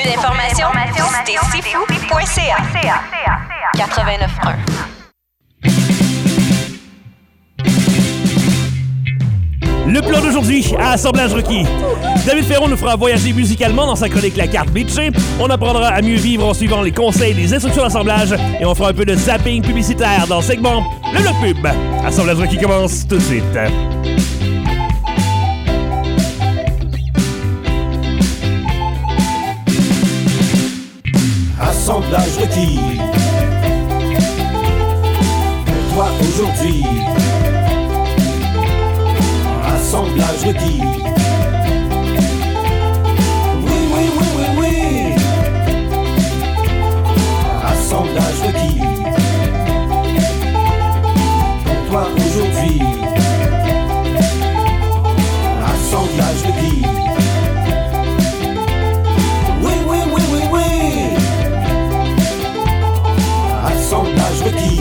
d'informations, visitez sifou.ca. 89.1. Le plan d'aujourd'hui, à Assemblage requis. David Ferron nous fera voyager musicalement dans sa chronique La Carte Beachée. On apprendra à mieux vivre en suivant les conseils des instructions d'assemblage. Et on fera un peu de zapping publicitaire dans le segment Le Bloc Pub. Assemblage requis commence tout de suite. Assemblage requis. Pour toi aujourd'hui. Assemblage requis. Oui, oui, oui, oui, oui. Assemblage requis. Pour toi aujourd'hui. Assemblage requis. Oui, oui, oui, oui, oui. Assemblage requis.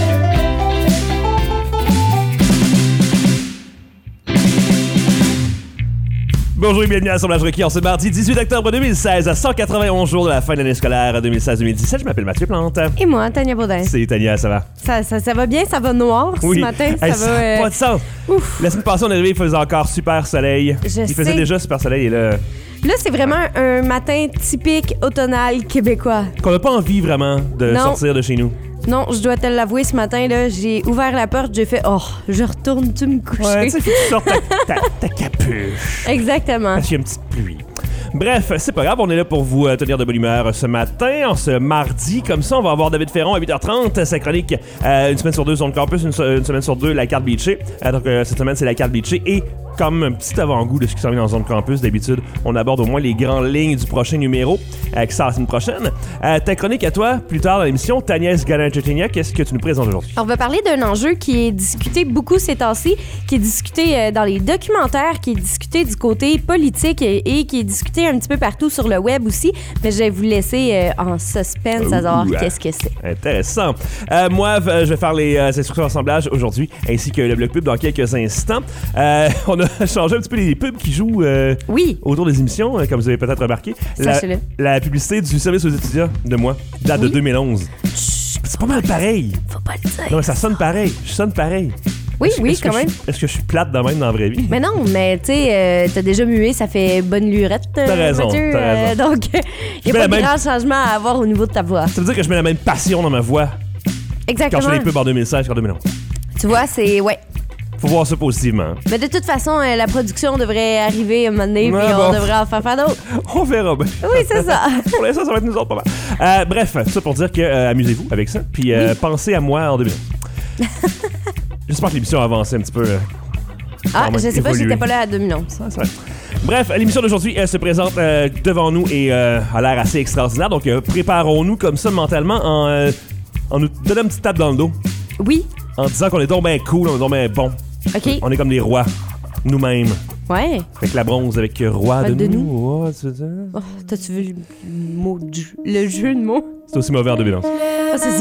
Bonjour et bienvenue à Assemblage requis en ce mardi 18 octobre 2016, à 191 jours de la fin de l'année scolaire 2016-2017. Je m'appelle Mathieu Plante. Et moi, Tania Baudin. Salut Tania, ça va? Ça va bien, ça va noir Oui. ce matin. Hey, Ça va. pas de sens. Ouf. La semaine passée, on est arrivé, il faisait encore super soleil. Il faisait sais. déjà super soleil et là, Là, c'est vraiment un matin typique automnal québécois. qu'on n'a pas envie vraiment de Non. sortir de chez nous. Non, je dois te l'avouer, ce matin, là, j'ai ouvert la porte, j'ai fait « Oh, je retourne-tu me coucher? Ouais, tu sais, faut que tu sortes ta capuche. Exactement. Parce qu'il y a une petite pluie. Bref, c'est pas grave, on est là pour vous tenir de bonne humeur ce matin, en ce mardi. Comme ça, on va avoir David Ferron à 8h30, sa chronique une semaine sur deux Zone Campus, une semaine sur deux La Carte Beachée. Donc cette semaine, c'est La Carte Beachée et comme un petit avant-goût de ce qui s'en vient dans Zone Campus, d'habitude, on aborde au moins les grandes lignes du prochain numéro qui sort la semaine prochaine. Ta chronique à toi, plus tard dans l'émission, Tagnès Galin-Tchétchenia, qu'est-ce que tu nous présentes aujourd'hui? On va parler d'un enjeu qui est discuté beaucoup ces temps-ci, qui est discuté dans les documentaires, qui est discuté du côté politique et qui est discuté un petit peu partout sur le web aussi, mais je vais vous laisser en suspense à savoir qu'est-ce que c'est. Intéressant. Moi, je vais faire les instructions d'assemblage aujourd'hui, ainsi que le bloc pub dans quelques instants. On a changé un petit peu les pubs qui jouent Oui. autour des émissions, comme vous avez peut-être remarqué. Sachez-le. La publicité du service aux étudiants de moi date de 2011. C'est pas mal pareil. Faut pas le dire. Non, mais ça sonne pareil. Je sonne pareil. Oui, oui, Est-ce que quand même. Est-ce que je suis plate de même dans la vraie vie? Mais non, mais tu sais, t'as déjà mué, ça fait bonne lurette, T'as raison, Mathieu. t'as raison. Donc, il n'y mets a pas la de même- grand changement à avoir au niveau de ta voix. Ça veut dire que je mets la même passion dans ma voix quand Exactement. je fais les pubs en 2016 qu'en 2011. Tu vois, c'est... Ouais. Faut voir ça positivement. Mais de toute façon, la production devrait arriver à un moment donné, Ouais, puis bon. on devrait en faire d'autres. On verra bien. Oui, c'est ça. Pour l'instant, ça va être nous autres pas mal. Bref, ça pour dire que amusez-vous avec ça. Puis pensez à moi en 2011. J'espère que l'émission a avancé un petit peu. Ah, quand même je sais pas, évolué. j'étais pas là à 2011. Ah, c'est vrai. Bref, l'émission d'aujourd'hui se présente devant nous et a l'air assez extraordinaire. Donc, préparons-nous comme ça mentalement en nous donnant une petite tape dans le dos. Oui. En disant qu'on est donc bien cool, on est donc bien bon. OK. On est comme des rois, nous-mêmes. Ouais. Avec la bronze, avec roi Roi de, de nous. Ouais, c'est ça. Oh, t'as-tu vu le jeu de mots? C'est aussi mauvais en 2011. Ah, c'est ça.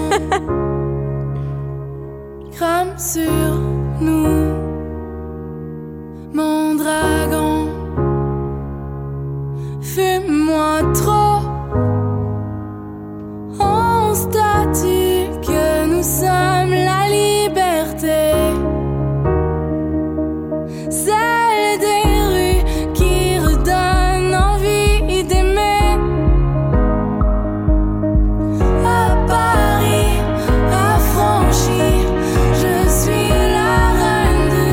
Crame sur nous, mon dragon. Fume-moi trop. On statue que nous sommes la liberté. Celle des rues qui redonne envie d'aimer. À Paris, affranchie, je suis la reine de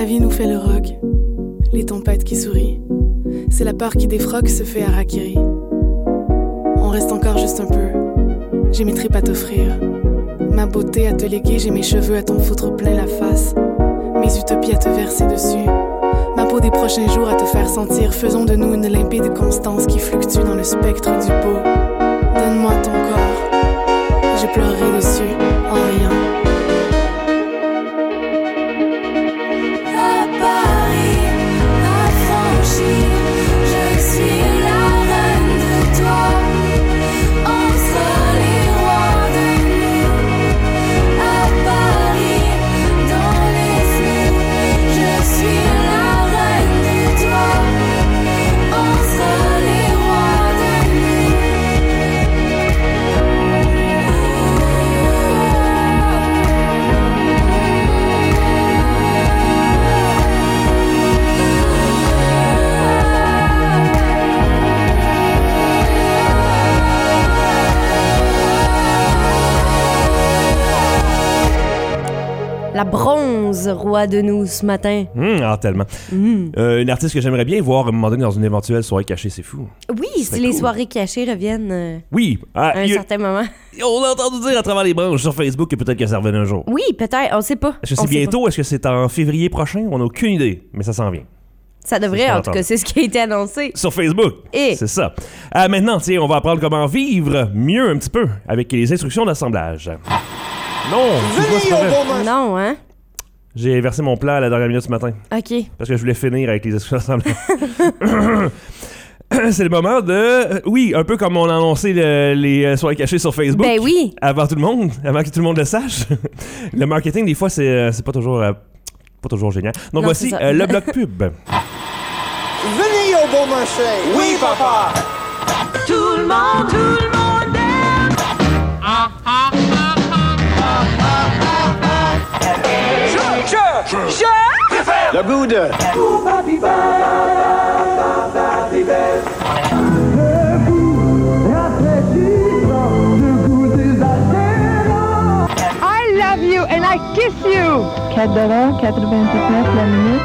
La vie nous fait le rock, les tempêtes qui sourient. C'est la peur qui défroque, se fait harakiri. On reste encore juste un peu. J'ai mes tripes à t'offrir. Ma beauté à te léguer, j'ai mes cheveux à t'en foutre plein la face. Mes utopies à te verser dessus. Ma peau des prochains jours à te faire sentir. Faisons de nous une limpide constance qui fluctue dans le spectre du beau. Donne-moi ton corps, je pleurerai dessus en riant. À Paris, affranchie, je suis la reine de toi. On sera les rois de nous. À Paris, dans les flous, je suis la reine de toi. On sera les rois de nous. La bronze, roi de nous, ce matin. Tellement. Une artiste que j'aimerais bien voir à un moment donné dans une éventuelle soirée cachée, c'est fou. Oui, si les soirées cachées reviennent Oui. à un certain moment. On a entendu dire à travers les branches sur Facebook que peut-être que ça revenait un jour. Oui, peut-être, on sait pas. Est-ce que On c'est sait bientôt? Est-ce que c'est en février prochain? On n'a aucune idée, mais ça s'en vient. pas. Ça devrait, C'est en tout cas, c'est ce qui a été annoncé. Sur Facebook. Et? C'est ça. Maintenant, tiens, on va apprendre comment vivre mieux un petit peu avec les instructions d'assemblage. Non, c'est pas vrai. Non, hein? J'ai versé mon plan à la dernière minute ce matin OK. parce que je voulais finir avec les instructions d'assemblage. C'est le moment de... Oui, un peu comme on a annoncé les soirées cachées sur Facebook. Ben oui. Avant tout le monde, avant que tout le monde le sache. Le marketing, des fois, c'est pas toujours génial. Donc Non, voici c'est ça. le bloc pub. Venez au beau marché. Oui, papa. Tout le monde aime. Le goût de... I love you and I kiss you. $4,99 la minute.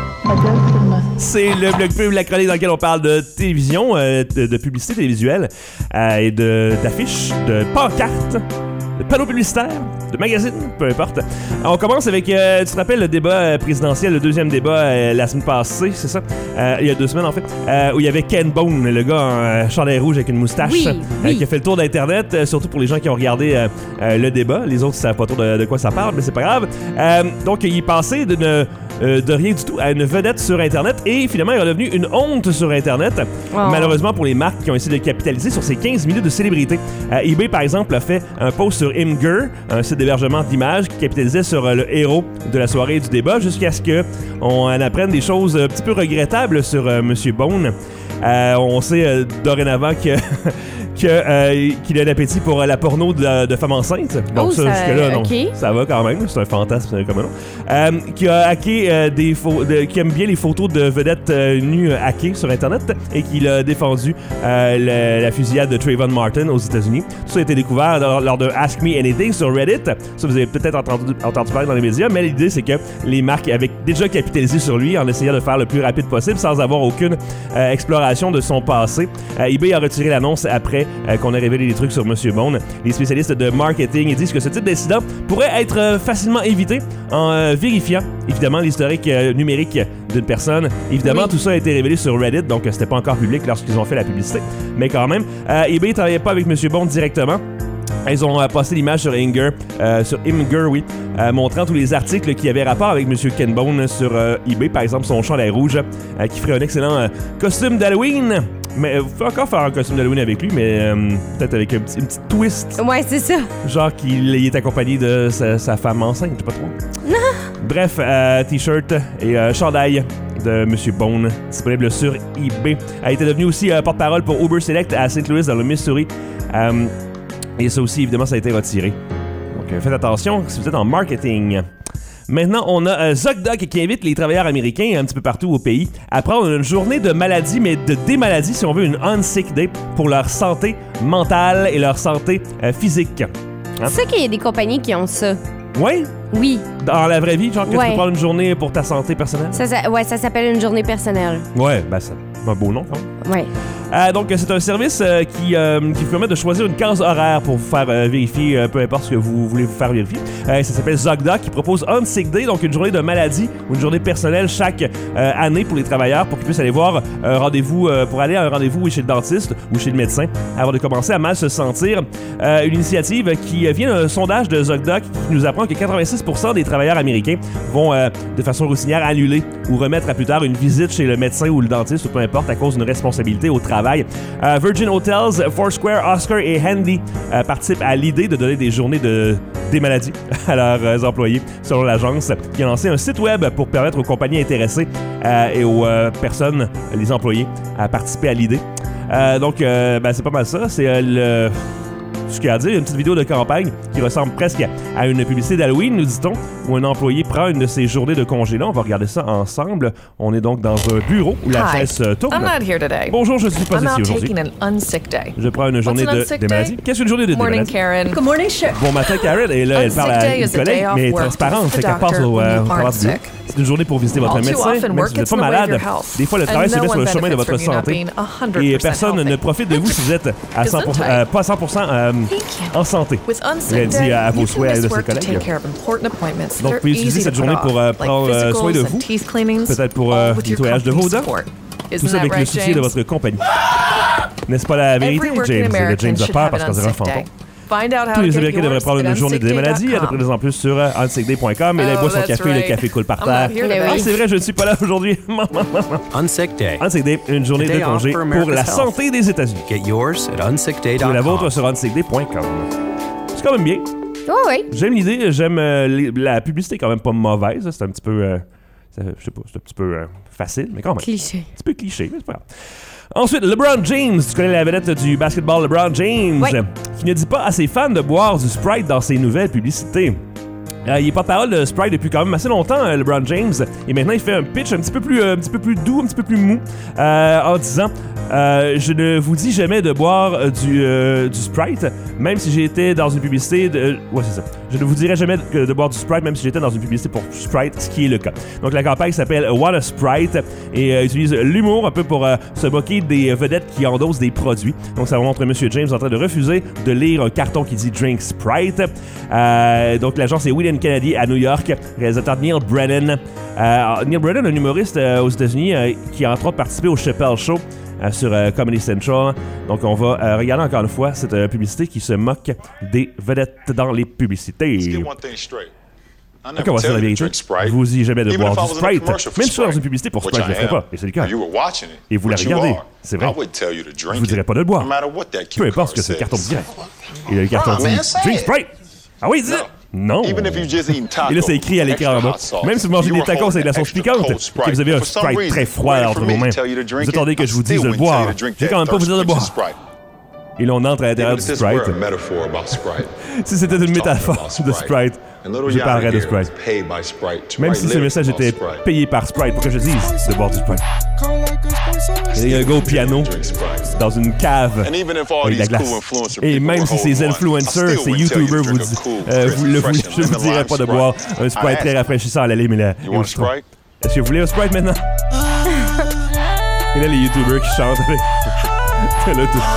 C'est le bloc pub, la chronique dans laquelle on parle de télévision, de publicité télévisuelle et d'affiches, de pancartes, de panneaux publicitaires, de magazines, peu importe. On commence avec, tu te rappelles le débat présidentiel, le deuxième débat la semaine passée, c'est ça? Il y a 2 semaines en fait, où il y avait Ken Bone, le gars en chandail rouge avec une moustache, Oui. qui a fait le tour d'Internet, surtout pour les gens qui ont regardé le débat. Les autres ne savent pas trop de quoi ça parle, mais c'est pas grave. Donc il est passé de rien du tout à une vedette sur Internet et finalement il est redevenu une honte sur Internet. Oh. Malheureusement pour les marques qui ont essayé de capitaliser sur ces 15 minutes de célébrité. eBay par exemple a fait un post sur Imgur, un site d'hébergement d'images qui capitalisait sur le héros de la soirée du débat jusqu'à ce qu'on apprenne des choses un petit peu regrettables sur Monsieur Bone. On sait dorénavant qu'il a l'appétit pour la porno de femmes enceintes. Donc ça, jusque-là, non, okay. ça va quand même. C'est un fantasme comme un nom. Qui a hacké qui aime bien les photos de vedettes nues hackées sur Internet et qui a défendu la fusillade de Trayvon Martin aux États-Unis. Tout ça a été découvert lors de Ask Me Anything sur Reddit. Ça, vous avez peut-être entendu parler dans les médias, mais l'idée, c'est que les marques avaient déjà capitalisé sur lui en essayant de faire le plus rapide possible sans avoir aucune exploration de son passé. eBay a retiré l'annonce après qu'on a révélé des trucs sur Monsieur Bone. Les spécialistes de marketing disent que ce type d'incident pourrait être facilement évité en vérifiant évidemment l'historique numérique d'une personne. Évidemment, Oui. tout ça a été révélé sur Reddit, donc c'était pas encore public lorsqu'ils ont fait la publicité. Mais quand même, eBay travaillait pas avec Monsieur Bone directement. Ils ont posté l'image sur Imgur, montrant tous les articles qui avaient rapport avec Monsieur Ken Bone sur eBay. Par exemple, son chandail rouge, qui ferait un excellent costume d'Halloween. Mais vous pouvez encore faire un costume d'Halloween avec lui, mais peut-être avec une petite twist. Ouais, c'est ça. Genre qu'il est accompagné de sa femme enceinte, je sais pas trop. Bref, t-shirt et chandail de Monsieur Bone, disponible sur eBay. A été devenu aussi porte-parole pour Uber Select à St. Louis, dans le Missouri. Et ça aussi, évidemment, ça a été retiré. Donc, faites attention si vous êtes en marketing. Maintenant, on a ZocDoc qui invite les travailleurs américains un petit peu partout au pays à prendre une journée de maladie, mais de démaladie, si on veut, une on-sick day pour leur santé mentale et leur santé physique. Hein? Tu sais qu'il y a des compagnies qui ont ça. Oui, Oui. Dans la vraie vie, genre que tu Ouais. peux prendre une journée pour ta santé personnelle? Ça s'appelle une journée personnelle. Ouais, ben c'est un beau nom quand même. Ouais. Donc, c'est un service qui vous permet de choisir une case horaire pour vous faire vérifier peu importe ce que vous voulez vous faire vérifier. Ça s'appelle ZocDoc, qui propose un sick day, donc une journée de maladie ou une journée personnelle chaque année pour les travailleurs pour qu'ils puissent aller voir un rendez-vous, pour aller à un rendez-vous chez le dentiste ou chez le médecin avant de commencer à mal se sentir. Une initiative qui vient d'un sondage de ZocDoc qui nous apprend que 86% des travailleurs américains vont de façon routinière annuler ou remettre à plus tard une visite chez le médecin ou le dentiste ou peu importe à cause d'une responsabilité au travail. Virgin Hotels, Foursquare, Oscar et Handy participent à l'idée de donner des journées des maladies à leurs employés, selon l'agence, qui a lancé un site web pour permettre aux compagnies intéressées et aux personnes, les employés, à participer à l'idée. Donc, c'est pas mal ça. C'est ce qu'il y a à dire, une petite vidéo de campagne qui ressemble presque à une publicité d'Halloween, nous dit-on, où un employé prend une de ses journées de congé-là. On va regarder ça ensemble. On est donc dans un bureau où la chaise tourne. I'm not here today. Bonjour, je suis pas I'm ici out aujourd'hui. taking an unsick day. Je prends une journée What's an unsick des day? maladies. Qu'est-ce qu'une journée des Morning, maladies? Karen. Good morning, Chef. Bon matin, Karen. Et là, elle Unsick parle à day une is a collègue, day off mais work transparente. to Fait the qu'elle passe doctor au when you travers aren't du bureau. sick. C'est une journée pour visiter votre All too médecin, often, même work si vous n'êtes gets pas in the way of malade. your health. Des fois, le travail And se no met sur one le chemin de benefits votre from you not santé. being 100% Et personne ne healthy. profite de vous si vous êtes à 100%, pas à 100% en santé. With Elle unsick dit day, à vos you souhaits can de miss ses work to take collègues. care of important appointments Donc, that vous pouvez are utiliser easy cette to put journée off, pour like prendre soin physicals de and vous. teeth cleanings, Peut-être pour all with le your nettoyage de company vos dents. support. Tout Isn't ça avec that le right, souci de James? votre compagnie. N'est-ce pas la vérité, Every working James? American James a should peur have parce an qu'on dirait un unsick fantôme. day. Find out how Tous to les get Américains devraient yours prendre at une journée des maladies. unsickday.com. Apprenez-en plus sur unsickday.com. Et là, il boit son that's café, le right. café coule par I'm terre. not here Eh today. oui. C'est vrai, je ne suis pas là aujourd'hui. Unsick Day. Unsick Day, une journée A day de off congé for pour America's la health. santé des États-Unis. Get yours at unsickday.com. Trouvez la vôtre sur unsickday.com. C'est quand même bien. Oui. J'aime l'idée, j'aime la publicité est quand même pas mauvaise. C'est un petit peu, je sais pas, c'est un petit peu facile, mais quand même. Cliché. Un petit peu cliché, mais c'est pas grave. Ensuite, LeBron James, tu connais la vedette du basketball LeBron James, Oui. qui ne dit pas à ses fans de boire du Sprite dans ses nouvelles publicités. Il est porte-parole de Sprite depuis quand même assez longtemps, LeBron James, et maintenant il fait un pitch un petit peu plus doux, un petit peu plus mou, en disant je ne vous dis jamais de boire du Sprite, même si j'étais dans une publicité de... Ouais, c'est ça. Je ne vous dirai jamais de boire du Sprite, même si j'étais dans une publicité pour Sprite, ce qui est le cas. Donc la campagne s'appelle What a Sprite et utilise l'humour un peu pour se moquer des vedettes qui endossent des produits. Donc ça montre M. James en train de refuser de lire un carton qui dit Drink Sprite. Donc l'agence est William Kennedy à New York, réalisateur Neil Brennan. Neil Brennan, un humoriste aux États-Unis qui a entre autres participé au Chappelle Show sur Comedy Central. Donc on va regarder encore une fois cette publicité qui se moque des vedettes dans les publicités. Ok, on va se dire la vérité. Vous n'osiez jamais de boire du Sprite. Même si je suis dans une publicité pour Sprite, je ne le ferai pas. Et c'est le cas. Et vous la regardez. C'est vrai. Je vous dirais pas de le boire. Peu importe ce que ce carton dit. Et le carton dit Drink Sprite. Ah oui, dis non. Et là, c'est écrit à l'écran en bas. Même si vous mangez des tacos avec de la sauce piquante et que vous avez un Sprite très froid entre vos mains, vous attendez que je vous dise de le boire. Je vais quand même pas vous dire de boire. Et là, on entre à l'intérieur du Sprite. Si c'était une métaphore de Sprite, je parlerais de Sprite. Même si ce message était payé par Sprite pour que je dise de boire du Sprite. Il y a un gars au piano dans une cave avec de la glace. Et même si ces influencers, ces YouTubers vous disent, je vous dirais pas de boire un Sprite très rafraîchissant à la lime et au citron. Est-ce que vous voulez un Sprite maintenant? Et là, les YouTubers qui chantent avec... là, tout...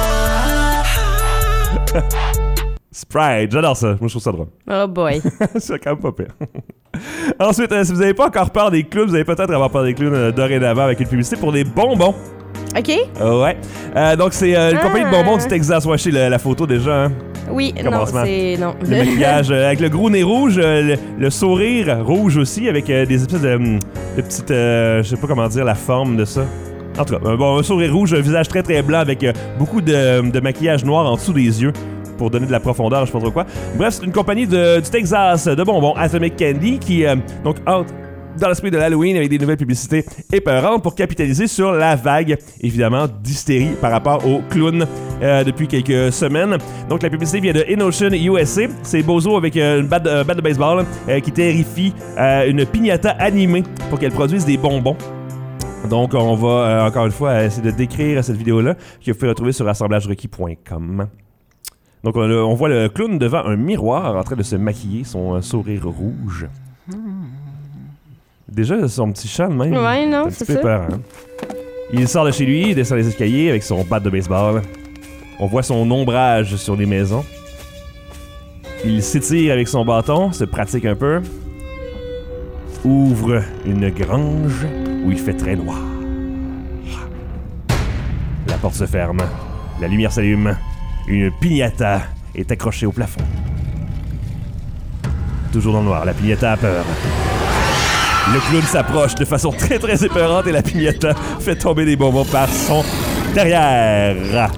Sprite, j'adore ça. Moi, je trouve ça drôle. Oh boy. C'est quand même pas pire. Ensuite, si vous n'avez pas encore peur des clowns, vous allez peut-être avoir peur des clowns dorénavant avec une publicité pour des bonbons. OK. Ouais. Donc, c'est une compagnie de bonbons du Texas. Ouais, je sais la photo déjà. Hein? Oui, non, Commencement. c'est... Non. Le maquillage avec le gros nez rouge, le sourire rouge aussi, avec des espèces de petites... je sais pas comment dire la forme de ça. En tout cas, un sourire rouge, un visage très très blanc avec beaucoup de maquillage noir en dessous des yeux pour donner de la profondeur, je sais pas trop quoi. Bref, c'est une compagnie du Texas de bonbons, Atomic Candy, qui donc entre dans l'esprit de l'Halloween avec des nouvelles publicités épeurantes pour capitaliser sur la vague, évidemment, d'hystérie par rapport aux clowns depuis quelques semaines. Donc la publicité vient de InNotion USA. C'est Bozo avec une batte de baseball qui terrifie une piñata animée pour qu'elle produise des bonbons. Donc, on va encore une fois essayer de décrire cette vidéo-là que vous pouvez retrouver sur assemblagerequis.com. Donc, on voit le clown devant un miroir en train de se maquiller, son sourire rouge. Déjà, son petit chat de même. Ouais, non, un petit c'est peu ça. peur, hein? Il sort de chez lui, il descend les escaliers avec son bat de baseball. On voit son ombrage sur les maisons. Il s'étire avec son bâton, se pratique un peu. Ouvre une grange où il fait très noir. La porte se ferme. La lumière s'allume. Une piñata est accrochée au plafond. Toujours dans le noir, la piñata a peur. Le clown s'approche de façon très très épeurante et la piñata fait tomber des bonbons par son derrière.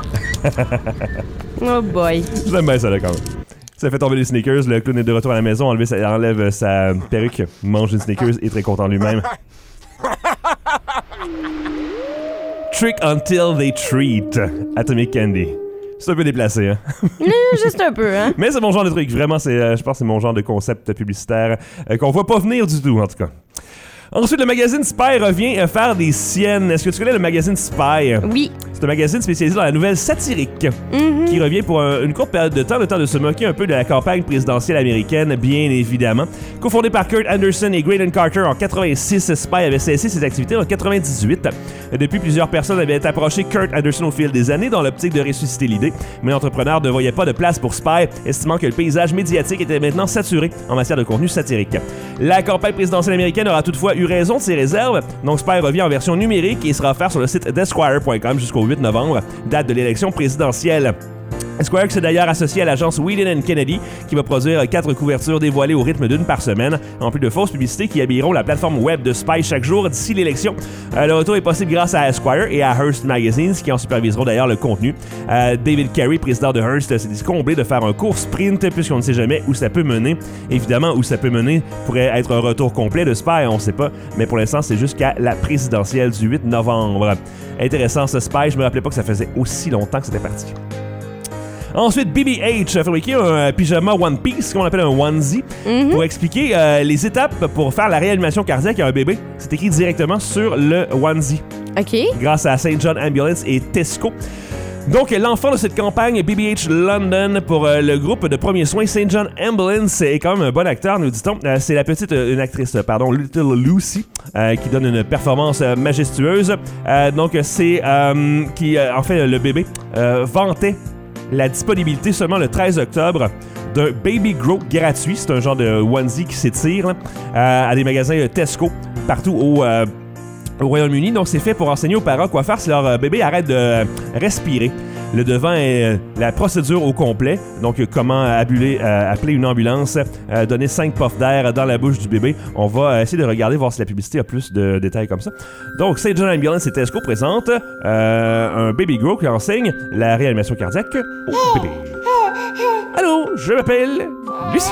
Oh boy. J'aime bien ça là quand même. Ça fait tomber des sneakers, le clown est de retour à la maison, enlève sa perruque, mange une sneakers et est très content de lui-même. Trick until they treat. Atomic Candy. C'est un peu déplacé, hein? Juste un peu, hein? Mais c'est mon genre de truc. Vraiment, je pense que c'est mon genre de concept publicitaire qu'on voit pas venir du tout, en tout cas. Ensuite, le magazine Spy revient faire des siennes. Est-ce que tu connais le magazine Spy? Oui. C'est un magazine spécialisé dans la nouvelle satirique qui revient pour une courte période de temps, le temps de se moquer un peu de la campagne présidentielle américaine, bien évidemment. Cofondé par Kurt Anderson et Graydon Carter en 86, Spy avait cessé ses activités en 98. Depuis, plusieurs personnes avaient approché Kurt Anderson au fil des années dans l'optique de ressusciter l'idée, mais l'entrepreneur ne voyait pas de place pour Spy, estimant que le paysage médiatique était maintenant saturé en matière de contenu satirique. La campagne présidentielle américaine aura toutefois eu raison de ses réserves, donc Spy revient en version numérique et sera offert sur le site d'Esquire.com jusqu'au 8 novembre, date de l'élection présidentielle. Esquire s'est d'ailleurs associé à l'agence Whedon & Kennedy qui va produire 4 couvertures dévoilées au rythme d'une par semaine, en plus de fausses publicités qui habilleront la plateforme web de Spy chaque jour d'ici l'élection. Le retour est possible grâce à Esquire et à Hearst Magazines qui en superviseront d'ailleurs le contenu. David Carey, président de Hearst, s'est dit comblé de faire un court sprint puisqu'on ne sait jamais où ça peut mener. Évidemment, où ça peut mener pourrait être un retour complet de Spy, on ne sait pas, mais pour l'instant, c'est jusqu'à la présidentielle du 8 novembre. Intéressant ce Spy, je me rappelais pas que ça faisait aussi longtemps que c'était parti. Ensuite, BBH a fabriqué un pyjama One Piece, qu'on appelle un onesie, pour expliquer les étapes pour faire la réanimation cardiaque à un bébé. C'est écrit directement sur le onesie. OK. Grâce à St. John Ambulance et Tesco. Donc, l'enfant de cette campagne, BBH London, pour le groupe de premiers soins St. John Ambulance, est quand même un bon acteur, nous dit-on. C'est une actrice, Little Lucy, qui donne une performance majestueuse. Donc, c'est qui, en fait, le bébé vantait la disponibilité seulement le 13 octobre d'un Baby Grow gratuit. C'est un genre de onesie qui s'étire à des magasins Tesco partout au Royaume-Uni. Donc, c'est fait pour enseigner aux parents quoi faire si leur bébé arrête de respirer. Le devant est la procédure au complet. Donc, comment appeler une ambulance, donner 5 puffs d'air dans la bouche du bébé. On va essayer de regarder, voir si la publicité a plus de détails comme ça. Donc, St. John Ambulance et Tesco présentent un Baby Grow qui enseigne la réanimation cardiaque au bébé. Allô, je m'appelle Lucie.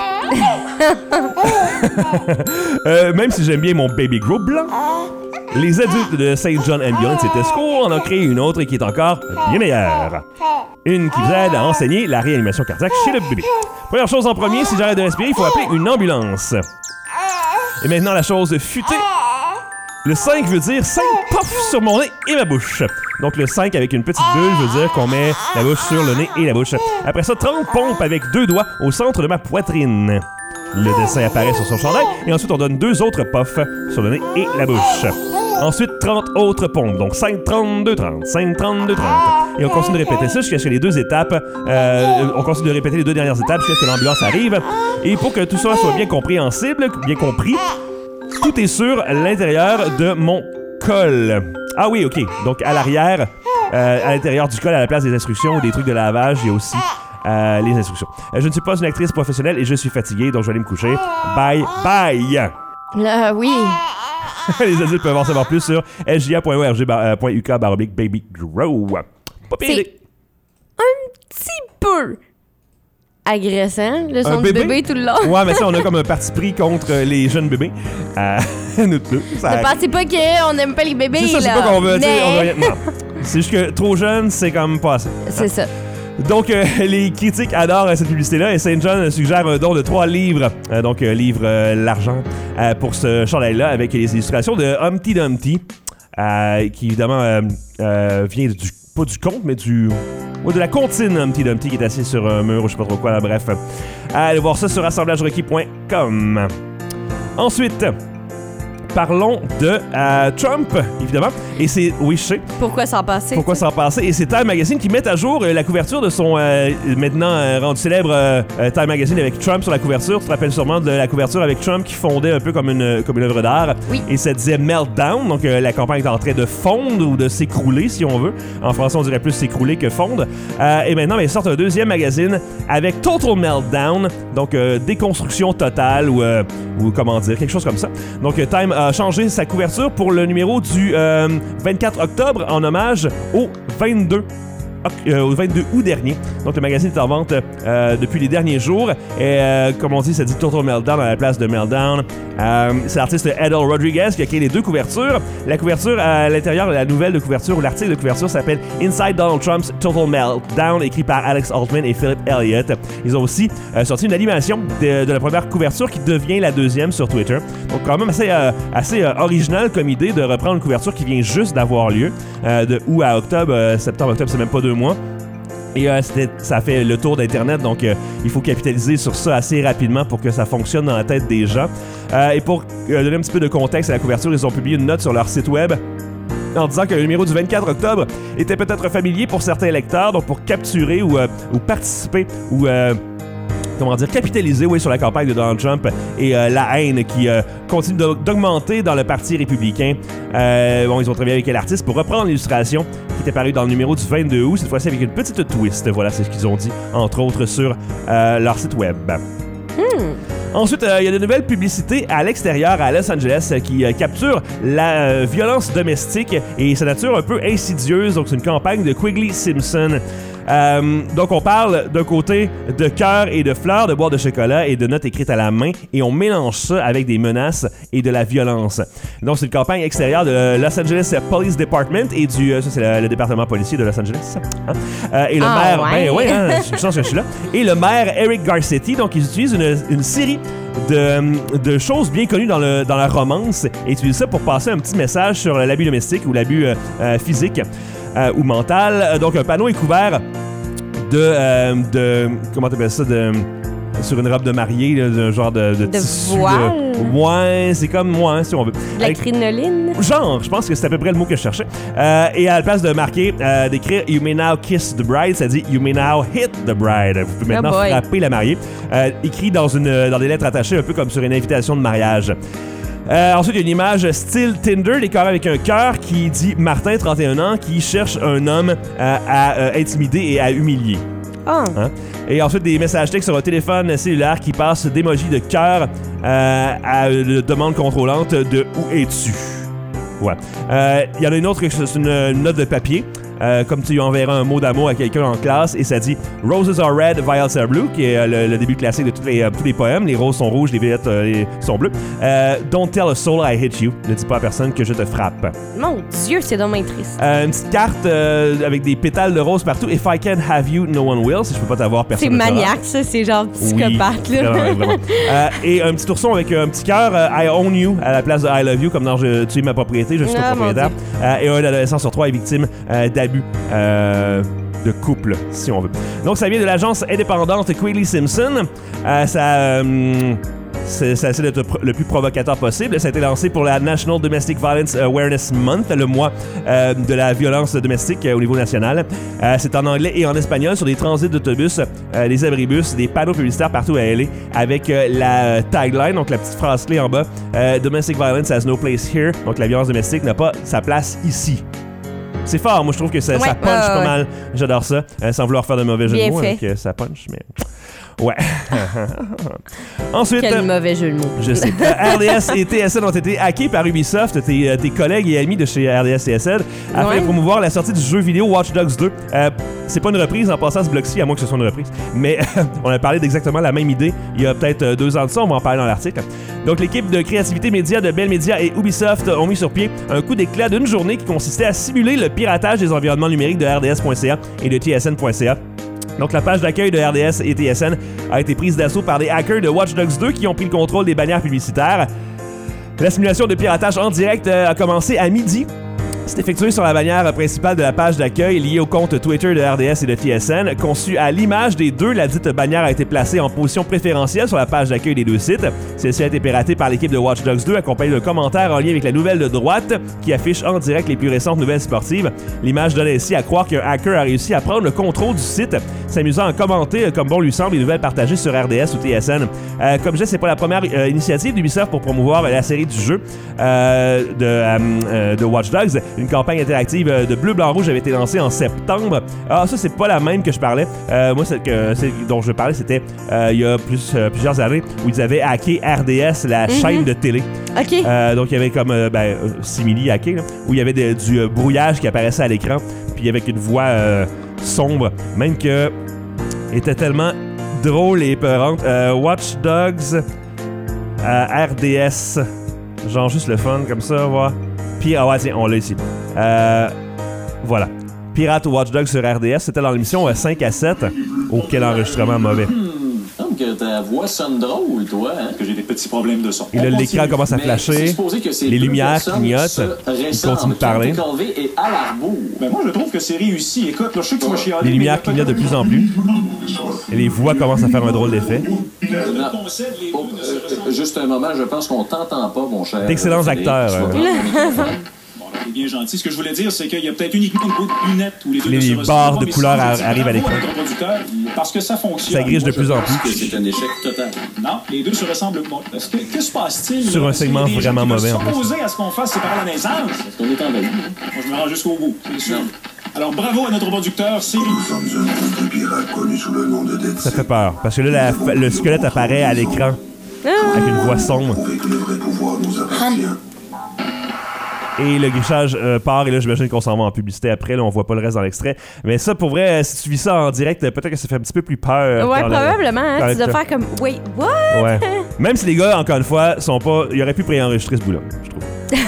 Même si j'aime bien mon Baby Grow blanc, les adultes de St. John Ambulance et Tesco en ont créé une autre qui est encore bien meilleure. Une qui vous aide à enseigner la réanimation cardiaque chez le bébé. Première chose en premier, si j'arrête de respirer, il faut appeler une ambulance. Et maintenant, la chose futée. Le 5 veut dire 5 puffs sur mon nez et ma bouche. Donc le 5 avec une petite bulle veut dire qu'on met la bouche sur le nez et la bouche. Après ça, 30 pompes avec 2 doigts au centre de ma poitrine. Le dessin apparaît sur son chandail et ensuite on donne 2 autres puffs sur le nez et la bouche. Ensuite, 30 autres pompes. Donc 5, 32, 30. 5, 32, 30. Et on continue de répéter ça jusqu'à ce que les 2 étapes... on continue de répéter les 2 dernières étapes jusqu'à ce que l'ambulance arrive. Et pour que tout ça soit bien compréhensible, bien compris, tout est sur l'intérieur de mon col. Ah oui, OK. Donc à l'arrière, à l'intérieur du col, à la place des instructions ou des trucs de lavage, il y a aussi... les instructions. Je ne suis pas une actrice professionnelle et je suis fatigué, donc je vais aller me coucher. Bye, bye! Oui. Les adultes peuvent en savoir plus sur sga.org.uk/babygrow. Pas pire. C'est un petit peu agressant, le son du bébé tout le long. Ouais, mais ça, on a comme un parti pris contre les jeunes bébés. Nous deux. Ne pensez pas qu'on n'aime pas les bébés, c'est ça, là. C'est pas qu'on veut mais... dire. Non. C'est juste que trop jeune, c'est comme pas assez. C'est ça. Donc, les critiques adorent cette publicité-là et St. John suggère un don de 3 livres, l'argent, pour ce chandail-là avec les illustrations de Humpty Dumpty, qui évidemment vient du pas du conte, mais de la comptine Humpty Dumpty qui est assis sur un mur ou je sais pas trop quoi, là, bref. Allez voir ça sur assemblagerequis.com. Ensuite, parlons de Trump, évidemment. Et c'est... Oui, je sais. Pourquoi s'en passer? Pourquoi s'en passer? Et c'est Time Magazine qui met à jour la couverture de son maintenant rendu célèbre Time Magazine avec Trump sur la couverture. Tu te rappelles sûrement de la couverture avec Trump qui fondait un peu comme une œuvre d'art. Oui. Et ça disait Meltdown. Donc la campagne est en train de fondre ou de s'écrouler, si on veut. En français, on dirait plus s'écrouler que fondre. Et maintenant, ils sortent un deuxième magazine avec Total Meltdown. Donc déconstruction totale ou comment dire, quelque chose comme ça. Donc Time a changé sa couverture pour le numéro du 24 octobre en hommage au 22 août dernier. Donc, le magazine est en vente depuis les derniers jours. Et comme on dit, ça dit Total Meltdown à la place de Meltdown. C'est l'artiste Edel Rodriguez qui a créé les deux couvertures. La couverture à l'intérieur, la nouvelle de couverture ou l'article de couverture s'appelle Inside Donald Trump's Total Meltdown, écrit par Alex Altman et Philip Elliott. Ils ont aussi sorti une animation de la première couverture qui devient la deuxième sur Twitter. Donc, quand même assez original comme idée de reprendre une couverture qui vient juste d'avoir lieu de août à octobre. Septembre-octobre, c'est même pas 2 mois. Et ça a fait le tour d'Internet, donc il faut capitaliser sur ça assez rapidement pour que ça fonctionne dans la tête des gens. Et pour donner un petit peu de contexte à la couverture, ils ont publié une note sur leur site web en disant que le numéro du 24 octobre était peut-être familier pour certains lecteurs, donc pour capturer ou participer ou... capitaliser sur la campagne de Donald Trump et la haine qui continue d'augmenter dans le Parti républicain. Ils ont travaillé avec l'artiste pour reprendre l'illustration qui était parue dans le numéro du 22 août, cette fois-ci avec une petite twist. Voilà, c'est ce qu'ils ont dit, entre autres, sur leur site web. Ensuite, il y a de nouvelles publicités à l'extérieur, à Los Angeles, qui capturent la violence domestique et sa nature un peu insidieuse. Donc, c'est une campagne de Quigley Simpson. Donc, on parle d'un côté de cœurs et de fleurs, de boîtes de chocolat et de notes écrites à la main, et on mélange ça avec des menaces et de la violence. Donc, c'est une campagne extérieure de Los Angeles Police Department et ça, c'est le département policier de Los Angeles. Et le maire, je sens que je suis là. Et le maire Eric Garcetti, donc, ils utilisent une série de choses bien connues dans la romance et utilisent ça pour passer un petit message sur l'abus domestique ou l'abus physique ou mental. Donc, un panneau est couvert de comment t'appelles ça, sur une robe de mariée, là, d'un genre de tissu. Voile? Ouais, c'est comme moi, si on veut. De la crinoline? Genre, je pense que c'est à peu près le mot que je cherchais. Et à la place de marquer, d'écrire You may now kiss the bride, ça dit You may now hit the bride. Vous pouvez maintenant frapper la mariée. Écrit dans des lettres attachées, un peu comme sur une invitation de mariage. Ensuite, il y a une image style Tinder, décorée avec un cœur qui dit Martin, 31 ans, qui cherche un homme à intimider et à humilier. Oh. Hein? Et ensuite, des messages textes sur un téléphone cellulaire qui passent d'emojis de cœur à une demande contrôlante de Où es-tu? Ouais. Il y en a une autre, c'est une note de papier. Comme tu enverras un mot d'amour à quelqu'un en classe et ça dit Roses are red, violets are blue, qui est le début classique de tous les poèmes. Les roses sont rouges, les violettes sont bleues. Don't tell a soul I hit you. Ne dis pas à personne que je te frappe. Mon Dieu, c'est dommage triste. Une petite carte avec des pétales de rose partout. If I can't have you, no one will. Si je peux pas t'avoir, personne ne t'aura. C'est maniaque, ça. C'est genre psychopathe. Oui, là. vraiment. Et un petit ourson avec un petit cœur, I own you, à la place de I love you, comme dans tu es ma propriété, je suis ton propriétaire. Et un adolescent sur 3 est victime d'abus de couple, si on veut. Donc, ça vient de l'agence indépendante Quigley Simpson. C'est essaie d'être le plus provocateur possible. Ça a été lancé pour la National Domestic Violence Awareness Month, le mois de la violence domestique au niveau national. C'est en anglais et en espagnol sur des transits d'autobus, des abribus, des panneaux publicitaires partout à LA avec la tagline, donc la petite phrase clé en bas Domestic violence has no place here. Donc, la violence domestique n'a pas sa place ici. C'est fort, moi je trouve que ça punch pas mal. J'adore ça, sans vouloir faire de mauvais jeu de mots avec ça punch, mais ouais. Ensuite, quel mauvais jeu de mots. Je sais. RDS et TSN ont été hackés par Ubisoft, tes collègues et amis de chez RDS et TSN, afin de promouvoir la sortie du jeu vidéo Watch Dogs 2. C'est pas une reprise en passant ce bloc-ci, à moins que ce soit une reprise. Mais on a parlé d'exactement la même idée il y a peut-être 2 ans de ça, on va en parler dans l'article. Donc l'équipe de créativité média de Bell Media et Ubisoft ont mis sur pied un coup d'éclat d'une journée qui consistait à simuler le piratage des environnements numériques de RDS.ca et de TSN.ca. Donc, la page d'accueil de RDS et TSN a été prise d'assaut par des hackers de Watch Dogs 2 qui ont pris le contrôle des bannières publicitaires. La simulation de piratage en direct a commencé à midi. C'est effectué sur la bannière principale de la page d'accueil liée au compte Twitter de RDS et de TSN. Conçue à l'image des deux, la dite bannière a été placée en position préférentielle sur la page d'accueil des deux sites. Celle-ci a été piratée par l'équipe de Watch Dogs 2, accompagnée d'un commentaire en lien avec la nouvelle de droite qui affiche en direct les plus récentes nouvelles sportives. L'image donne ainsi à croire qu'un hacker a réussi à prendre le contrôle du site, s'amusant à commenter comme bon lui semble les nouvelles partagées sur RDS ou TSN. Comme je disais, c'est pas la première initiative d'Ubisoft pour promouvoir la série du jeu de Watch Dogs. Une campagne interactive de bleu, blanc, rouge avait été lancée en septembre. Ah, ça, c'est pas la même que je parlais. Moi, celle dont je parlais, c'était il y a plusieurs années où ils avaient hacké RDS, la chaîne de télé. OK. Donc, il y avait comme simili hacké, là, où il y avait du brouillage qui apparaissait à l'écran, puis avec une voix sombre, même que était tellement drôle et épeurante. Watch Dogs RDS. Genre juste le fun, comme ça, voir. Puis, ah ouais, tiens, on l'a ici. Voilà. Pirate Watch Dogs sur RDS, c'était dans l'émission 5 à 7. Oh, quel enregistrement mauvais. Semble que ta voix sonne drôle, toi, hein? Que j'ai des petits problèmes de son. Et là, l'écran commence à flasher. Les lumières clignotent. Il continue de parler. Et à l'arbour. Ben moi, je trouve que c'est réussi. Écoute, là, je sais que tu vas chialer. Les lumières clignotent de plus en plus. Et les voix commencent à faire un drôle d'effet. Juste un moment, je pense qu'on t'entend pas, mon cher. D'excellents acteurs. C'est bien gentil. Ce que je voulais dire, c'est qu'il y a peut-être uniquement une bout de lunettes où les deux les barres de couleurs arrivent à l'écran. Parce que ça fonctionne. Ça grige de plus en plus. C'est un échec total. Non, les deux se ressemblent. Bon, que se passe-t-il? Sur un segment vraiment mauvais, en plus. S'opposer à ce qu'on fasse séparer la naissance. Est-ce qu'on est en veille? Moi, je me rends jusqu'au bout, c'est sûr. Alors, bravo à notre producteur, Siri. Nous sommes un groupe de pirates connu sous le nom de Dead Ça fait peur, parce que là, le squelette apparaît à l'écran avec une voix sombre. que le vrai pouvoir nous appartient. Et le grichage part, et là, j'imagine qu'on s'en va en publicité après. Là, on voit pas le reste dans l'extrait. Mais ça, pour vrai, si tu vis ça en direct, peut-être que ça fait un petit peu plus peur. Ouais, probablement. Hein, tu dois faire comme, wait, what? Ouais. Même si les gars, encore une fois, sont pas. Ils auraient pu préenregistrer ce bout-là, je trouve.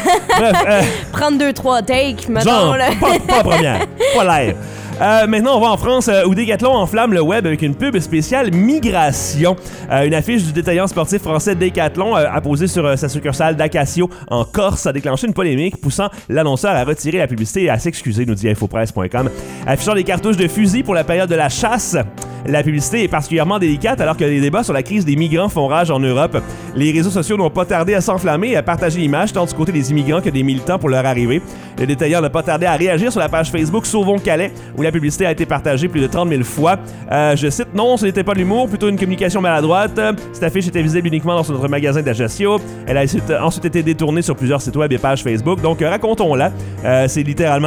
Bref. Prendre 2-3 takes, mettons. Genre, là. pas la première. Pas l'air. Maintenant, on va en France où Decathlon enflamme le web avec une pub spéciale migration. Une affiche du détaillant sportif français Decathlon apposée sur sa succursale d'Acasio en Corse a déclenché une polémique poussant l'annonceur à retirer la publicité et à s'excuser, nous dit infopresse.com. Affichant des cartouches de fusil pour la période de la chasse, la publicité est particulièrement délicate alors que les débats sur la crise des migrants font rage en Europe. Les réseaux sociaux n'ont pas tardé à s'enflammer et à partager l'image tant du côté des immigrants que des militants pour leur arrivée. Le détaillant n'a pas tardé à réagir sur la page Facebook Sauvons Calais où la publicité a été partagée plus de 30 000 fois. Je cite, non, ce n'était pas de l'humour, plutôt une communication maladroite. Cette affiche était visible uniquement dans notre magasin d'Ajaccio. Elle a ensuite été détournée sur plusieurs sites web et pages Facebook. Donc, racontons-la. C'est littéralement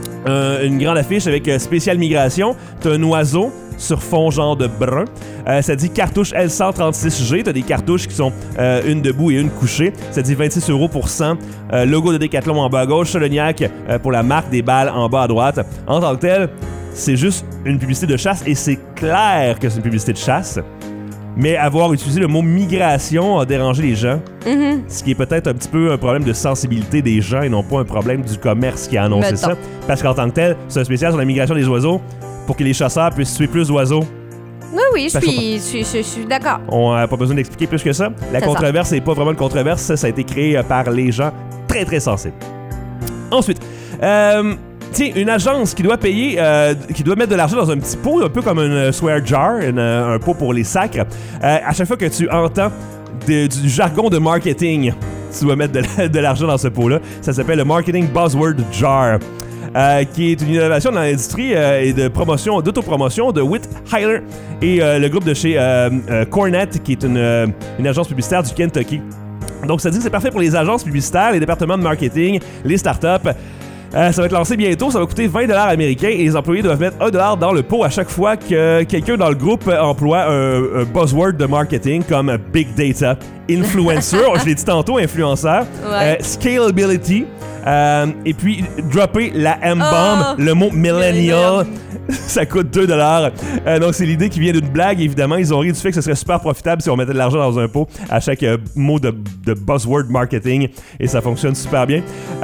une grande affiche avec spécial migration. T'as un oiseau sur fond genre de brun. Ça dit cartouche L136G. T'as des cartouches qui sont une debout et une couchée. Ça dit 26 € pour 100. Logo de Decathlon en bas à gauche. Solognac pour la marque des balles en bas à droite. En tant que tel, c'est juste une publicité de chasse et c'est clair que c'est une publicité de chasse. Mais avoir utilisé le mot migration a dérangé les gens. Mm-hmm. Ce qui est peut-être un petit peu un problème de sensibilité des gens et non pas un problème du commerce qui a annoncé ça. Parce qu'en tant que tel, c'est un spécial sur la migration des oiseaux pour que les chasseurs puissent tuer plus d'oiseaux. Oui, je suis d'accord. On n'a pas besoin d'expliquer plus que ça. La controverse n'est pas vraiment une controverse. Ça a été créé par les gens très, très sensibles. Ensuite, tiens, une agence qui doit payer, qui doit mettre de l'argent dans un petit pot, un peu comme un swear jar, un pot pour les sacres. À chaque fois que tu entends du jargon de marketing, tu dois mettre de l'argent dans ce pot-là. Ça s'appelle le Marketing Buzzword Jar. Qui est une innovation dans l'industrie et de promotion, d'autopromotion de Whit Heiler et le groupe de chez Cornet, qui est une agence publicitaire du Kentucky. Donc, ça dit que c'est parfait pour les agences publicitaires, les départements de marketing, les startups. Ça va être lancé bientôt, ça va coûter 20$ américains et les employés doivent mettre 1$ dans le pot à chaque fois que quelqu'un dans le groupe emploie un buzzword de marketing comme Big Data, Influencer, je l'ai dit tantôt, influenceur, Scalability, et puis dropper la M-bomb, le mot Millennial. Ça coûte 2$. Donc, c'est l'idée qui vient d'une blague, évidemment. Ils ont ri du fait que ce serait super profitable si on mettait de l'argent dans un pot à chaque mot de buzzword marketing. Et ça fonctionne super bien.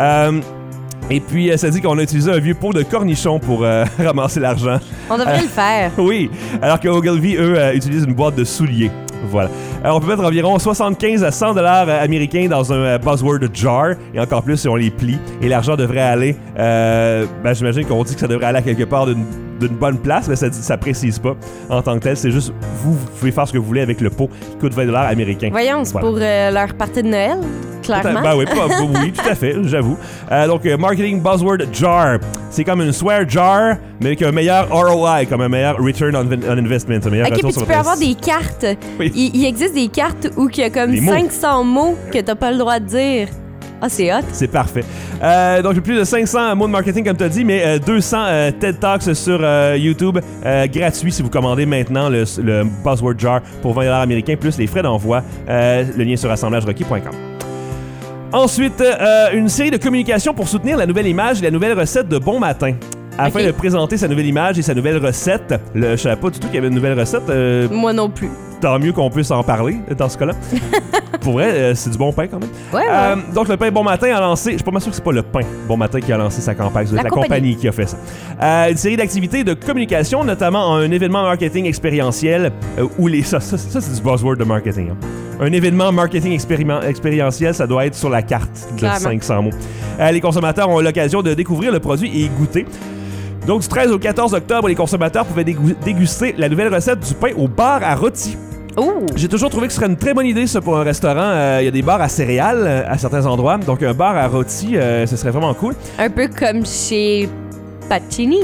Et puis, ça dit qu'on a utilisé un vieux pot de cornichon pour ramasser l'argent. On devrait le faire. Oui, alors que Ogilvy, eux, utilisent une boîte de souliers. Voilà. On peut mettre environ 75 à 100 $ américains dans un buzzword jar, et encore plus si on les plie. Et l'argent devrait aller, j'imagine qu'on dit que ça devrait aller à quelque part d'une bonne place, mais ça précise pas en tant que tel. C'est juste, vous pouvez faire ce que vous voulez avec le pot qui coûte 20 $ américains. Voyons, c'est pour leur partie de Noël, clairement. Oui, tout à fait, j'avoue. Donc, Marketing Buzzword Jar. C'est comme une swear jar, mais avec un meilleur ROI, comme un meilleur Return on Investment. Un meilleur OK, puis tu peux avoir des cartes. Oui. Il existe des cartes où il y a comme 500 mots que t'as pas le droit de dire. Ah, c'est hot. C'est parfait. Donc, plus de 500 mots de marketing, comme tu as dit, mais 200 TED Talks sur YouTube gratuits si vous commandez maintenant le Buzzword Jar pour 20 $ américains, plus les frais d'envoi. Le lien sur assemblagerequis.com. Ensuite, une série de communications pour soutenir la nouvelle image et la nouvelle recette de Bon Matin. Afin de présenter sa nouvelle image et sa nouvelle recette, je savais pas du tout qu'il y avait une nouvelle recette. Moi non plus. Tant mieux qu'on puisse en parler dans ce cas-là. Pour vrai, c'est du bon pain quand même. Ouais. Donc, le pain Bon Matin a lancé... Je suis pas mal sûr que c'est pas le pain Bon Matin qui a lancé sa campagne. C'est la compagnie qui a fait ça. Une série d'activités de communication, notamment un événement marketing expérientiel où les... Ça, c'est du buzzword de marketing. Hein. Un événement marketing expérientiel, ça doit être sur la carte de 500 mots. Les consommateurs ont l'occasion de découvrir le produit et y goûter. Donc, du 13 au 14 octobre, les consommateurs pouvaient déguster la nouvelle recette du pain au bar à rôti. Oh. J'ai toujours trouvé que ce serait une très bonne idée, ça, pour un restaurant. Il y a des bars à céréales à certains endroits. Donc, un bar à rôti, ce serait vraiment cool. Un peu comme chez Pacini.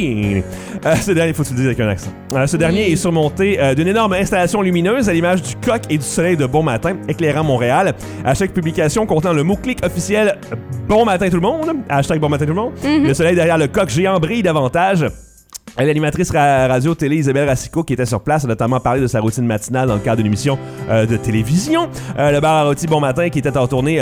Ce dernier, faut que tu le dises avec un accent. Ce dernier est surmonté d'une énorme installation lumineuse à l'image du coq et du soleil de Bon Matin, éclairant Montréal. À chaque publication contenant le mot-clic officiel Bon Matin tout le monde, hashtag Bon Matin tout le monde, le soleil derrière le coq géant brille davantage. L'animatrice radio-télé Isabelle Racicot, qui était sur place, a notamment parlé de sa routine matinale dans le cadre d'une émission de télévision. Le bar à rôti Bon Matin, qui était en tournée...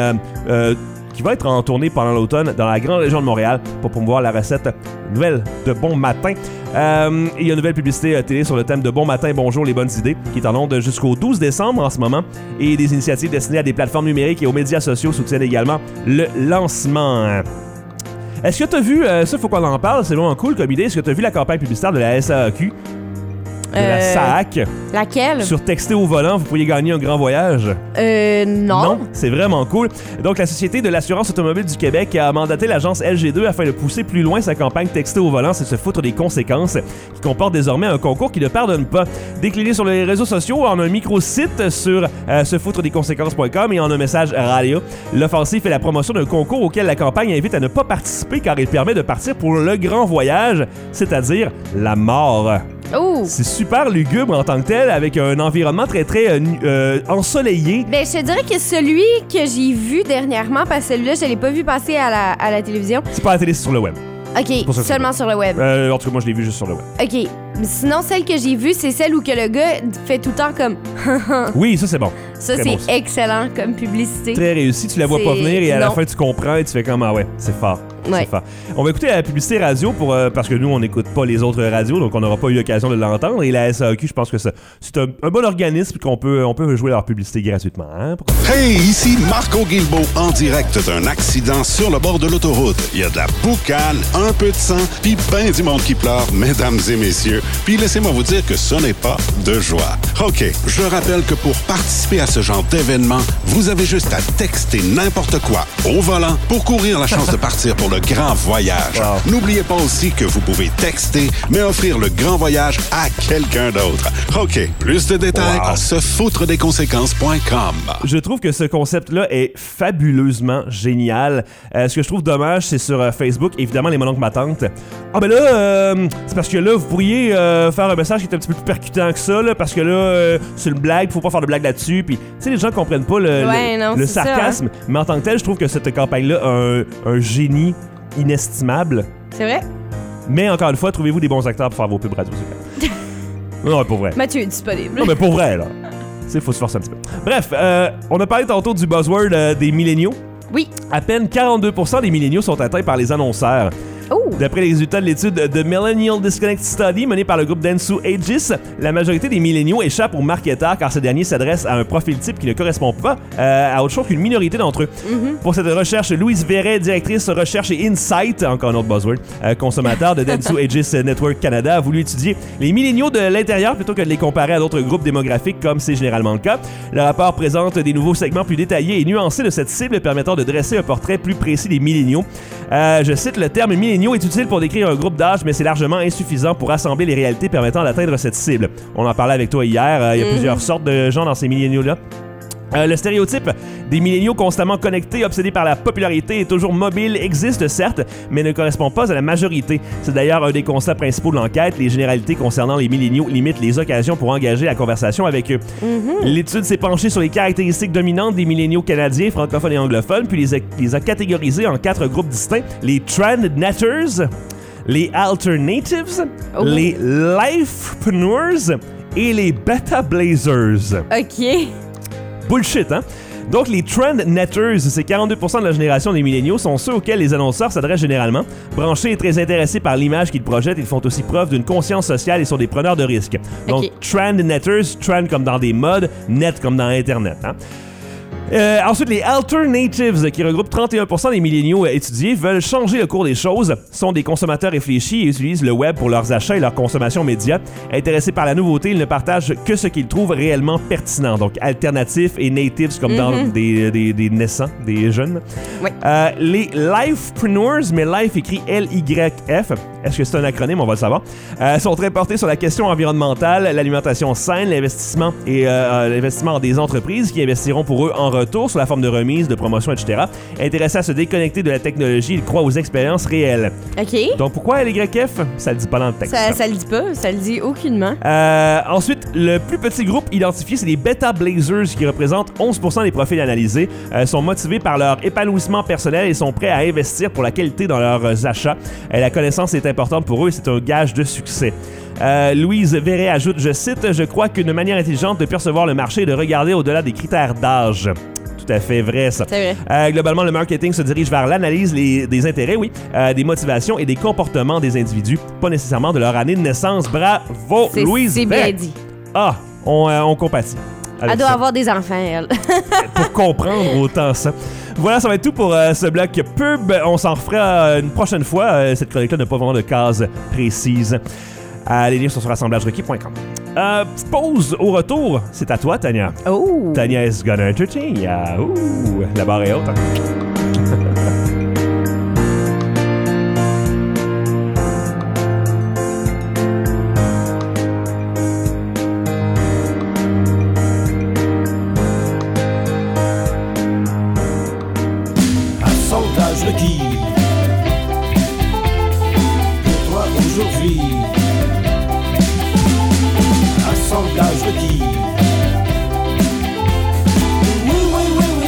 qui va être en tournée pendant l'automne dans la grande région de Montréal pour promouvoir la recette nouvelle de Bon Matin. Il y a une nouvelle publicité télé sur le thème de Bon Matin, bonjour, les bonnes idées, qui est en ondes jusqu'au 12 décembre en ce moment. Et des initiatives destinées à des plateformes numériques et aux médias sociaux soutiennent également le lancement. Est-ce que tu as vu, ça faut qu'on en parle, c'est vraiment cool comme idée, est-ce que tu as vu la campagne publicitaire de la SAQ? De la SAAC. Laquelle? Sur Texter au volant, vous pourriez gagner un grand voyage. Non. Non, c'est vraiment cool. Donc, la Société de l'assurance automobile du Québec a mandaté l'agence LG2 afin de pousser plus loin sa campagne Texter au volant, c'est se foutre des conséquences, qui comporte désormais un concours qui ne pardonne pas. Décliné sur les réseaux sociaux en un micro-site sur sefoutredesconséquences.com et en un message radio, l'offensive fait la promotion d'un concours auquel la campagne invite à ne pas participer car il permet de partir pour le grand voyage, c'est-à-dire la mort. Oh. C'est super lugubre en tant que tel, avec un environnement très ensoleillé. Ben, je te dirais que celui que j'ai vu dernièrement, parce que celui-là, je l'ai pas vu passer à la télévision. C'est pas à la télé, c'est sur le web. OK, seulement sur le web. En tout cas, moi, je l'ai vu juste sur le web. OK. Mais sinon, celle que j'ai vue, c'est celle où que le gars fait tout le temps comme... Oui, ça, c'est bon. Ça, très c'est bon, ça. Excellent comme publicité. Très réussi. Tu la vois pas venir et à la fin, tu comprends et tu fais comme, ah ouais, c'est fort. Ouais. C'est fort. On va écouter la publicité radio parce que nous, on n'écoute pas les autres radios, donc on n'aura pas eu l'occasion de l'entendre. Et la SAQ, je pense que c'est un bon organisme qu'on peut jouer leur publicité gratuitement. Hein? Hey, ici Marco Guilbeault en direct d'un accident sur le bord de l'autoroute. Il y a de la boucane, un peu de sang, puis ben du monde qui pleure, mesdames et messieurs. Puis laissez-moi vous dire que ce n'est pas de joie. OK, je rappelle que pour participer à ce genre d'événement, vous avez juste à texter n'importe quoi au volant pour courir la chance de partir pour le grand voyage. Wow. N'oubliez pas aussi que vous pouvez texter, mais offrir le grand voyage à quelqu'un d'autre. OK, plus de détails à sefoutredesconséquences.com. Je trouve que ce concept-là est fabuleusement génial. Ce que je trouve dommage, c'est sur Facebook, évidemment, les mononcles ma tante. Ah ben là, c'est parce que là, vous pourriez faire un message qui est un petit peu plus percutant que ça, là, parce que là, c'est une blague, faut pas faire de blague là-dessus. Puis, tu sais, les gens comprennent pas le sarcasme, ça, hein? Mais en tant que tel, je trouve que cette campagne-là a un génie inestimable. C'est vrai? Mais encore une fois, trouvez-vous des bons acteurs pour faire vos pubs radio. Non, pour vrai. Mathieu est disponible. Non, mais pour vrai, là. Tu sais, faut se forcer un petit peu. Bref, on a parlé tantôt du buzzword des milléniaux. Oui. À peine 42% des milléniaux sont atteints par les annonceurs. Oh. D'après les résultats de l'étude The Millennial Disconnect Study menée par le groupe Dentsu Aegis, la majorité des milléniaux échappent aux marketeurs car ces derniers s'adressent à un profil type qui ne correspond pas à autre chose qu'une minorité d'entre eux. Pour cette recherche, Louise Verret, directrice recherche et insight, encore un autre buzzword, consommateur de Dentsu Aegis Network Canada, a voulu étudier les milléniaux de l'intérieur plutôt que de les comparer à d'autres groupes démographiques comme c'est généralement le cas. Le rapport présente des nouveaux segments plus détaillés et nuancés de cette cible permettant de dresser un portrait plus précis des milléniaux. Je cite, le terme milléniaux est utile pour décrire un groupe d'âge, mais c'est largement insuffisant pour rassembler les réalités permettant d'atteindre cette cible. On en parlait avec toi hier, il y a plusieurs sortes de gens dans ces milléniaux-là. Le stéréotype des milléniaux constamment connectés, obsédés par la popularité et toujours mobiles existe certes, mais ne correspond pas à la majorité. C'est d'ailleurs un des constats principaux de l'enquête. Les généralités concernant les milléniaux limitent les occasions pour engager la conversation avec eux. L'étude s'est penchée sur les caractéristiques dominantes des milléniaux canadiens, francophones et anglophones, puis les a catégorisés en 4 groupes distincts. Les Trendnetters, les Alternatives, les Lifepreneurs et les Beta Blazers. OK. Bullshit, hein? Donc, les Trendnetters, c'est 42% de la génération des milléniaux, sont ceux auxquels les annonceurs s'adressent généralement. Branchés et très intéressés par l'image qu'ils projettent, ils font aussi preuve d'une conscience sociale et sont des preneurs de risques. Donc, Trendnetters, trend comme dans des modes, net comme dans Internet, hein? Ensuite, les Alternatives, qui regroupent 31% des milléniaux étudiés, veulent changer le cours des choses, sont des consommateurs réfléchis et utilisent le web pour leurs achats et leur consommation média. Intéressés par la nouveauté, ils ne partagent que ce qu'ils trouvent réellement pertinent. Donc, alternatifs et natives, comme dans des naissants, des jeunes. Oui. Les Lifepreneurs, mais Life écrit L-Y-F, est-ce que c'est un acronyme? On va le savoir. Sont très portés sur la question environnementale, l'alimentation saine, l'investissement et l'investissement dans des entreprises qui investiront pour eux en retour sous la forme de remise, de promotion, etc. Intéressés à se déconnecter de la technologie, ils croient aux expériences réelles. OK. Donc pourquoi LYF? Ça le dit pas dans le texte. Ça le dit pas, ça le dit aucunement. Ensuite, le plus petit groupe identifié, c'est les Beta Blazers qui représentent 11% des profils analysés, sont motivés par leur épanouissement personnel et sont prêts à investir pour la qualité dans leurs achats. La connaissance est importante pour eux et c'est un gage de succès. Louise Verret ajoute, je cite, « Je crois qu'une manière intelligente de percevoir le marché est de regarder au-delà des critères d'âge. » Tout à fait vrai, ça. C'est vrai. Globalement, le marketing se dirige vers l'analyse des intérêts, des motivations et des comportements des individus, pas nécessairement de leur année de naissance. Bravo, Louise C'est Verret. bien dit. Ah, on compatit. Elle doit avoir des enfants, elle. Pour comprendre autant ça. Voilà, ça va être tout pour ce bloc pub. On s'en refera une prochaine fois. Cette chronique-là n'a pas vraiment de case précise. Les livres sont sur assemblagerequis.com. Petite pause au retour. C'est à toi, Tania. Oh! Tania is gonna entertain ya. Ouh, la barre est haute. Hein? Assemblage requis. Pour toi aujourd'hui. Assemblage requis. Oui, oui, oui, oui,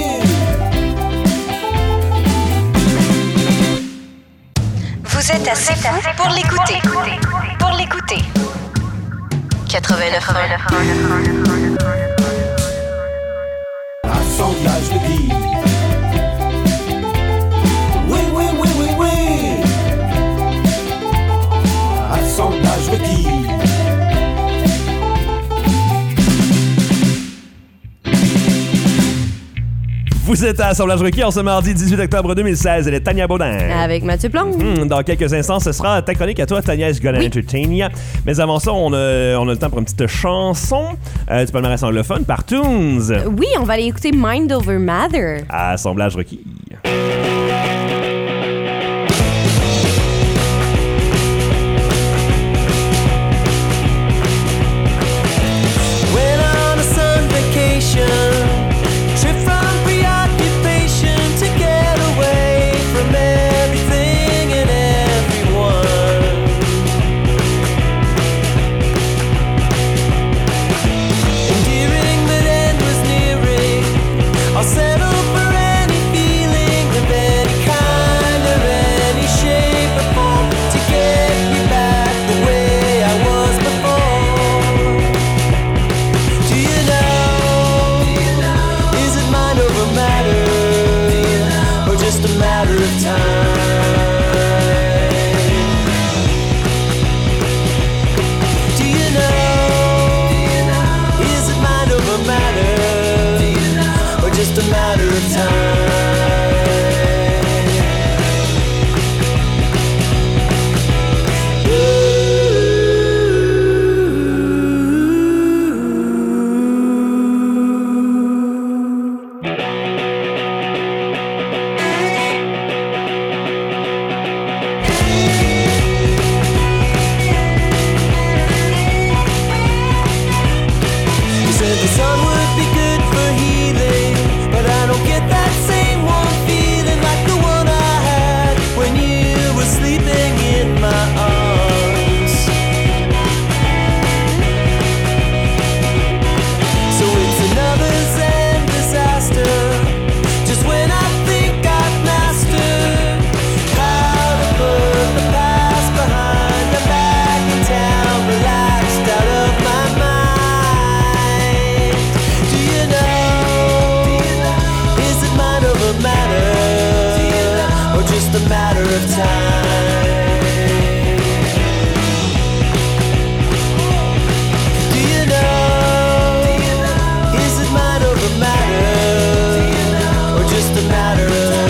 oui. Vous êtes assez fou pour l'écouter. Pour l'écouter. 89.1. Assemblage requis. Oui, oui, oui, oui, oui. Assemblage requis. Vous êtes à Assemblage Requis en ce mardi 18 octobre 2016. Elle est Tania Baudin. Avec Mathieu Plomb. Dans quelques instants, ce sera ta chronique à toi, Tania is gonna entertain ya. Mais avant ça, on a le temps pour une petite chanson du palmarès anglophone par Toons. Oui, on va aller écouter Mind Over Matter. À Assemblage Requis. Went on a sun vacation, trip from preoccupation to get away from everything and everyone. Endearing, but end was nearing. I'll settle for any feeling that of time. Do you know? Is it mind over matter? Or just a matter of time?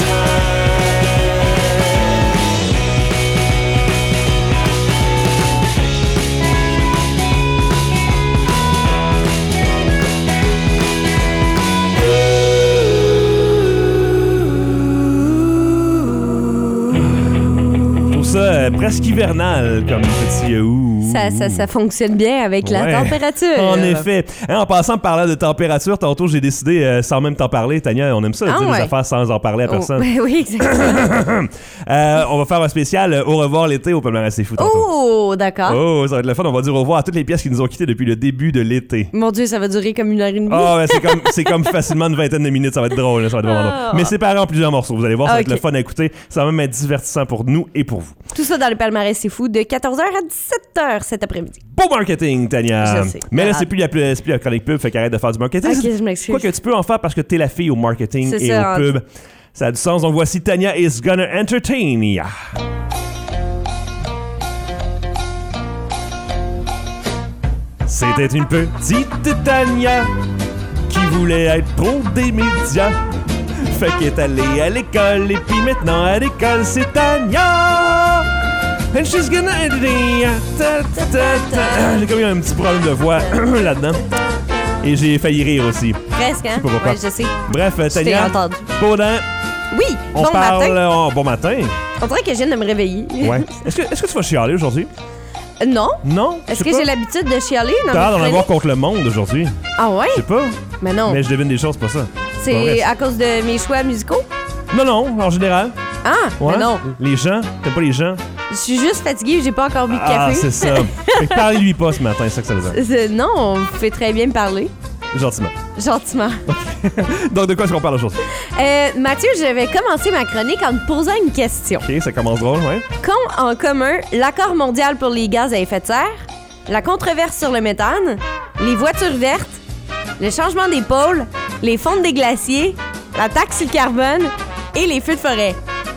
Presque hivernal comme petit ouh. Ça fonctionne bien avec la température. En effet. En passant par là de température, tantôt j'ai décidé, sans même t'en parler, Tania, on aime ça, dire des affaires sans en parler à personne. Oui, exactement. On va faire un spécial au revoir l'été au palmarès c'est fou tantôt. Oh, d'accord. Oh, ça va être le fun. On va dire au revoir à toutes les pièces qui nous ont quittés depuis le début de l'été. Mon Dieu, ça va durer comme 1h30. Oh, c'est comme facilement une vingtaine de minutes. Ça va être drôle. Ça va être vraiment drôle. Mais séparé en plusieurs morceaux. Vous allez voir, ça va être le fun à écouter. Ça va même être divertissant pour nous et pour vous. Tout ça dans le palmarès c'est fou de 14h à 17h cet après-midi. Beau marketing, Tania. Je sais. Mais là, c'est plus la chronique pub, fait qu'arrête de faire du marketing. Ok, je m'excuse. Quoi que tu peux en faire parce que t'es la fille au marketing c'est et ça, au pub. Ça a du sens. Donc voici Tania is gonna entertain ya. C'était une petite Tania qui voulait être pro des médias. Fait qu'elle est allée à l'école et puis maintenant à l'école c'est Tania. And she's gonna entertain ya. J'ai comme eu un petit problème de voix là-dedans. Et j'ai failli rire aussi. Presque, hein? Ouais, je sais. Bref, Tania, Baudin, oui, on parle... bon matin. On dirait que je viens de me réveiller. Ouais. Est-ce que tu vas chialer aujourd'hui? Non. Non? Est-ce que j'ai l'habitude de chialer? T'as l'air d'en avoir contre le monde aujourd'hui. Ah ouais? Je sais pas. Mais non. Mais je devine des choses, pas ça. C'est à cause de mes choix musicaux? Non, en général. Ah, ouais. Mais non. Les gens? T'aimes pas les gens? Je suis juste fatiguée, j'ai pas encore bu de café. Ah, c'est ça. Fait que parlez-lui pas ce matin, c'est ça que ça veut dire. Non, on fait très bien me parler. Gentiment. Donc, de quoi est-ce qu'on parle aujourd'hui? Mathieu, je vais commencer ma chronique en te posant une question. OK, ça commence drôle, ouais. Qu'ont en commun l'accord mondial pour les gaz à effet de serre, la controverse sur le méthane, les voitures vertes, le changement des pôles, les fontes des glaciers, la taxe sur le carbone et les feux de forêt?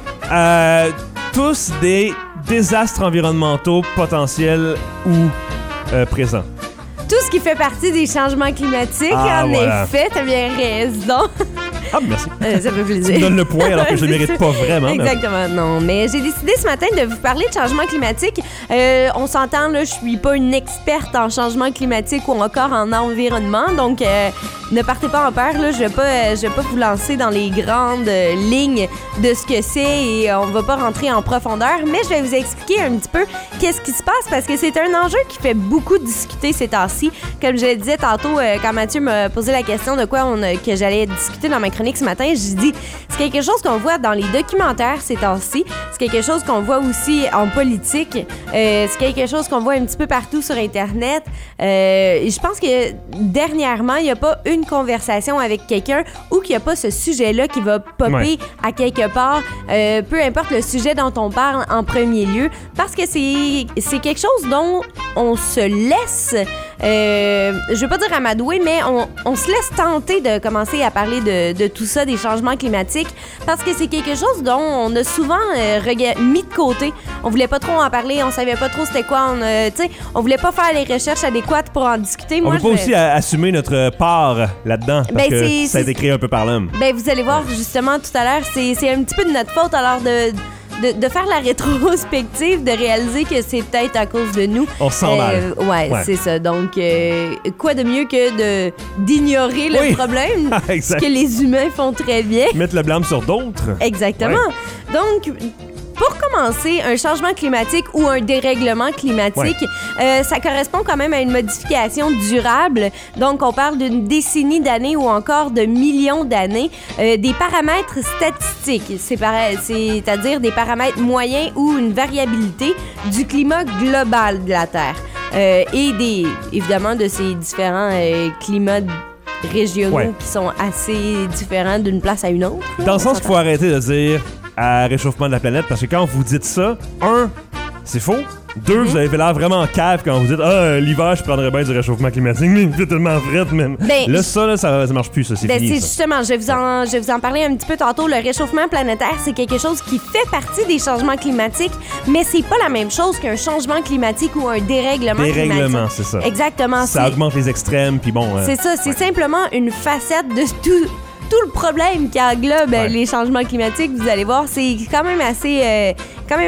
Tous des désastres environnementaux potentiels ou présents. Tout ce qui fait partie des changements climatiques, effet, t'as bien raison. Ah, merci. Ça fait plaisir. Tu me donnes le point alors que je le mérite pas vraiment. Exactement, non. Mais j'ai décidé ce matin de vous parler de changement climatique. On s'entend, là, je suis pas une experte en changement climatique ou encore en environnement, donc ne partez pas en peur, là. Je vais pas vous lancer dans les grandes lignes de ce que c'est et on va pas rentrer en profondeur, mais je vais vous expliquer un petit peu qu'est-ce qui se passe parce que c'est un enjeu qui fait beaucoup discuter ces temps-ci. Comme je le disais tantôt, quand Mathieu m'a posé la question de quoi que j'allais discuter dans ma chronique ce matin, j'ai dit c'est quelque chose qu'on voit dans les documentaires ces temps-ci, c'est quelque chose qu'on voit aussi en politique, c'est quelque chose qu'on voit un petit peu partout sur Internet. Et je pense que dernièrement, il n'y a pas une conversation avec quelqu'un ou qu'il n'y a pas ce sujet-là qui va popper à quelque part, peu importe le sujet dont on parle en premier lieu, parce que c'est quelque chose dont on se laisse, je veux pas dire amadouer, mais on se laisse tenter de commencer à parler de tout ça, des changements climatiques, parce que c'est quelque chose dont on a souvent mis de côté. On voulait pas trop en parler, on savait pas trop c'était quoi, on voulait pas faire les recherches adéquates pour en discuter. On veut pas aussi assumer notre part là-dedans, parce que ça a été créé un peu par l'homme. Ben, vous allez voir justement tout à l'heure, c'est un petit peu de notre faute alors de faire la rétrospective, de réaliser que c'est peut-être à cause de nous. On se sent mal. Ouais, c'est ça. Donc, quoi de mieux que d'ignorer le problème, ce que les humains font très bien. Mettre le blâme sur d'autres. Exactement. Ouais. Donc, pour commencer, un changement climatique ou un dérèglement climatique, ça correspond quand même à une modification durable. Donc, on parle d'une décennie d'années ou encore de millions d'années. Des paramètres statistiques, c'est-à-dire des paramètres moyens ou une variabilité du climat global de la Terre. Et évidemment, de ces différents climats régionaux qui sont assez différents d'une place à une autre. Dans le sens qu'il faut arrêter de dire à réchauffement de la planète, parce que quand vous dites ça, c'est faux. 2, vous avez l'air vraiment cave quand vous dites l'hiver, je prendrais bien du réchauffement climatique, mais il fait tellement frais, même. Là, ça marche plus, ça, c'est fini. C'est ça. justement, je vais vous en parler un petit peu tantôt. Le réchauffement planétaire, c'est quelque chose qui fait partie des changements climatiques, mais c'est pas la même chose qu'un changement climatique ou un dérèglement climatique. Dérèglement, c'est ça. Exactement. Ça augmente les extrêmes, puis bon... c'est ça, c'est simplement une facette de tout le problème qui englobe les changements climatiques. Vous allez voir, c'est quand même assez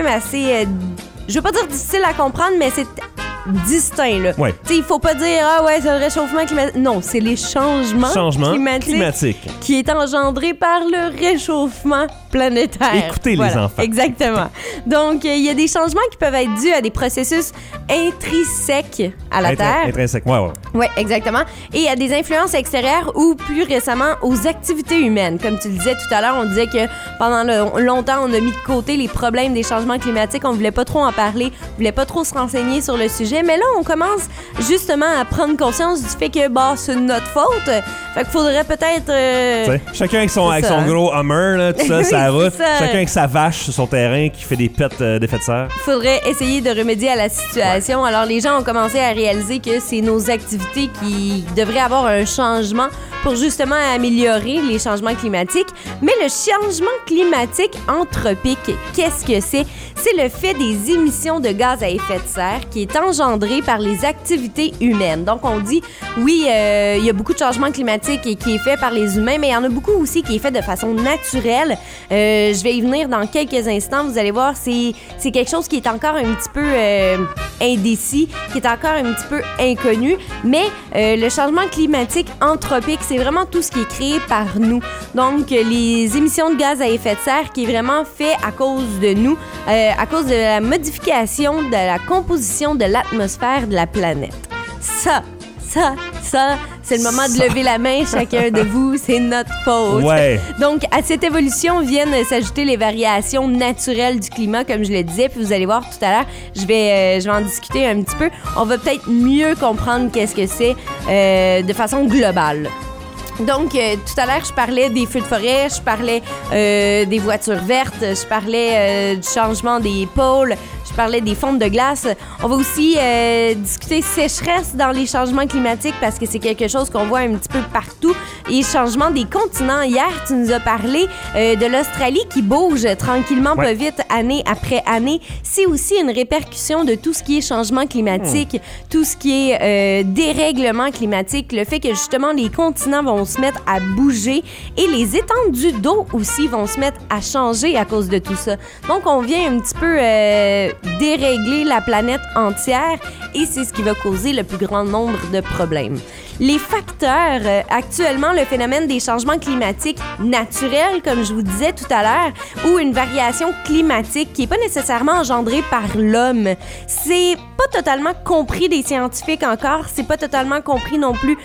je veux pas dire difficile à comprendre, mais c'est distinct, là. Ouais. Il faut pas dire c'est le réchauffement climatique. Non, c'est les changements climatiques qui est engendré par le réchauffement planétaire. Écoutez les enfants. Exactement. Donc, il y a des changements qui peuvent être dus à des processus intrinsèques à la Terre. Intrinsèques, ouais. Oui, exactement. Et à des influences extérieures ou, plus récemment, aux activités humaines. Comme tu le disais tout à l'heure, on disait que pendant longtemps, on a mis de côté les problèmes des changements climatiques. On voulait pas trop en parler, on voulait pas trop se renseigner sur le sujet. Mais là, on commence justement à prendre conscience du fait que c'est notre faute. Fait qu'il faudrait peut-être... chacun avec son gros Hummer, là, tout ça, ça route. Chacun avec sa vache sur son terrain qui fait des pets d'effet de serre. Il faudrait essayer de remédier à la situation. Alors, les gens ont commencé à réaliser que c'est nos activités qui devraient avoir un changement pour justement améliorer les changements climatiques. Mais le changement climatique anthropique, qu'est-ce que c'est? C'est le fait des émissions de gaz à effet de serre qui est engendré par les activités humaines. Donc, on dit, oui, il y a beaucoup de changements climatiques qui est fait par les humains, mais il y en a beaucoup aussi qui est fait de façon naturelle. Je vais y venir dans quelques instants. Vous allez voir, c'est quelque chose qui est encore un petit peu indécis, qui est encore un petit peu inconnu. Mais le changement climatique anthropique, c'est vraiment tout ce qui est créé par nous. Donc, les émissions de gaz à effet de serre qui est vraiment fait à cause de nous, à cause de la modification de la composition de l'atmosphère de la planète. Ça, c'est le moment de lever la main, chacun de vous, c'est notre faute. Ouais. Donc, à cette évolution viennent s'ajouter les variations naturelles du climat, comme je le disais, puis vous allez voir tout à l'heure, je vais en discuter un petit peu. On va peut-être mieux comprendre qu'est-ce que c'est de façon globale. Donc, tout à l'heure, je parlais des feux de forêt, je parlais des voitures vertes, je parlais du changement des pôles, je parlais des fontes de glace. On va aussi discuter sécheresse dans les changements climatiques parce que c'est quelque chose qu'on voit un petit peu partout. Et changement des continents. Hier, tu nous as parlé de l'Australie qui bouge tranquillement, pas vite, année après année. C'est aussi une répercussion de tout ce qui est changement climatique, tout ce qui est dérèglement climatique, le fait que justement les continents vont se mettre à bouger et les étendues d'eau aussi vont se mettre à changer à cause de tout ça. Donc, on vient un petit peu dérégler la planète entière et c'est ce qui va causer le plus grand nombre de problèmes. Les facteurs, actuellement, le phénomène des changements climatiques naturels, comme je vous disais tout à l'heure, ou une variation climatique qui n'est pas nécessairement engendrée par l'homme. C'est pas totalement compris des scientifiques encore, c'est pas totalement compris non plus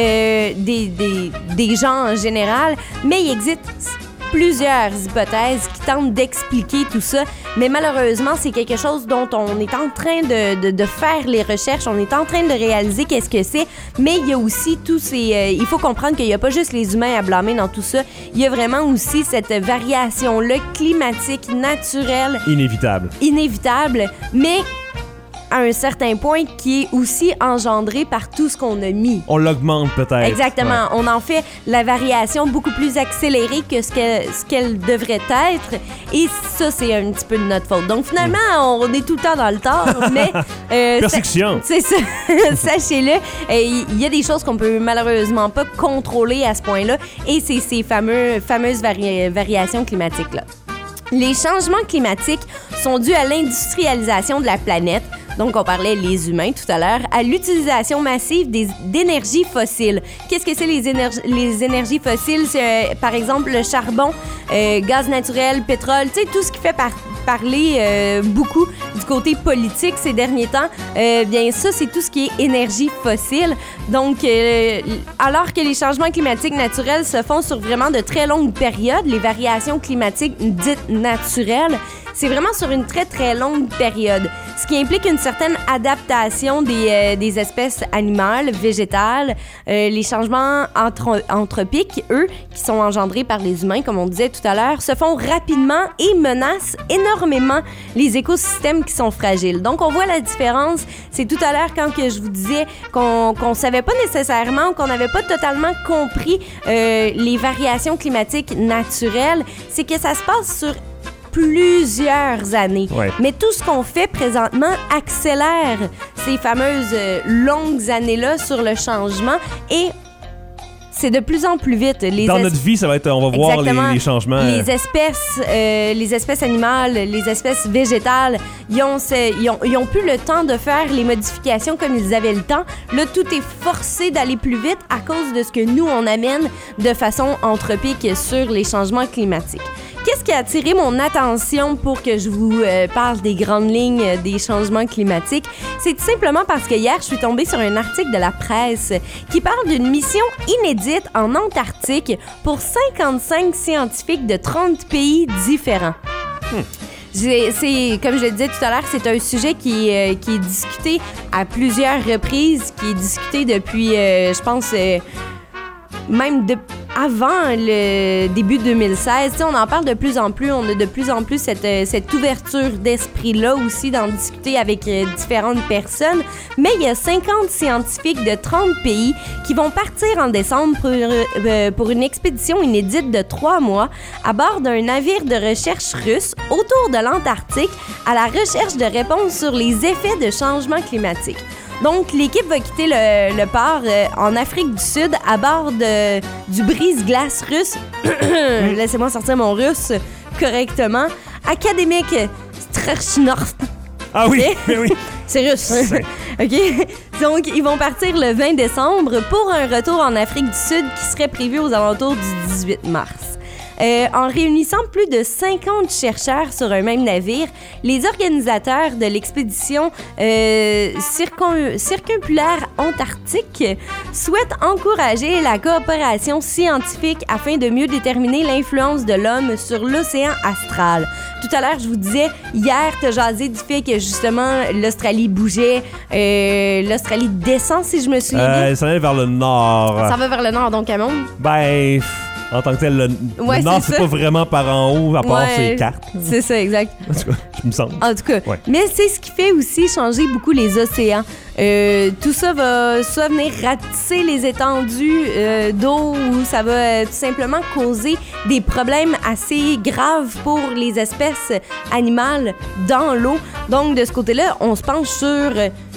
des gens en général, mais il existe plusieurs hypothèses qui tentent d'expliquer tout ça, mais malheureusement, c'est quelque chose dont on est en train de faire les recherches, on est en train de réaliser qu'est-ce que c'est, mais il y a aussi tous ces... il faut comprendre qu'il n'y a pas juste les humains à blâmer dans tout ça, il y a vraiment aussi cette variation-là climatique, naturelle. Inévitable, mais à un certain point qui est aussi engendré par tout ce qu'on a mis. On l'augmente peut-être. Exactement. Ouais. On en fait la variation beaucoup plus accélérée que ce qu'elle devrait être. Et ça, c'est un petit peu de notre faute. Donc finalement, on est tout le temps dans le tort, mais... Persecution. C'est ça. Sachez-le. Il y a des choses qu'on peut malheureusement pas contrôler à ce point-là. Et c'est ces fameuses variations climatiques-là. Les changements climatiques sont dus à l'industrialisation de la planète. Donc, on parlait les humains tout à l'heure, à l'utilisation massive d'énergies fossiles. Qu'est-ce que c'est les énergies fossiles? C'est, par exemple, le charbon, gaz naturel, pétrole, tu sais, tout ce qui fait parler beaucoup du côté politique ces derniers temps. Bien, ça, c'est tout ce qui est énergie fossile. Donc, alors que les changements climatiques naturels se font sur vraiment de très longues périodes, les variations climatiques dites naturelles, c'est vraiment sur une très, très longue période. Ce qui implique une certaine adaptation des espèces animales, végétales. Les changements anthropiques, eux, qui sont engendrés par les humains, comme on disait tout à l'heure, se font rapidement et menacent énormément énormément les écosystèmes qui sont fragiles. Donc, on voit la différence. C'est tout à l'heure quand que je vous disais qu'on savait pas nécessairement, qu'on n'avait pas totalement compris les variations climatiques naturelles. C'est que ça se passe sur plusieurs années. Ouais. Mais tout ce qu'on fait présentement accélère ces fameuses longues années-là sur le changement et c'est de plus en plus vite. Dans notre vie, ça va être, on va voir les changements. Les espèces animales, les espèces végétales, ils ont plus le temps de faire les modifications comme ils avaient le temps. Là, tout est forcé d'aller plus vite à cause de ce que nous, on amène de façon anthropique sur les changements climatiques. Qu'est-ce qui a attiré mon attention pour que je vous parle des grandes lignes des changements climatiques? C'est tout simplement parce que hier, je suis tombée sur un article de la presse qui parle d'une mission inédite en Antarctique pour 55 scientifiques de 30 pays différents. C'est, comme je le disais tout à l'heure, c'est un sujet qui est discuté à plusieurs reprises, qui est discuté depuis, je pense, même avant le début 2016. T'sais, on en parle de plus en plus. On a de plus en plus cette ouverture d'esprit-là aussi d'en discuter avec différentes personnes. Mais il y a 50 scientifiques de 30 pays qui vont partir en décembre pour une expédition inédite de 3 mois à bord d'un navire de recherche russe autour de l'Antarctique à la recherche de réponses sur les effets de changement climatique. Donc, l'équipe va quitter le port en Afrique du Sud à bord du brise-glace russe. Laissez-moi sortir mon russe correctement. Akademik Strachnort. Ah oui, mais oui. C'est russe. OK? Donc, ils vont partir le 20 décembre pour un retour en Afrique du Sud qui serait prévu aux alentours du 18 mars. En réunissant plus de 50 chercheurs sur un même navire, les organisateurs de l'expédition circumpolaire antarctique souhaitent encourager la coopération scientifique afin de mieux déterminer l'influence de l'homme sur l'océan astral. Tout à l'heure, je vous disais, hier, t'as jasé du fait que justement l'Australie bougeait, l'Australie descend, si je me souviens bien. Ça va vers le nord. Ça va vers le nord, donc à monde? Ben... En tant que tel, le nord, c'est pas vraiment par en haut, à part ses cartes. C'est ça, exact. En tout cas, je me sens. En tout cas. Ouais. Mais c'est ce qui fait aussi changer beaucoup les océans. Tout ça va soit venir ratisser les étendues d'eau ou ça va tout simplement causer des problèmes assez graves pour les espèces animales dans l'eau. Donc, de ce côté-là, on se penche sur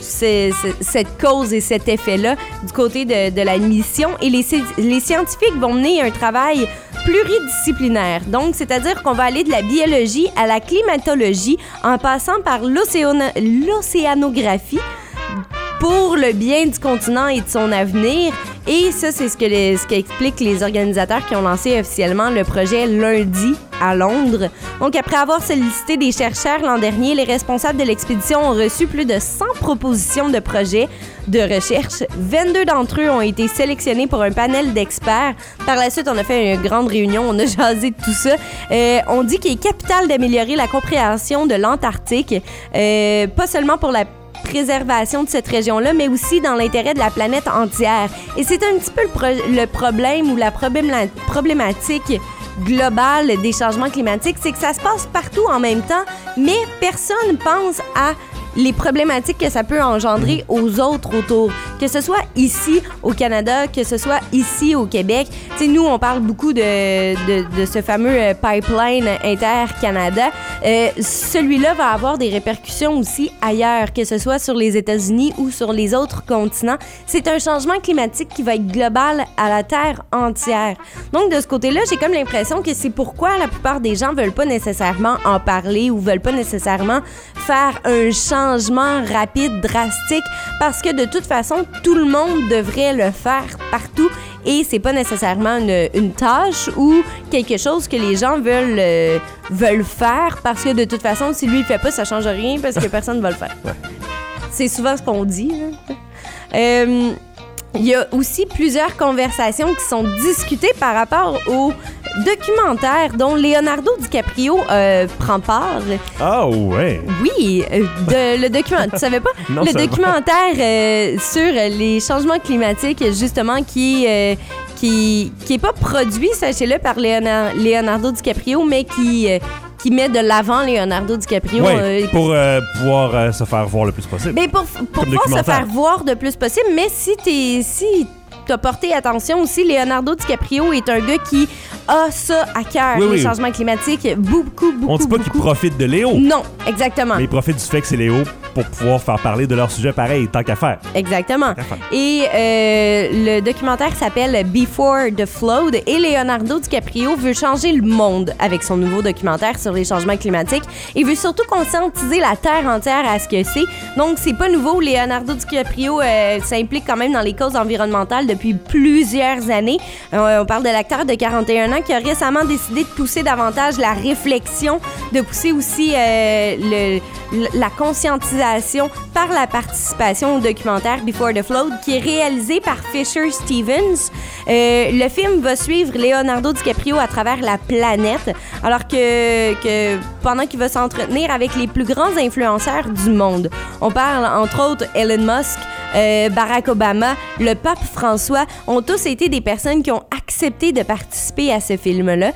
cette cause et cet effet-là du côté de la mission. Et les scientifiques vont mener un travail pluridisciplinaire. Donc, c'est-à-dire qu'on va aller de la biologie à la climatologie en passant par l'océanographie pour le bien du continent et de son avenir. Et ça, c'est ce qu'expliquent les organisateurs qui ont lancé officiellement le projet lundi à Londres. Donc, après avoir sollicité des chercheurs l'an dernier, les responsables de l'expédition ont reçu plus de 100 propositions de projets de recherche. 22 d'entre eux ont été sélectionnés pour un panel d'experts. Par la suite, on a fait une grande réunion, on a jasé de tout ça. On dit qu'il est capital d'améliorer la compréhension de l'Antarctique, pas seulement pour la préservation de cette région-là, mais aussi dans l'intérêt de la planète entière. Et c'est un petit peu le problème ou la problématique globale des changements climatiques, c'est que ça se passe partout en même temps, mais personne pense à les problématiques que ça peut engendrer aux autres autour. Que ce soit ici au Canada, que ce soit ici au Québec. Tu sais, nous, on parle beaucoup de ce fameux pipeline Inter-Canada. Celui-là va avoir des répercussions aussi ailleurs, que ce soit sur les États-Unis ou sur les autres continents. C'est un changement climatique qui va être global à la Terre entière. Donc, de ce côté-là, j'ai comme l'impression que c'est pourquoi la plupart des gens veulent pas nécessairement en parler ou veulent pas nécessairement faire un changement rapide, drastique, parce que de toute façon, tout le monde devrait le faire partout et c'est pas nécessairement une tâche ou quelque chose que les gens veulent faire parce que de toute façon, si lui il fait pas, ça change rien parce que personne va le faire. Ouais. C'est souvent ce qu'on dit. Il y a aussi plusieurs conversations qui sont discutées par rapport au documentaire dont Leonardo DiCaprio prend part. Ah ouais. Oui, le documentaire. Tu savais pas? Non, le documentaire sur les changements climatiques, justement, qui est pas produit, sachez-le, par Leonardo DiCaprio, mais qui qui met de l'avant Leonardo DiCaprio. Oui, pour pouvoir se faire voir le plus possible. Ben pour pouvoir se faire voir le plus possible, mais si t'as porté attention aussi, Leonardo DiCaprio est un gars qui a ça à cœur, les changements climatiques, beaucoup. On dit pas qu'il profite de Léo. Non, exactement. Mais il profite du fait que c'est Léo pour pouvoir faire parler de leur sujet pareil, tant qu'à faire. Exactement. Et le documentaire s'appelle Before the Flood et Leonardo DiCaprio veut changer le monde avec son nouveau documentaire sur les changements climatiques. Il veut surtout conscientiser la Terre entière à ce que c'est. Donc, c'est pas nouveau. Leonardo DiCaprio s'implique quand même dans les causes environnementales depuis plusieurs années. On parle de l'acteur de 41 ans qui a récemment décidé de pousser davantage la réflexion, de pousser aussi la conscientisation par la participation au documentaire Before the Flood qui est réalisé par Fisher Stevens. Le film va suivre Leonardo DiCaprio à travers la planète alors que pendant qu'il va s'entretenir avec les plus grands influenceurs du monde. On parle entre autres Elon Musk, Barack Obama, le pape François ont tous été des personnes qui ont accepté de participer à ce film-là.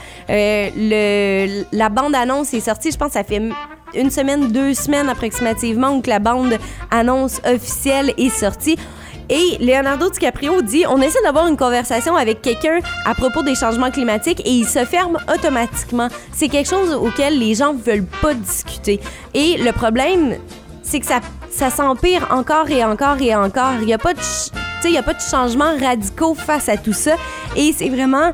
La bande-annonce est sortie, je pense que ça fait une semaine, 2 semaines approximativement où que la bande-annonce officielle est sortie. Et Leonardo DiCaprio dit « On essaie d'avoir une conversation avec quelqu'un à propos des changements climatiques et il se ferme automatiquement. C'est quelque chose auquel les gens veulent pas discuter. » Et le problème, c'est que ça s'empire encore et encore et encore. Il n'y a pas de changements radicaux face à tout ça. Et c'est vraiment...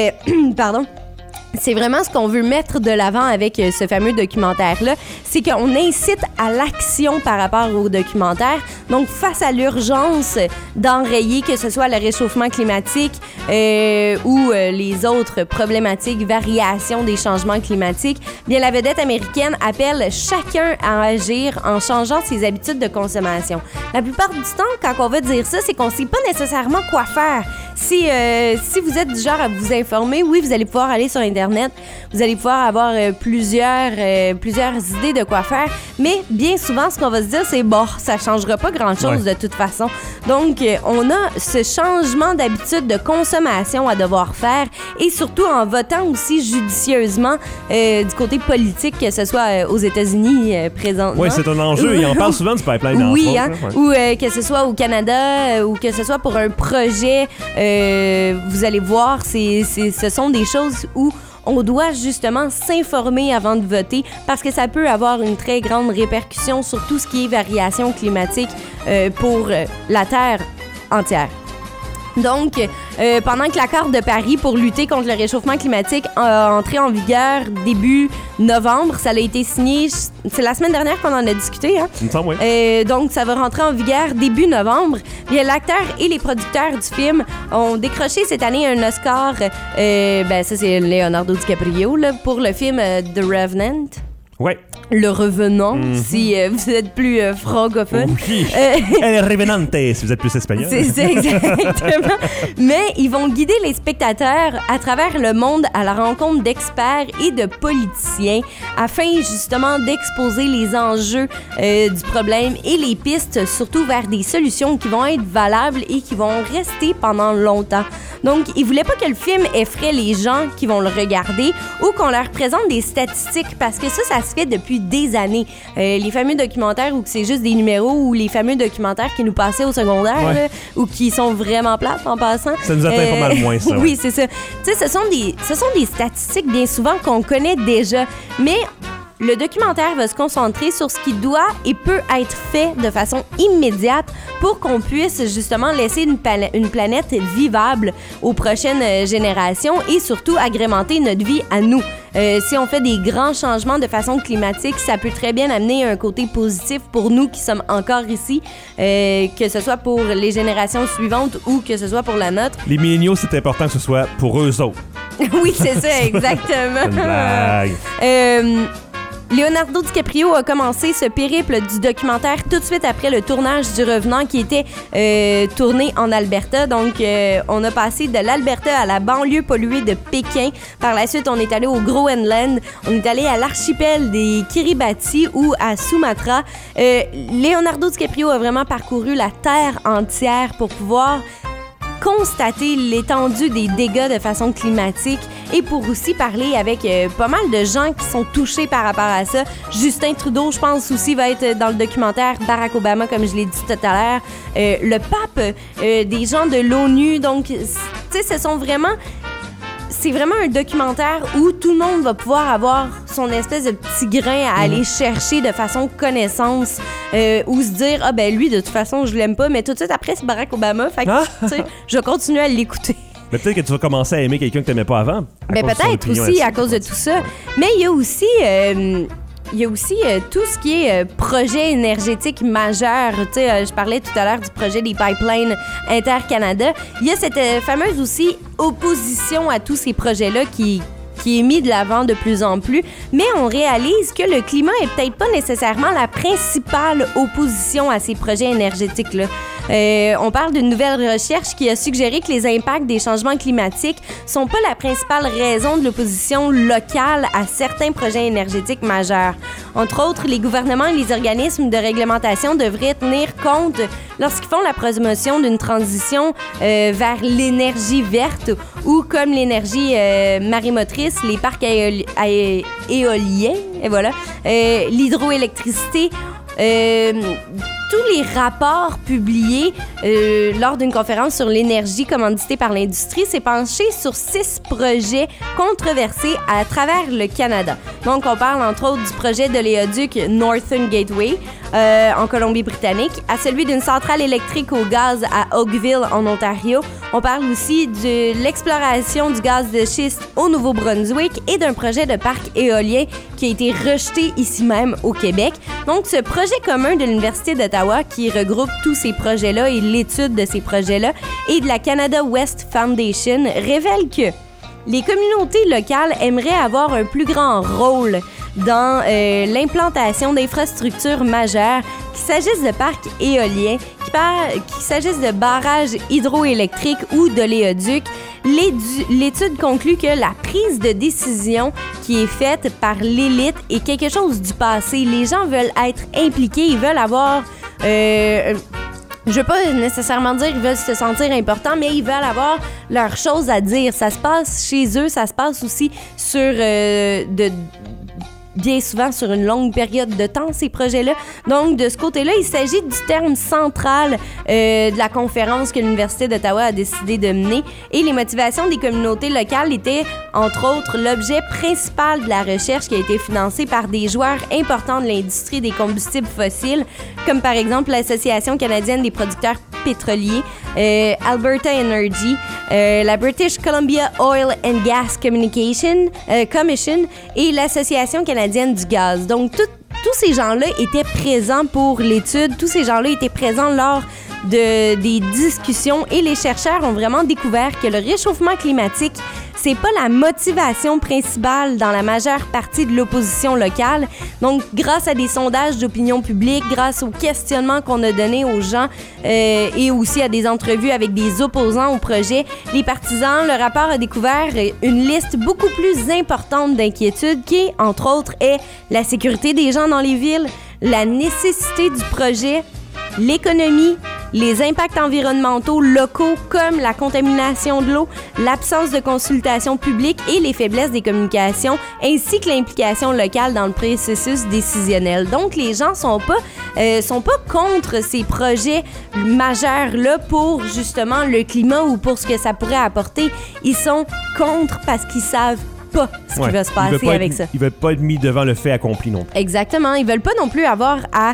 C'est vraiment ce qu'on veut mettre de l'avant avec ce fameux documentaire-là, c'est qu'on incite à l'action par rapport au documentaire. Donc, face à l'urgence d'enrayer, que ce soit le réchauffement climatique ou les autres problématiques, variations des changements climatiques, bien la vedette américaine appelle chacun à agir en changeant ses habitudes de consommation. La plupart du temps, quand on va dire ça, c'est qu'on ne sait pas nécessairement quoi faire. Si vous êtes du genre à vous informer, oui, vous allez pouvoir aller sur Internet, vous allez pouvoir avoir plusieurs idées de quoi faire, mais bien souvent, ce qu'on va se dire, c'est bon, ça changera pas grand-chose de toute façon. Donc, on a ce changement d'habitude de consommation à devoir faire et surtout en votant aussi judicieusement du côté politique, que ce soit aux États-Unis présentement. Oui, c'est un enjeu. Il en parle souvent du pipeline. Oui, ou que ce soit au Canada ou que ce soit pour un projet... vous allez voir, ce sont des choses où on doit justement s'informer avant de voter parce que ça peut avoir une très grande répercussion sur tout ce qui est variation climatique pour la Terre entière. Donc, pendant que l'accord de Paris pour lutter contre le réchauffement climatique a entré en vigueur début novembre, ça a été signé, c'est la semaine dernière qu'on en a discuté, hein? Il me semble, oui. Donc, ça va rentrer en vigueur début novembre. Bien, l'acteur et les producteurs du film ont décroché cette année un Oscar, ça c'est Leonardo DiCaprio, là, pour le film The Revenant. Ouais. Le Revenant, si vous êtes plus francophone. Oui. El Revenante, si vous êtes plus espagnol. C'est ça, exactement. Mais ils vont guider les spectateurs à travers le monde à la rencontre d'experts et de politiciens afin justement d'exposer les enjeux du problème et les pistes, surtout vers des solutions qui vont être valables et qui vont rester pendant longtemps. Donc, ils voulaient pas que le film effraie les gens qui vont le regarder ou qu'on leur présente des statistiques parce que ça se fait depuis des années. Les fameux documentaires où c'est juste des numéros ou les fameux documentaires qui nous passaient au secondaire là, ou qui sont vraiment plates en passant. Ça nous atteint pas mal moins, ça. Oui, c'est ça. Tu sais, ce sont des statistiques bien souvent qu'on connaît déjà, mais le documentaire va se concentrer sur ce qui doit et peut être fait de façon immédiate pour qu'on puisse justement laisser une planète vivable aux prochaines générations et surtout agrémenter notre vie à nous. Si on fait des grands changements de façon climatique, ça peut très bien amener un côté positif pour nous qui sommes encore ici, que ce soit pour les générations suivantes ou que ce soit pour la nôtre. Les milléniaux, c'est important que ce soit pour eux autres. Oui, c'est ça, exactement. C'est une blague. Leonardo DiCaprio a commencé ce périple du documentaire tout de suite après le tournage du Revenant qui était tourné en Alberta. Donc, on a passé de l'Alberta à la banlieue polluée de Pékin. Par la suite, on est allé au Groenland. On est allé à l'archipel des Kiribati ou à Sumatra. Leonardo DiCaprio a vraiment parcouru la terre entière pour pouvoir constater l'étendue des dégâts de façon climatique et pour aussi parler avec pas mal de gens qui sont touchés par rapport à ça. Justin Trudeau, je pense aussi, va être dans le documentaire. Barack Obama, comme je l'ai dit tout à l'heure. Le pape, des gens de l'ONU. Donc, tu sais, c'est vraiment un documentaire où tout le monde va pouvoir avoir son espèce de petit grain à aller chercher de façon connaissance ou se dire « Ah ben lui, de toute façon, je l'aime pas, mais tout de suite après, c'est Barack Obama. » Fait que, tu sais, je vais continuer à l'écouter. Mais peut-être que tu vas commencer à aimer quelqu'un que t'aimais pas avant. Ben peut-être aussi à cause de tout ça. Mais il y a aussi... tout ce qui est projet énergétique majeur. Tu sais, je parlais tout à l'heure du projet des pipelines Inter-Canada. Il y a cette fameuse aussi opposition à tous ces projets-là qui est mis de l'avant de plus en plus, mais on réalise que le climat est peut-être pas nécessairement la principale opposition à ces projets énergétiques-là. On parle d'une nouvelle recherche qui a suggéré que les impacts des changements climatiques sont pas la principale raison de l'opposition locale à certains projets énergétiques majeurs. Entre autres, les gouvernements et les organismes de réglementation devraient tenir compte lorsqu'ils font la promotion d'une transition vers l'énergie verte ou comme l'énergie marémotrice, les parcs éoliens, et voilà, l'hydroélectricité, tous les rapports publiés lors d'une conférence sur l'énergie commanditée par l'industrie s'est penché sur 6 projets controversés à travers le Canada. Donc, on parle entre autres du projet de l'éoduc Northern Gateway en Colombie-Britannique, à celui d'une centrale électrique au gaz à Oakville en Ontario. On parle aussi de l'exploration du gaz de schiste au Nouveau-Brunswick et d'un projet de parc éolien qui a été rejeté ici même au Québec. Donc, ce projet commun de l'Université d'Ottawa qui regroupe tous ces projets-là et l'étude de ces projets-là et de la Canada West Foundation révèle que les communautés locales aimeraient avoir un plus grand rôle dans l'implantation d'infrastructures majeures, qu'il s'agisse de parcs éoliens, qu'il s'agisse de barrages hydroélectriques ou de l'éoduc. L'étude conclut que la prise de décision qui est faite par l'élite est quelque chose du passé. Les gens veulent être impliqués, ils veulent avoir... je veux pas nécessairement dire qu'ils veulent se sentir importants, mais ils veulent avoir leurs choses à dire. Ça se passe chez eux, ça se passe aussi sur bien souvent sur une longue période de temps, ces projets-là. Donc, de ce côté-là, il s'agit du terme central de la conférence que l'Université d'Ottawa a décidé de mener. Et les motivations des communautés locales étaient, entre autres, l'objet principal de la recherche qui a été financée par des joueurs importants de l'industrie des combustibles fossiles, comme par exemple l'Association canadienne des producteurs pétroliers, Alberta Energy, la British Columbia Oil and Gas Commission et l'Association canadienne du gaz. Donc, tous ces gens-là étaient présents pour l'étude, tous ces gens-là étaient présents lors des discussions et les chercheurs ont vraiment découvert que le réchauffement climatique, c'est pas la motivation principale dans la majeure partie de l'opposition locale. Donc, grâce à des sondages d'opinion publique, grâce aux questionnements qu'on a donnés aux gens et aussi à des entrevues avec des opposants au projet, les partisans, le rapport a découvert une liste beaucoup plus importante d'inquiétudes qui, entre autres, est la sécurité des gens dans les villes, la nécessité du projet, l'économie, les impacts environnementaux locaux comme la contamination de l'eau, l'absence de consultation publique et les faiblesses des communications, ainsi que l'implication locale dans le processus décisionnel. Donc, les gens sont pas contre ces projets majeurs-là pour justement le climat ou pour ce que ça pourrait apporter. Ils sont contre parce qu'ils savent pas ce qui va se passer avec ça. Ils veulent pas être mis devant le fait accompli non plus. Exactement. Ils veulent pas non plus avoir à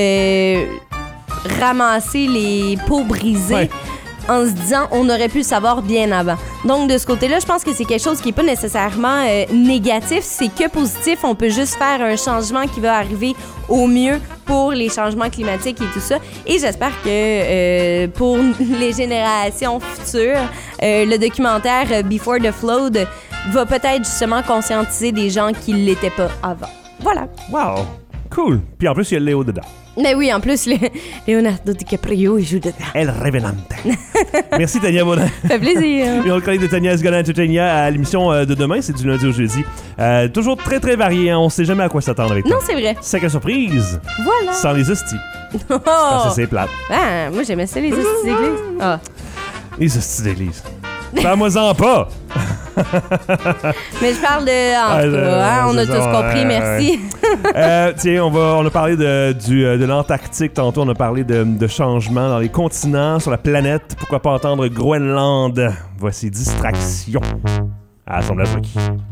ramasser les pots brisés en se disant on aurait pu le savoir bien avant. Donc, de ce côté-là, je pense que c'est quelque chose qui n'est pas nécessairement négatif, c'est que positif. On peut juste faire un changement qui va arriver au mieux pour les changements climatiques et tout ça. Et j'espère que pour les générations futures, le documentaire Before the Flood va peut-être justement conscientiser des gens qui ne l'étaient pas avant. Voilà. Wow! Cool! Puis en plus, il y a Léo dedans. Mais oui, en plus, Leonardo DiCaprio, il joue dedans. El Revenante. Merci, Tania Baudin. Ça fait plaisir. Et on le collègue de Tania is gonna entertain you à l'émission de demain, c'est du lundi au jeudi. Toujours très, très varié, hein? On sait jamais à quoi s'attendre avec toi. Non, c'est vrai. C'est que surprise. Voilà. Sans les hosties. Oh. Parce que c'est plate. Ah, moi, j'aimais ça, les hosties d'église. Ah. Les hosties d'église. Parle-moi-en pas! Mais je parle de... En tout cas, on a tous compris, merci. Tiens, on a parlé de l'Antarctique tantôt, on a parlé de changements dans les continents, sur la planète. Pourquoi pas entendre Groenland? Voici Distraction à Assemblage Requis.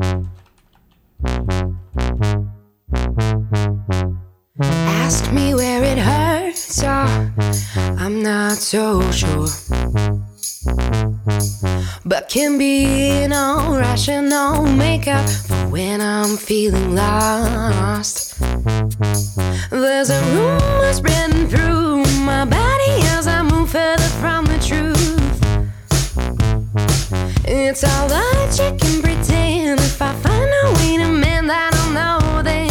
Ask me where it hurts, I'm not so sure. But can be no rational makeup for when I'm feeling lost. There's a rumor spreading through my body as I move further from the truth. It's all that you can pretend. If I find a way to mend, I don't know then.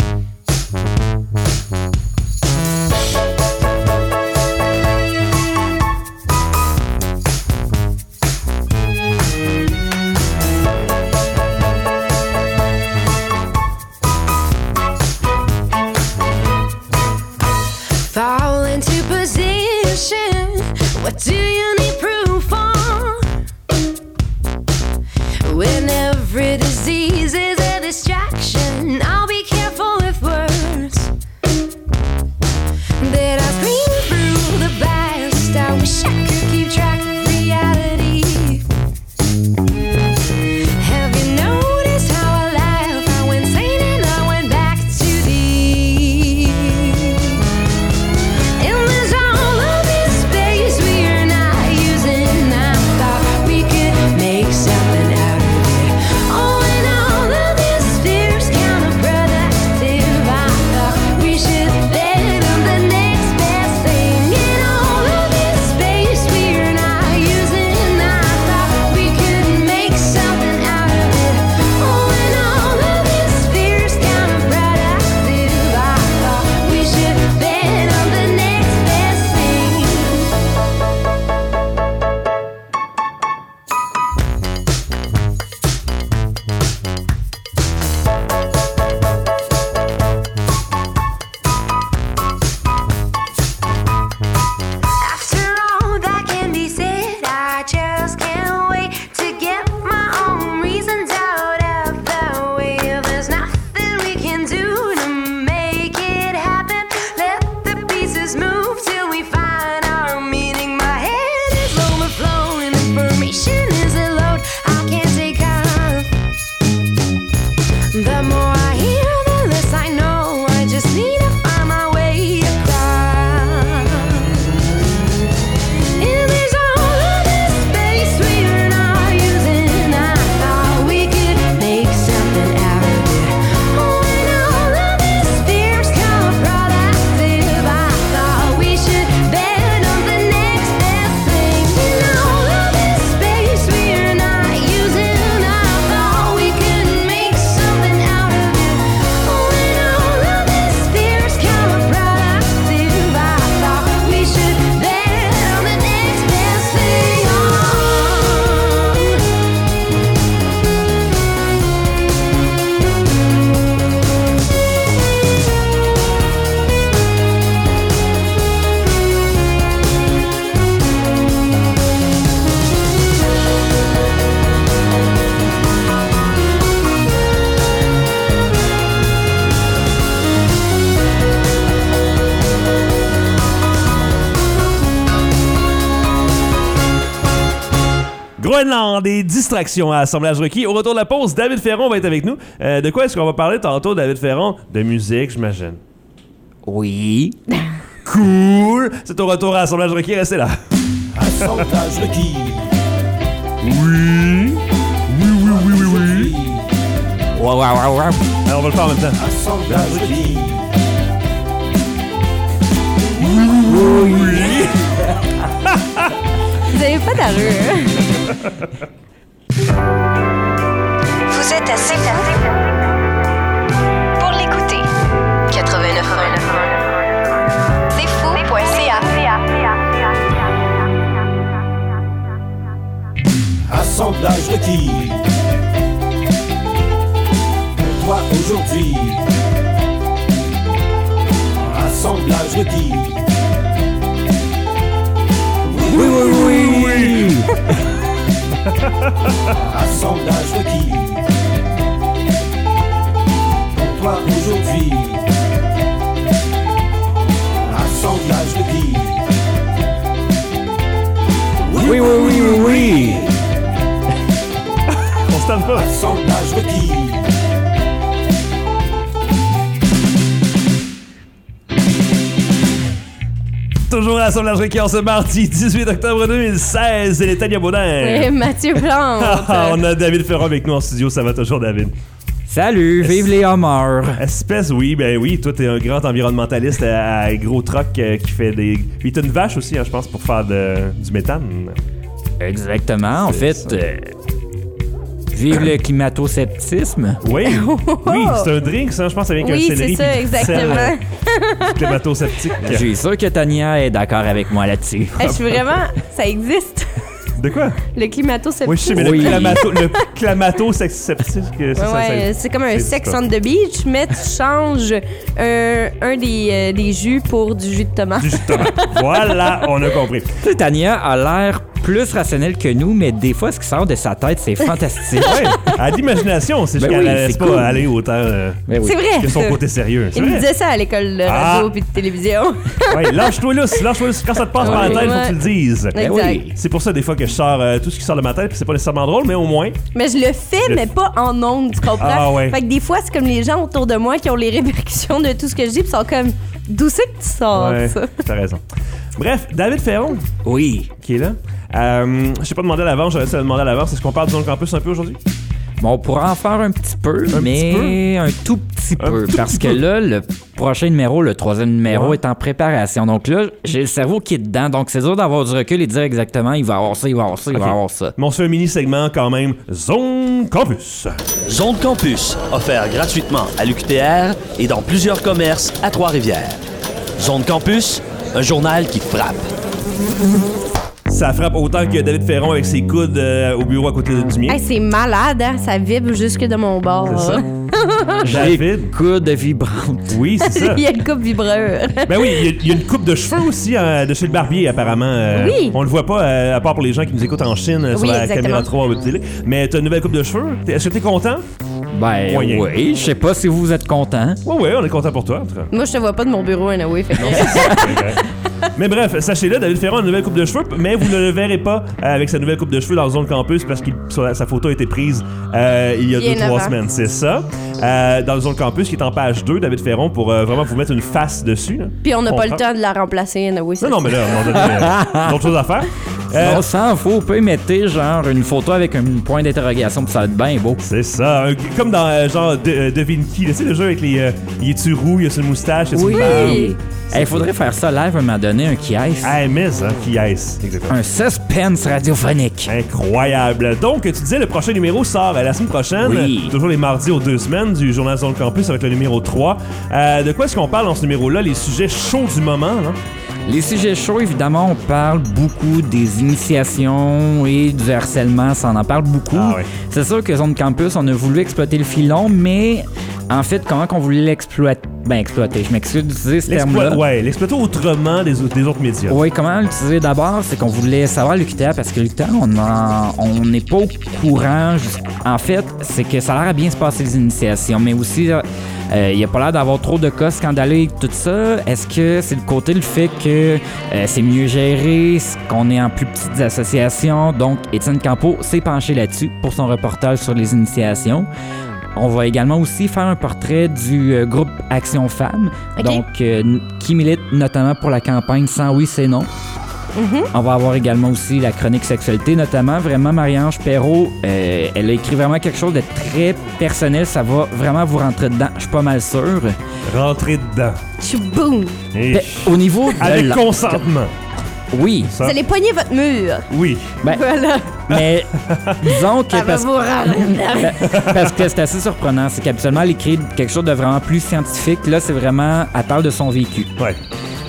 Fall into position. What do you need proof for? When every disease is a distraction, I'll be careful with words. That I scream through the blast. I wish I could keep track of reality. Have you noticed how I laugh? I went insane and I went back too deep. And there's all of this space we're not using. I thought we could make something out of it. Oh, and all of this fear's counterproductive. I thought we should bet on the next best thing. And all of this space we're not using. I thought we could make something out of it. Oh, and all of this fear's counterproductive. I thought we should bet on the next best thing. After all that can be said, I just can't wait to get my own reasons out of the way. There's nothing we can do to make it happen. Let the pieces move till we find our meaning. My head is overflowing, information is a load I can't take off. The more I hear, the less I know. I just need to find my way across. And there's all of this space we're not using. I thought we could make something out of it. Oh, and all of this fear's counterproductive. I thought we should bet on the next best thing. And all of this space we're not using. I thought we could make something out of it. Oh, and all of this fear's counterproductive. I thought we should bet on the next best thing. Groenland et Distraction à Assemblage Requis. Au retour de la pause, David Ferron va être avec nous. De quoi est-ce qu'on va parler tantôt, David Ferron? De musique, j'imagine. Oui. Cool! C'est au retour à Assemblage Requis, restez là. Assemblage requis. Oui. Ouais. Alors, on va le faire en même temps. Assemblage requis. Oui. Vous avez pas d'allure. Vous êtes assez fou pour l'écouter. 89.1. C'est fou.ca. Assemblage requis. Pour toi aujourd'hui. Assemblage requis. Oui. Assemblage requis. Pour toi aujourd'hui. Assemblage requis. Oui. On se tente pas. Assemblage requis. Toujours à l'Assemblage requis en ce mardi 18 octobre 2016. C'est les Tania Baudin. Et Mathieu Plante. On a David Ferron avec nous en studio. Ça va toujours, David? Salut, vive les homards. Espèce, oui, ben oui, toi t'es un grand environnementaliste à gros troc qui fait des... Puis t'as une vache aussi, hein, je pense, pour faire du méthane. Exactement, en fait, vive le climato-sceptisme. Oui, oui, c'est un drink, ça, je pense, avec un céleri. Oui, c'est ça, exactement. Climato-sceptique. Je suis sûr que Tania est d'accord avec moi là-dessus. Je suis vraiment... Ça existe. De quoi? Le climato-sceptique. Oui, je sais, mais le climato-sceptique, c'est comme un sex on the beach, mais tu changes un des jus pour du jus de tomate. Du jus de tomate. Voilà, on a compris. Tu sais, Tania a l'air plus rationnelle que nous, mais des fois, ce qui sort de sa tête, c'est fantastique. Oui, à l'imagination, c'est juste qu'elle ne laisse pas aller autant c'est vrai. que son côté sérieux. Il me disait ça à l'école de radio puis de télévision. Oui, lâche-toi là. Quand ça te passe par la tête, faut que tu le dises. Exact. C'est pour ça, des fois, que je sors tout ce qui sort de ma tête, puis c'est pas nécessairement drôle, mais au moins. Mais je le fais, mais pas en ondes, tu comprends? Ah, ouais. Fait que des fois, c'est comme les gens autour de moi qui ont les répercussions de tout ce que je dis, puis sont comme, d'où c'est que tu sors ça? T'as raison. Bref, David Ferron. Oui. Qui est là. Je t'ai pas demandé à l'avance, j'aurais dû te le demander à l'avance. Est-ce qu'on parle du Zone Campus un peu aujourd'hui? Bon, on pourra en faire un petit peu, un tout petit peu. Parce que là, le prochain numéro, le 3e numéro, est en préparation. Donc là, j'ai le cerveau qui est dedans. Donc c'est dur d'avoir du recul et de dire exactement, il va avoir ça, il va avoir ça, il va avoir ça. Mais on se fait un mini-segment quand même. Zone Campus. Zone Campus, offert gratuitement à l'UQTR et dans plusieurs commerces à Trois-Rivières. Zone Campus, un journal qui frappe. Ça frappe autant que David Ferron avec ses coudes au bureau à côté du mien. Hey, c'est malade, hein? Ça vibre jusque de mon bord. C'est ça. David. Coude vibrante. Oui, c'est ça. Il y a une coupe vibreur. Ben oui, il y a une coupe de cheveux aussi de chez le barbier, apparemment. Oui. On le voit pas, à part pour les gens qui nous écoutent en Chine sur la caméra 3 ou télé. Mais t'as une nouvelle coupe de cheveux. Est-ce que t'es content? Ben oui, je sais pas si vous êtes content. Oui, on est content pour toi, en tout cas. Moi, je te vois pas de mon bureau, anyway. Fait que... Mais bref, sachez-le, David Ferron a une nouvelle coupe de cheveux, mais vous ne le verrez pas avec sa nouvelle coupe de cheveux dans le Zone Campus parce que sa photo a été prise il y a 2-3 semaines. C'est ça. Dans le Zone Campus qui est en page 2, David Ferron, pour vraiment vous mettre une face dessus. Là. Puis on n'a pas le temps de la remplacer, anyway. Non, mais là, on a d'autres choses à faire. On s'en fout, vous pouvez mettre genre une photo avec un point d'interrogation, puis ça va être bien beau. C'est ça. Comme dans genre Devine qui, tu sais, le jeu avec les. Il est-tu roux, il a une moustache, il a une barbe. Il faudrait faire ça live à un moment donné, un qui est. Mais qui est, exactement. Un suspense radiophonique. Incroyable. Donc, tu disais, le prochain numéro sort la semaine prochaine. Oui. Toujours les mardis aux 2 semaines du Journal Zone Campus avec le numéro 3. De quoi est-ce qu'on parle dans ce numéro-là? Les sujets chauds du moment, là? Les sujets chauds, évidemment, on parle beaucoup des initiations et du harcèlement, ça en parle beaucoup. Ouais. C'est sûr que Zone Campus, on a voulu exploiter le filon, mais en fait, comment qu'on voulait l'exploiter? Exploiter, je m'excuse d'utiliser ce terme-là. Oui, l'exploiter autrement des autres médias. Oui, comment l'utiliser d'abord? C'est qu'on voulait savoir l'UQTR, parce que l'UQTR, on n'est pas au courant. En fait, c'est que ça a l'air à bien se passer les initiations, mais aussi... il n'y a pas l'air d'avoir trop de cas scandaleux et tout ça. Est-ce que c'est le fait que c'est mieux géré, qu'on est en plus petites associations? Donc, Étienne Campeau s'est penché là-dessus pour son reportage sur les initiations. On va également aussi faire un portrait du groupe Action Femmes, donc qui milite notamment pour la campagne Sans oui, c'est non. Mm-hmm. On va avoir également aussi la chronique sexualité, notamment vraiment Marie-Ange Perrault. Elle a écrit vraiment quelque chose de très personnel. Ça va vraiment vous rentrer dedans. Je suis pas mal sûr. Rentrer dedans. Boum! Au niveau de avec consentement. Oui. Vous allez poigner votre mur. Oui. Voilà. Mais disons que... Ça va vous rendre. Parce que c'est assez surprenant. C'est qu'habituellement, elle écrit quelque chose de vraiment plus scientifique. Là, c'est vraiment... Elle parle de son vécu. Ouais.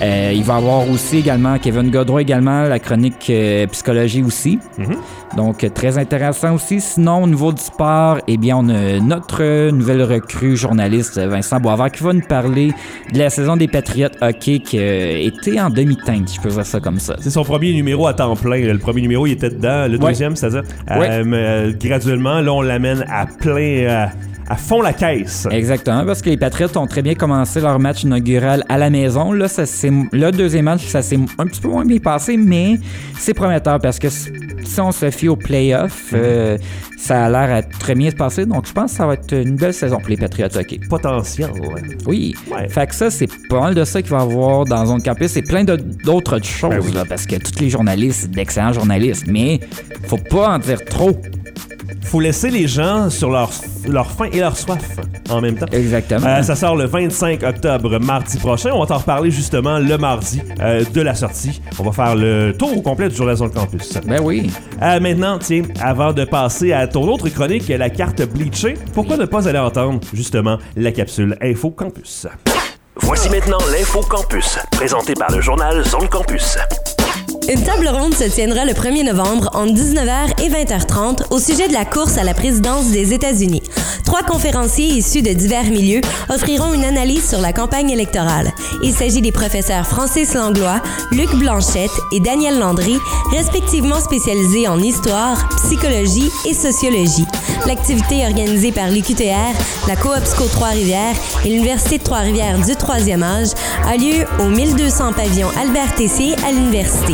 Il va y avoir aussi également Kevin Godreau également, la chronique psychologie aussi. Donc, très intéressant aussi. Sinon, au niveau du sport, eh bien, on a notre nouvelle recrue journaliste, Vincent Boisvert, qui va nous parler de la saison des Patriotes hockey qui a été en demi-teinte, si je peux dire ça comme ça. C'est son premier numéro à temps plein. Le premier numéro, il était dedans. Le deuxième, c'est-à-dire. Mais graduellement, là, on l'amène à plein... à fond la caisse. Exactement, parce que les Patriots ont très bien commencé leur match inaugural à la maison. Là, le deuxième match, ça s'est un petit peu moins bien passé, mais c'est prometteur parce que si on se fie aux playoffs, ça a l'air à très bien se passer. Donc, je pense que ça va être une belle saison pour les Patriots hockey. Potentiel, ouais. Oui. Ouais. Fait que ça, c'est pas mal de ça qu'il va y avoir dans Zone Campus. C'est plein d'autres choses, là, parce que tous les journalistes, c'est d'excellents journalistes, mais faut pas en dire trop. Faut laisser les gens sur leur faim et leur soif en même temps. Exactement. Ça sort le 25 octobre, mardi prochain. On va t'en reparler justement le mardi de la sortie. On va faire le tour au complet du journal sur le campus. Ben oui. Maintenant, tiens, avant de passer à ton autre chronique, la carte bleachée, pourquoi ne pas aller entendre justement la capsule Info Campus? Voici maintenant l'Info Campus, présenté par le journal Zone Campus. Une table ronde se tiendra le 1er novembre entre 19h et 20h30 au sujet de la course à la présidence des États-Unis. 3 conférenciers issus de divers milieux offriront une analyse sur la campagne électorale. Il s'agit des professeurs Francis Langlois, Luc Blanchette et Daniel Landry, respectivement spécialisés en histoire, psychologie et sociologie. L'activité est organisée par l'UQTR, la Coopsco Trois-Rivières et l'Université de Trois-Rivières du 3e âge a lieu au 1200 pavillon Albert Tessier à l'Université.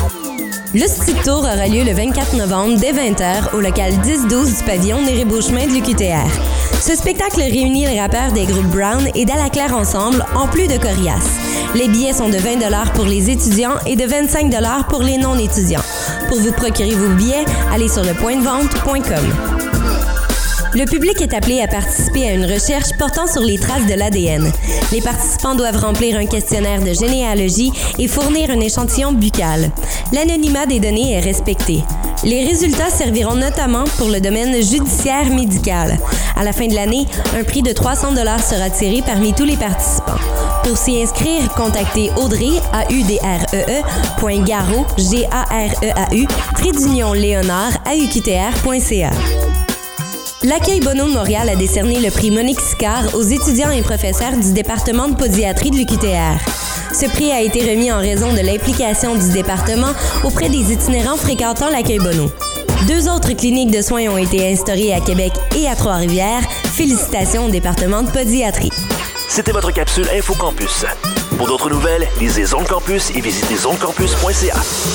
Le Street Tour aura lieu le 24 novembre dès 20h au local 10-12 du pavillon Néré-Beauchemin de l'UQTR. Ce spectacle réunit les rappeurs des groupes Brown et Dallaclair Ensemble en plus de Corias. Les billets sont de 20$ pour les étudiants et de 25$ pour les non-étudiants. Pour vous procurer vos billets, allez sur lepointdevente.com. Le public est appelé à participer à une recherche portant sur les traces de l'ADN. Les participants doivent remplir un questionnaire de généalogie et fournir un échantillon buccal. L'anonymat des données est respecté. Les résultats serviront notamment pour le domaine judiciaire médical. À la fin de l'année, un prix de 300$ sera tiré parmi tous les participants. Pour s'y inscrire, contactez Audrey, AUDREE.Garreau, GAREAU, Léonard, AUQTR.ca. L'Accueil Bonneau de Montréal a décerné le prix Monique Sicard aux étudiants et professeurs du département de podiatrie de l'UQTR. Ce prix a été remis en raison de l'implication du département auprès des itinérants fréquentant l'Accueil Bonneau. 2 autres cliniques de soins ont été instaurées à Québec et à Trois-Rivières. Félicitations au département de podiatrie. C'était votre capsule Info Campus. Pour d'autres nouvelles, lisez Zone Campus et visitez zonecampus.ca.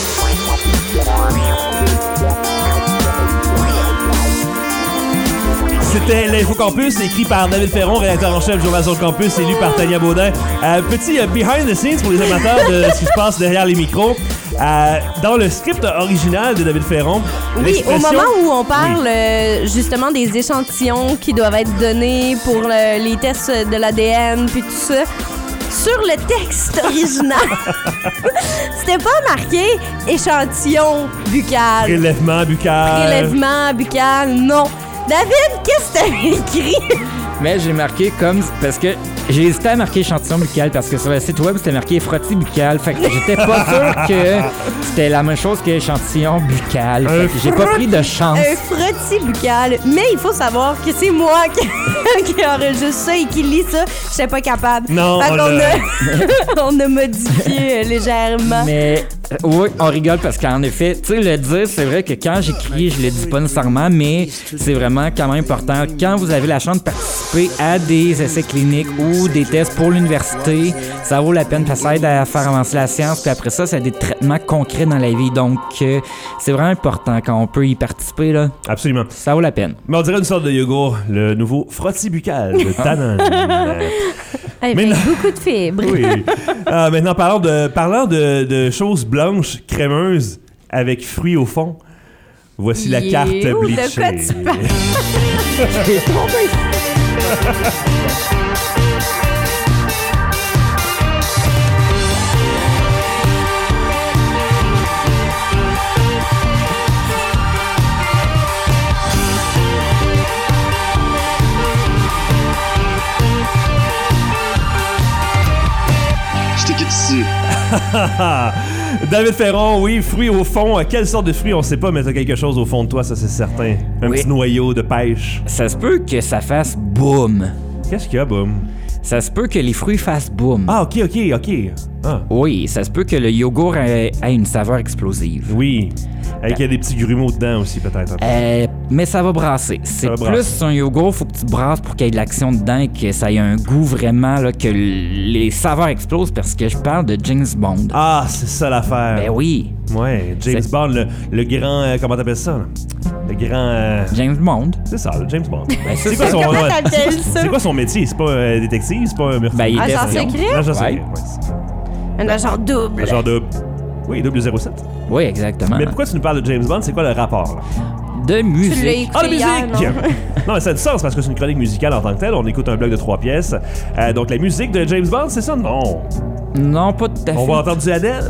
C'était l'Info Campus, écrit par David Ferron, rédacteur en chef du journal Zone Campus, élu par Tania Baudin. Petit behind the scenes pour les amateurs de ce qui se passe derrière les micros. Dans le script original de David Ferron, oui, au moment où on parle justement des échantillons qui doivent être donnés pour les tests de l'ADN puis tout ça, sur le texte original, c'était pas marqué échantillon buccal. Prélèvement buccal, non. David, qu'est-ce que t'as écrit? Mais j'ai marqué comme... Parce que j'ai hésité à marquer échantillon buccal parce que sur le site web, c'était marqué frottis buccal. Fait que j'étais pas sûr que c'était la même chose que échantillon buccal. Fait que j'ai pas pris de chance. Un frottis buccal. Mais il faut savoir que c'est moi qui enregistre ça et qui lit ça. Je suis pas capable. Non, on a modifié légèrement. Mais... Oui, on rigole parce qu'en effet, tu sais, le dire, c'est vrai que quand j'écris, je le dis pas nécessairement, mais c'est vraiment quand même important. Quand vous avez la chance de participer à des essais cliniques ou des tests pour l'université, ça vaut la peine parce que ça aide à faire avancer la science. Puis après ça a des traitements concrets dans la vie. Donc, c'est vraiment important quand on peut y participer, là. Absolument. Ça vaut la peine. Mais on dirait une sorte de yogourt, le nouveau frottis buccal de Danone. Beaucoup de fibres. Oui. Maintenant, parlant de choses blanches, crémeuses, avec fruits au fond, voici la carte bleachée. De quoi tu parles? Je t'écoute ici. David Ferron, oui, fruits au fond. Quelle sorte de fruits, on sait pas, mais t'as quelque chose au fond de toi, ça c'est certain. Un petit noyau de pêche. Ça se peut que ça fasse boum. Qu'est-ce qu'il y a, boum? Ça se peut que les fruits fassent boum. Ah, ok. Ah. Oui, ça se peut que le yogourt ait une saveur explosive. Oui. Avec des petits grumeaux dedans aussi, peut-être. Mais ça va brasser. C'est plus un yogourt, faut que tu brasses pour qu'il y ait de l'action dedans et que ça ait un goût vraiment, là, que les saveurs explosent, parce que je parle de James Bond. Ah, c'est ça l'affaire. Ben oui. Ouais, James Bond, le grand... comment t'appelles ça, là? Le grand... James Bond. C'est ça, le James Bond. Ben, c'est quoi son... C'est quoi son métier? C'est pas un détective? C'est pas un meurtrier? Ben, il est agent secret? Agent secret, ouais. Un agent double. Agent double. Oui, 007. Oui, exactement. Mais pourquoi tu nous parles de James Bond? C'est quoi le rapport, là? De musique. Tu l'as écouté de musique! hier, Non, mais ça a du sens parce que c'est une chronique musicale en tant que telle. On écoute un bloc de 3 pièces. Donc, la musique de James Bond, c'est ça? Non. Non, pas tout à fait. On va entendre du Adele?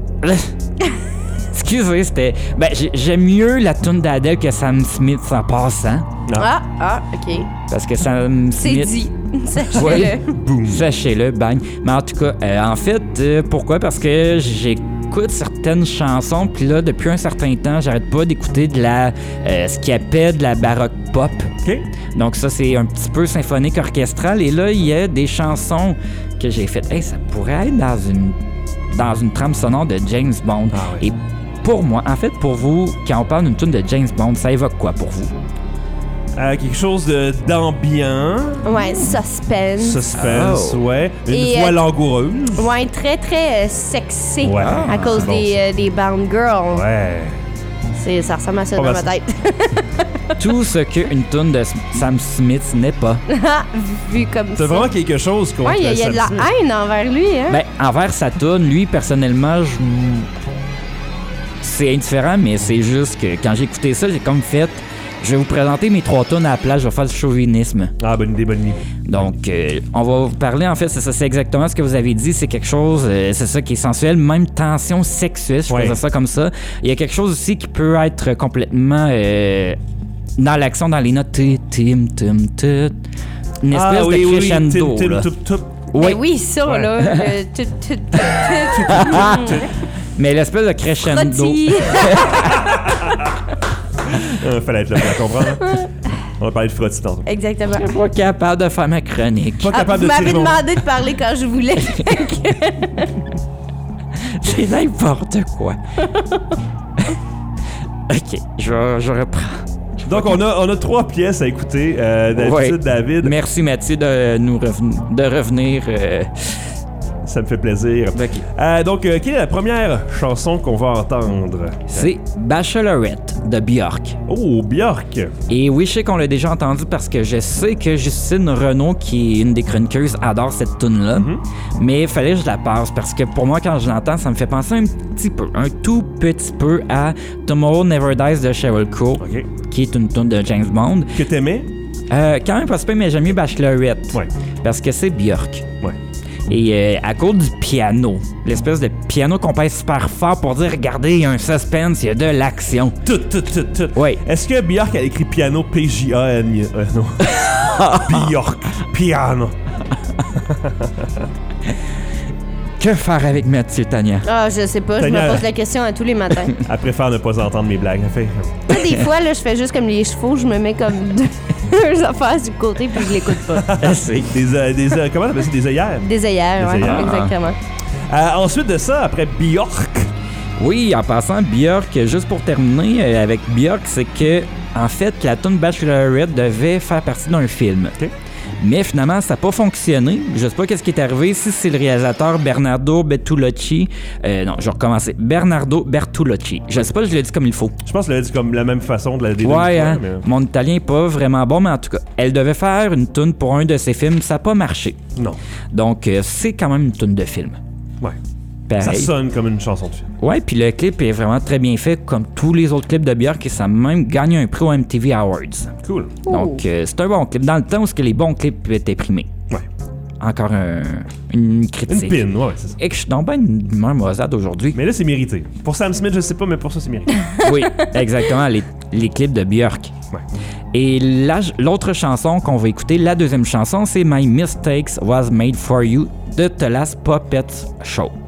Excusez, c'était... Ben, j'aime mieux la tune d'Adele que Sam Smith en passant. Non. OK. Parce que Sam Smith... C'est dit. Sachez-le. Ouais. Boum. Sachez-le, bang. Mais en tout cas, en fait, pourquoi? Parce que j'écoute certaines chansons, puis là, depuis un certain temps, j'arrête pas d'écouter de la... ce qu'il appelle de la baroque pop. OK. Donc ça, c'est un petit peu symphonique orchestral. Et là, il y a des chansons que j'ai faites. Hey, ça pourrait être dans une trame sonore de James Bond. Ah, oui. Et pour moi, en fait, pour vous, quand on parle d'une tune de James Bond, ça évoque quoi pour vous? Quelque chose d'ambiant. Ouais, suspense. Suspense, ouais. Une Et, voix langoureuse. Ouais, très, très sexy. Ouais. À cause bon, des Bond Girls. Ouais. Ça ressemble à ça dans ma tête. Tout ce qu'une tune de Sam Smith n'est pas. Vu comme ça. C'est vraiment quelque chose contre Ouais, il y a de la haine envers lui, hein? Ben, envers sa tune, lui, personnellement, c'est indifférent, mais c'est juste que quand j'ai écouté ça, j'ai comme fait... Je vais vous présenter mes 3 tunes à la place, je vais faire du chauvinisme. Ah, bonne idée. Donc, on va vous parler, en fait, c'est exactement ce que vous avez dit, c'est quelque chose, c'est ça qui est sensuel, même tension sexuelle, je faisais ça comme ça. Il y a quelque chose aussi qui peut être complètement dans l'action, dans les notes, une espèce de crescendo, là. Oui, ça, là. Mais l'espèce de crescendo... Fallait être là pour la comprendre. Hein? On va parler de frottis tantôt. Exactement. Je suis pas capable de faire ma chronique. Pas capable vous de m'avez tirer mon... demandé de parler quand je voulais. C'est n'importe quoi. OK, je reprends. Donc, on a 3 pièces à écouter. D'habitude, David. Merci, Mathieu, de revenir. Ça me fait plaisir. Okay. Donc, quelle est la première chanson qu'on va entendre? C'est Bachelorette de Björk. Oh, Björk! Et oui, je sais qu'on l'a déjà entendu parce que je sais que Justine Renaud, qui est une des chroniqueuses, adore cette tune-là. Mais il fallait que je la passe parce que pour moi, quand je l'entends, ça me fait penser un tout petit peu à Tomorrow Never Dies de Sheryl Crow, qui est une tune de James Bond. Que t'aimais? Quand même pas super, mais j'aime mieux Bachelorette. Ouais. Parce que c'est Björk. Ouais. Et à cause du piano, l'espèce de piano qu'on pèse super fort pour dire, regardez, il y a un suspense, il y a de l'action. Tout. Oui. Est-ce que Björk a écrit piano P-J-A-N? Non. Björk, piano. Que faire avec Mathieu, Tania? Ah, je sais pas, Tania, je me pose la question à tous les matins. Elle préfère ne pas entendre mes blagues. Des fois, là, je fais juste comme les chevaux, je me mets comme deux affaires du côté puis je l'écoute pas. Comment t'appelles ça? Des œillères? Des œillères, oui, exactement. Ensuite de ça, après Björk. Oui, en passant, Björk, juste pour terminer avec Björk, c'est que, en fait, la tune Bachelorette devait faire partie d'un film. Okay. Mais finalement, ça n'a pas fonctionné. Je sais pas qu'est-ce qui est arrivé. Si c'est le réalisateur Bernardo Bertolucci... non, je vais recommencer. Bernardo Bertolucci. Je sais pas, je l'ai dit comme il faut. Je pense que je l'ai dit comme la même façon de la dédouane. Ouais, hein? Mais... Mon italien est pas vraiment bon, mais en tout cas, elle devait faire une tune pour un de ses films. Ça n'a pas marché. Non. Donc, c'est quand même une tune de film. Ouais. Pareil. Ça sonne comme une chanson de film. Ouais, puis le clip est vraiment très bien fait, comme tous les autres clips de Björk, et ça a même gagné un prix aux MTV Awards. Cool. Donc, c'est un bon clip. Dans le temps où les bons clips étaient primés. Ouais. Encore une critique. Une pin, ouais, c'est ça. Et que je suis donc bien une humeur mauvaise aujourd'hui. Mais là, c'est mérité. Pour Sam Smith, je sais pas, mais pour ça, c'est mérité. Oui, exactement, les clips de Björk. Ouais. Et l'autre chanson qu'on va écouter, la deuxième chanson, c'est My Mistakes Was Made For You de The Last Puppet Show.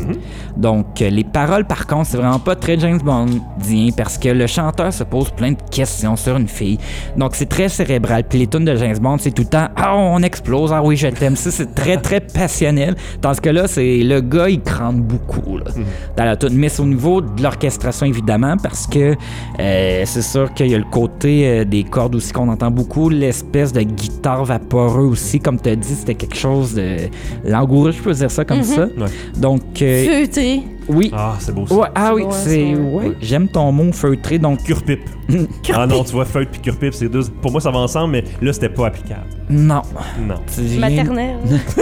Donc, les paroles, par contre, c'est vraiment pas très James Bondien parce que le chanteur se pose plein de questions sur une fille. Donc, c'est très cérébral. Puis les tunes de James Bond, c'est tout le temps « Ah, on explose, ah oui, je t'aime ». Ça, c'est très, très passionnel. Tandis que là, c'est le gars, il crante beaucoup là, dans la tune. Mais c'est au niveau de l'orchestration, évidemment, parce que c'est sûr qu'il y a le côté des cordes aussi qu'on entend beaucoup, l'espèce de guitare vaporeux aussi. Comme tu as dit, c'était quelque chose de langoureux, je peux dire ça comme ça. Ouais. Donc, feutré. Oui. Ah, c'est beau ça. Ouais, ah oui, c'est... Ouais, j'aime ton mot feutré, donc... Cure-pipe. Ah non, tu vois, feutre puis cure-pipe, c'est deux... Pour moi, ça va ensemble, mais là, c'était pas applicable. Non. Non. Maternelle.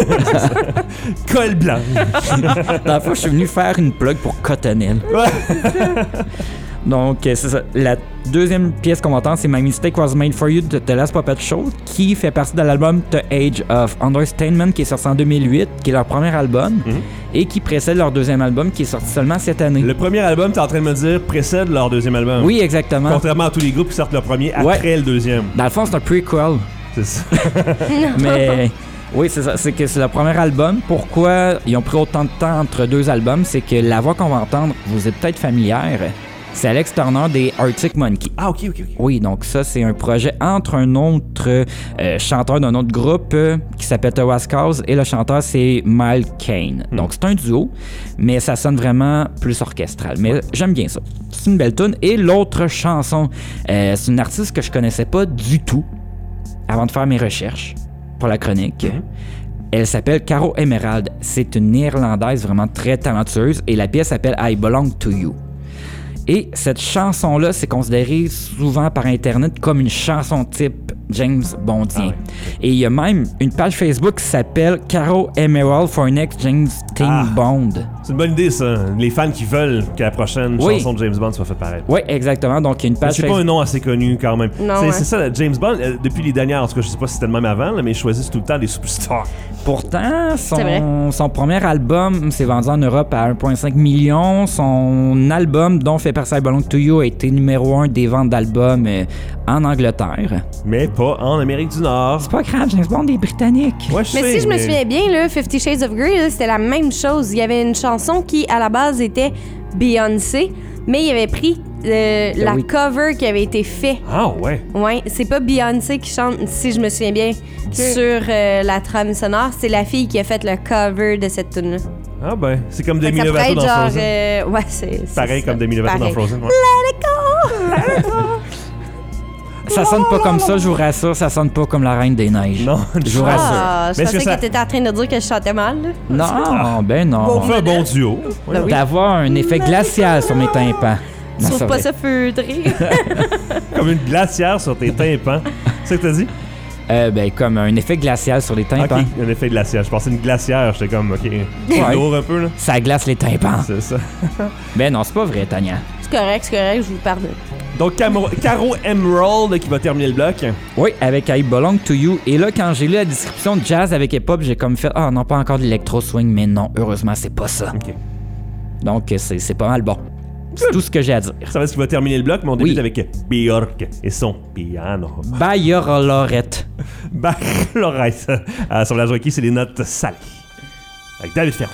Col blanc. Dans la fois, je suis venu faire une plug pour Cottonelle. Ouais. Donc, c'est ça. La deuxième pièce qu'on va entendre, c'est My Mistake Was Made For You de The Last Puppet Show, qui fait partie de l'album The Age of Understatement, qui est sorti en 2008, qui est leur premier album, et qui précède leur deuxième album, qui est sorti seulement cette année. Le premier album, t'es en train de me dire, précède leur deuxième album. Oui, exactement. Contrairement à tous les groupes qui sortent leur premier après le deuxième. Dans le fond, c'est un prequel. C'est ça. Mais... Oui, c'est ça. C'est que c'est le premier album. Pourquoi ils ont pris autant de temps entre deux albums? C'est que la voix qu'on va entendre, vous êtes peut-être familière. C'est Alex Turner des Arctic Monkeys. Ah, ok. Oui, donc ça, c'est un projet entre un autre chanteur d'un autre groupe qui s'appelle The Rascals et le chanteur, c'est Miles Kane. Donc, c'est un duo, mais ça sonne vraiment plus orchestral. Mais j'aime bien ça. C'est une belle tune. Et l'autre chanson, c'est une artiste que je connaissais pas du tout avant de faire mes recherches pour la chronique. Elle s'appelle Caro Emerald. C'est une Néerlandaise vraiment très talentueuse et la pièce s'appelle I Belong to You. Et cette chanson-là, c'est considéré souvent par Internet comme une chanson type James Bondien. Et il y a même une page Facebook qui s'appelle Caro Emerald for Next James Bond. C'est une bonne idée, ça. Les fans qui veulent que la prochaine chanson de James Bond soit faite pareil. Oui, exactement. Donc, il y a une page Facebook. C'est pas un nom assez connu quand même. C'est ça, James Bond, depuis les dernières, en tout cas, je sais pas si c'était le même avant, là, mais ils choisissent tout le temps des superstars. Pourtant, son premier album s'est vendu en Europe à 1,5 million. Son album, dont fait partie I Belong to You, a été numéro 1 des ventes d'albums en Angleterre. Mais pas en Amérique du Nord. C'est pas grave, James Bond est britannique. Ouais, mais si je me souviens bien, là, 50 Shades of Grey, là, c'était la même chose. Il y avait une chanson qui, à la base, était Beyoncé, mais il avait pris la cover qui avait été faite. Ah ouais? Ouais, c'est pas Beyoncé qui chante, si je me souviens bien, sur la trame sonore. C'est la fille qui a fait le cover de cette tune-là. Ah ben, c'est comme Demi Lovato dans Frozen. Ouais, c'est pareil comme Demi Lovato dans Frozen. Ouais. Let it go! Let it go! Ça sonne pas comme ça, je vous rassure, ça sonne pas comme la Reine des Neiges. Non, je vous rassure. Je pensais que t'étais en train de dire que je chantais mal. Non, ben non. On fait un bon duo. D'avoir un effet glacial sur mes tympans. Je trouve pas ça feutré. Comme une glacière sur tes tympans. C'est ce que t'as dit? Ben, comme un effet glacial sur les tympans. Ok, un effet glacial. Je pensais une glacière, j'étais comme, ok, lourd un peu, là. Ça glace les tympans. C'est ça. Ben non, c'est pas vrai, Tania. C'est correct, je vous pardonne. Donc, Caro Emerald qui va terminer le bloc. Oui, avec I Belong to You. Et là, quand j'ai lu la description de jazz avec hip-hop, j'ai comme fait, non, pas encore de l'électro-swing, mais non, heureusement, c'est pas ça. Ok. Donc, c'est pas mal bon. C'est tout ce que j'ai à dire. Ça va ce qui va terminer le bloc, mais on débute avec Björk et son piano. Bayer-Lorette. Bayer-Lorette. Sur la jockey, c'est les notes salées. Avec David Ferrand.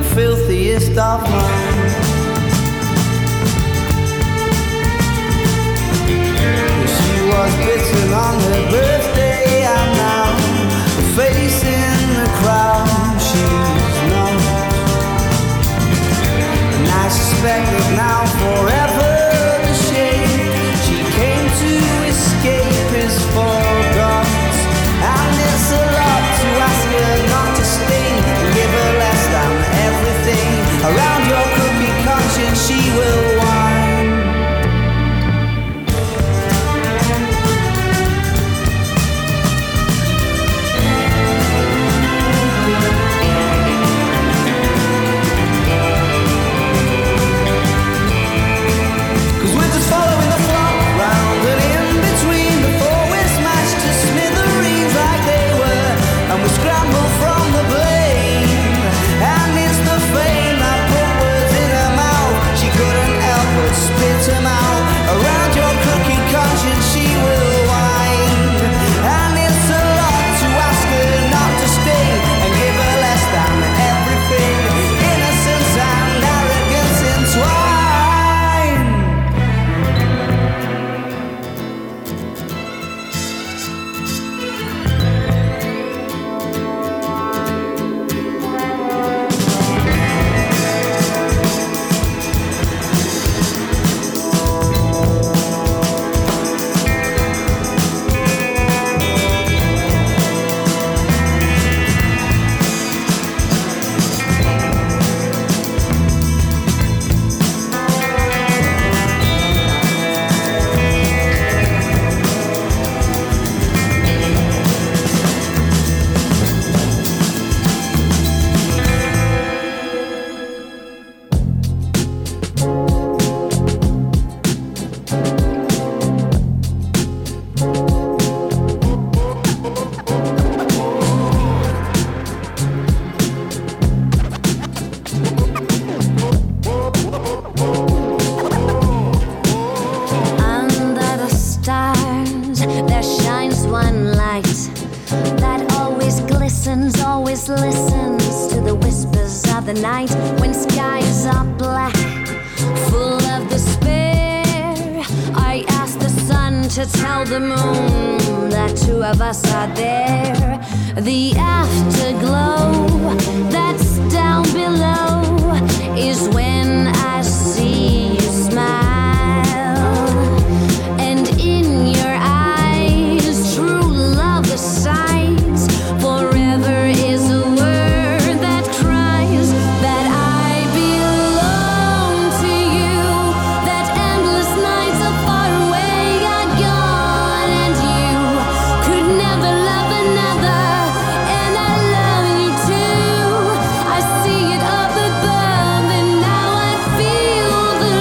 filthiest of minds. She was bitten on her birthday, and now the face in the crowd she's not. And I suspect that now forever the shame she came to escape is forgot. And it's a lot to ask her not to sting and give her less than everything. Around your cookie conscience she will whine. Cause we're just following the flock round and in between. Before we're smashed to smithereens like they were, and we scramble from the blame. And it's the fame that put words in her mouth. She couldn't help but spit them out. Around your cookie conscience she will whine. And it's a lot to ask her not to stay and give her less than everything. Innocence and arrogance entwined. Under the stars, there shines one light that always glistens, always listens to the whispers of the night. When skies are black, full of despair, I ask the sun to tell the moon that two of us are there. The afterglow that's down below is when I see you smile. And in your eyes, true love assigns. Forever is a word that cries that I belong to you. That endless nights are far away are gone, and you could never love another. And I love you too. I see it up above, and now I feel the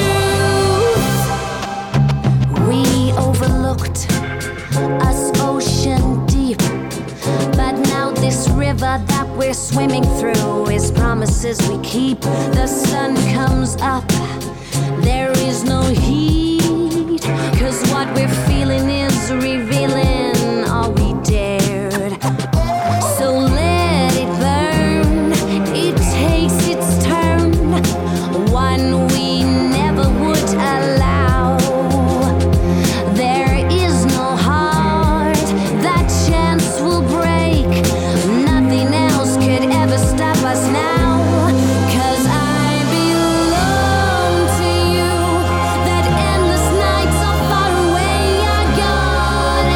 truth. We overlooked us ocean deep, but now this river that we're swimming through is promises we keep. The sun comes up, there is no heat, 'cause what we're feeling is revealing all we dared. So let it burn, it takes its turn, one we never would allow. There is no heart that chance will break. Nothing else could ever stop us now. 'Cause I belong to you. That endless nights are far away are gone,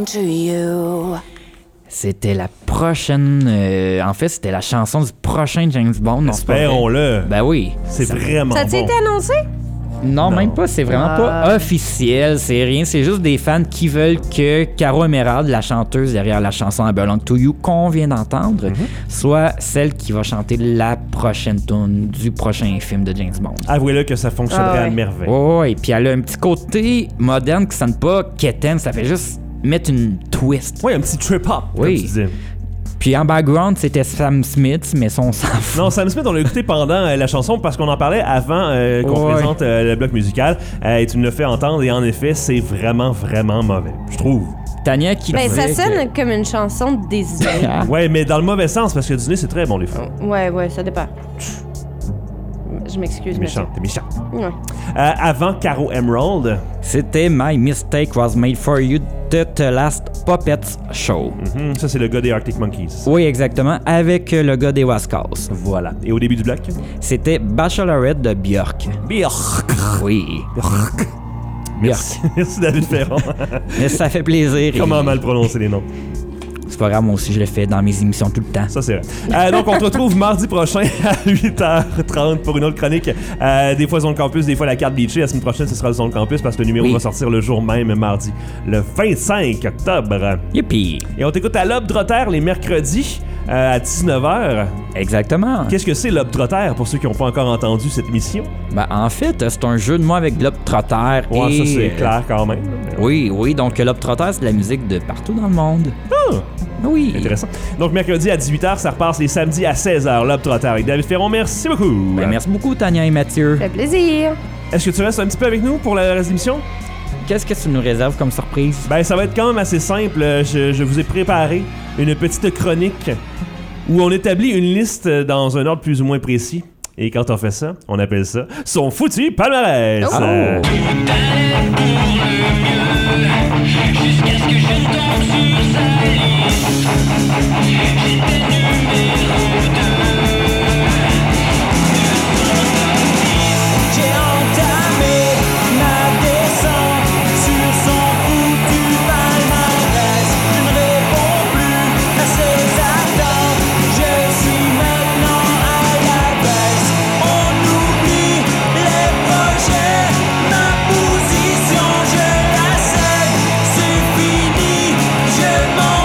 to you. C'était la prochaine... en fait, c'était la chanson du prochain James Bond. Non, c'est pas vrai. Espérons-le. Ben oui. C'est vraiment Ça a-tu bon. été annoncé? Non, même pas. C'est vraiment pas officiel. C'est rien. C'est juste des fans qui veulent que Caro Emerald, la chanteuse derrière la chanson I Belong to You qu'on vient d'entendre, soit celle qui va chanter la prochaine tune du prochain film de James Bond. Avouez-le que ça fonctionnerait à merveille. Ouais, et puis elle a un petit côté moderne qui sonne pas quétaine. Ça fait juste mettre une twist. Oui, un petit trip-hop, comme tu disais. Puis en background, c'était Sam Smith, mais son s'en fout. Non, Sam Smith, on l'a écouté pendant la chanson parce qu'on en parlait avant qu'on présente le bloc musical. Et tu nous l'as fait entendre et en effet, c'est vraiment, vraiment mauvais, je trouve. Tania qui Ben, ça disait sonne comme une chanson de Disney. Ouais, mais dans le mauvais sens parce que Disney, c'est très bon, les fois. Ouais, ça dépend. Je m'excuse. T'es méchant, t'es méchant. Ouais. Avant Caro Emerald, c'était My Mistake Was Made For You de The Last Puppets Show. Ça, c'est le gars des Arctic Monkeys. Oui, exactement, avec le gars des Wascals. Voilà. Et au début du bloc? C'était Bachelorette de Björk. Björk. Oui. Björk. Merci David Ferron. Mais ça fait plaisir. Comment mal prononcer les noms? C'est pas grave, moi aussi je le fais dans mes émissions tout le temps. Ça c'est vrai. Donc on te retrouve mardi prochain à 8h30 pour une autre chronique. Des fois Zone Campus, des fois la carte Beachy. La semaine prochaine ce sera le Zone Campus parce que le numéro va sortir le jour même, mardi, le 25 octobre. Yippee! Et on t'écoute à l'Aube Trotter les mercredis à 19h. Exactement. Qu'est-ce que c'est l'Aube Trotter pour ceux qui n'ont pas encore entendu cette émission? Ben, en fait, c'est un jeu de mots avec Globe Trotter. Ouais, et ça c'est clair quand même. Oui, donc Globe Trotter, c'est de la musique de partout dans le monde. Ah! Oui. Intéressant. Donc, mercredi à 18h, ça repasse les samedis à 16h. L'Aube Trotter avec David Ferron. Merci beaucoup. Ben, merci beaucoup, Tania et Mathieu. Ça fait plaisir. Est-ce que tu restes un petit peu avec nous pour la reste de l'émission? Qu'est-ce que tu nous réserves comme surprise? Ben, ça va être quand même assez simple. Je vous ai préparé une petite chronique où on établit une liste dans un ordre plus ou moins précis. Et quand on fait ça, on appelle ça son foutu palmarès. Oh. Jusqu'à ce que je tombe sur sa liste. J'étais numéro 2. J'ai entamé ma descente sur son foutu palmarès. Je ne réponds plus à ses attentes. Je suis maintenant à la baisse. On oublie les projets. Ma position, je la cède. C'est fini, je m'en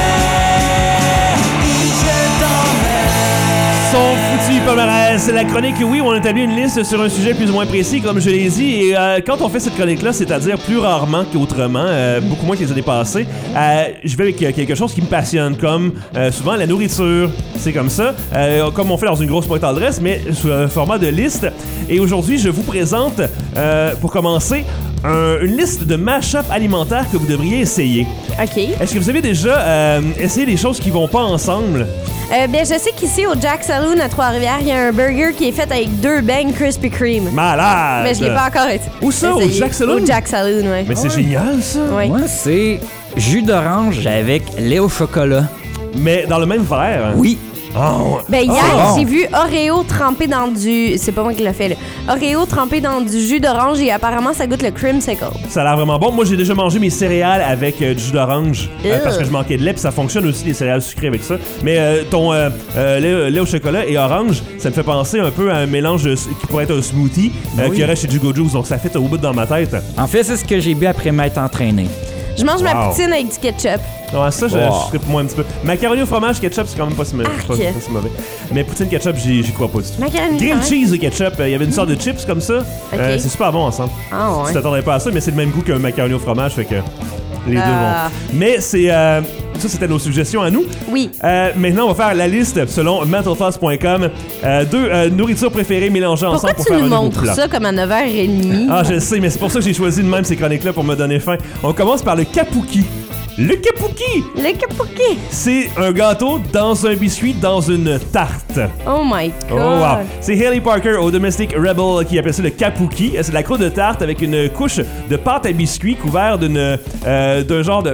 vais. Et je t'emmène. Son foutu palmarès, c'est la chronique, oui, où on établit une liste sur un sujet plus ou moins précis, comme je l'ai dit. Et quand on fait cette chronique-là, c'est-à-dire plus rarement qu'autrement, beaucoup moins que les années passées, je vais avec quelque chose qui me passionne, comme souvent la nourriture. C'est comme ça, comme on fait dans une grosse pointe en dresse, mais sous un format de liste. Et aujourd'hui, je vous présente, pour commencer, une liste de mash-up alimentaires que vous devriez essayer. OK. Est-ce que vous avez déjà essayé des choses qui vont pas ensemble? Ben, je sais qu'ici, au Jack Saloon à Trois-Rivières, il y a un burger qui est fait avec 2 bangs Krispy Kreme. Malade! Mais je l'ai pas encore essayé. Où ça, au Jack Saloon? Au Jack Saloon, oui. Mais c'est génial, ça! Oui. Moi, c'est jus d'orange avec lait au chocolat. Mais dans le même verre? Oui. Oh. Ben, hier, Oh. j'ai vu Oreo trempé dans du... C'est pas moi qui l'ai fait, là. Oreo trempé dans du jus d'orange et apparemment, ça goûte le creamsicle. Ça a l'air vraiment bon. Moi, j'ai déjà mangé mes céréales avec du jus d'orange parce que je manquais de lait, puis ça fonctionne aussi, les céréales sucrées avec ça. Mais ton lait au chocolat et orange, ça me fait penser un peu à un mélange qui pourrait être un smoothie qu'il y aurait chez Jugo Juice. Donc, ça fait au bout dans ma tête. En fait, c'est ce que j'ai bu après m'être entraîné. Je mange ma Wow. poutine avec du ketchup. Ouais, ça, je serais pour moi un petit peu. Macaroni au fromage, ketchup, c'est quand même pas si mauvais. Mais poutine ketchup, j'y crois pas du tout. Macaroni Grilled fromage. cheese et ketchup, il y avait une sorte de chips comme ça. C'est super bon ensemble. Ah ouais. Tu t'attendrais pas à ça, mais c'est le même goût qu'un macaroni au fromage, fait que les deux Ah. vont. Mais c'est ça, c'était nos suggestions à nous. Oui. Maintenant, on va faire la liste selon mentalfloss.com. 2 nourritures préférées mélangées ensemble Pourquoi pour tu faire nous un nouveau montres plat. ça comme à 9h30? Ah, je sais, mais c'est pour ça que j'ai choisi de même ces chroniques-là pour me donner faim. On commence par le kapuki. Le kapuki! Le kapuki! C'est un gâteau dans un biscuit dans une tarte. Oh my God! Oh wow! C'est Haley Parker au Domestic Rebel qui appelle ça le kapuki. C'est de la croûte de tarte avec une couche de pâte à biscuit couvert d'un genre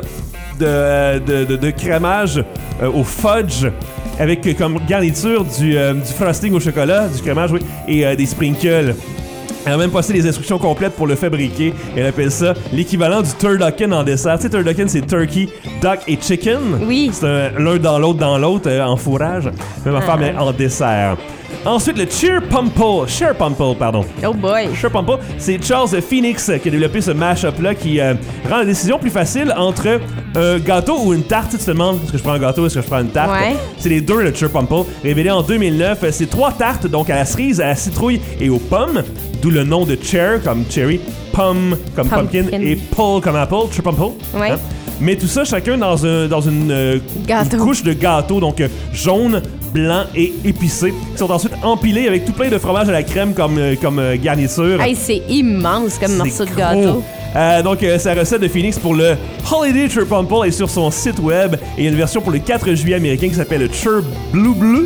de crémage au fudge avec comme garniture du frosting au chocolat, du crémage, oui, et des sprinkles. Elle a même posté les instructions complètes pour le fabriquer. Elle appelle ça l'équivalent du turducken en dessert. Tu sais, turducken, c'est turkey, duck et chicken. Oui. C'est l'un dans l'autre, en fourrage. Même affaire, mais en dessert. Ensuite, le Cheer Pumple, pardon. Oh boy. Cheer Pumple, c'est Charles Phoenix qui a développé ce mash-up-là qui rend la décision plus facile entre un gâteau ou une tarte. Tu te demandes, est-ce que je prends un gâteau ou est-ce que je prends une tarte? Ouais. C'est les deux, le Cheer Pumple. Révélé en 2009, c'est 3 tartes, donc à la cerise, à la citrouille et aux pommes. D'où le nom de Cheer, comme cherry, Pum comme pumpkin et Pull comme apple, Cheer Pumple. Ouais. Hein? Mais tout ça, chacun dans une couche de gâteau, donc jaune, blanc et épicé, qui sont ensuite empilés avec tout plein de fromage à la crème comme garniture. Hey, c'est immense comme morceau de gâteau. Donc, sa recette de Phoenix pour le Holiday Cheer Pumple est sur son site web et il y a une version pour le 4 juillet américain qui s'appelle le Cheer Blubble.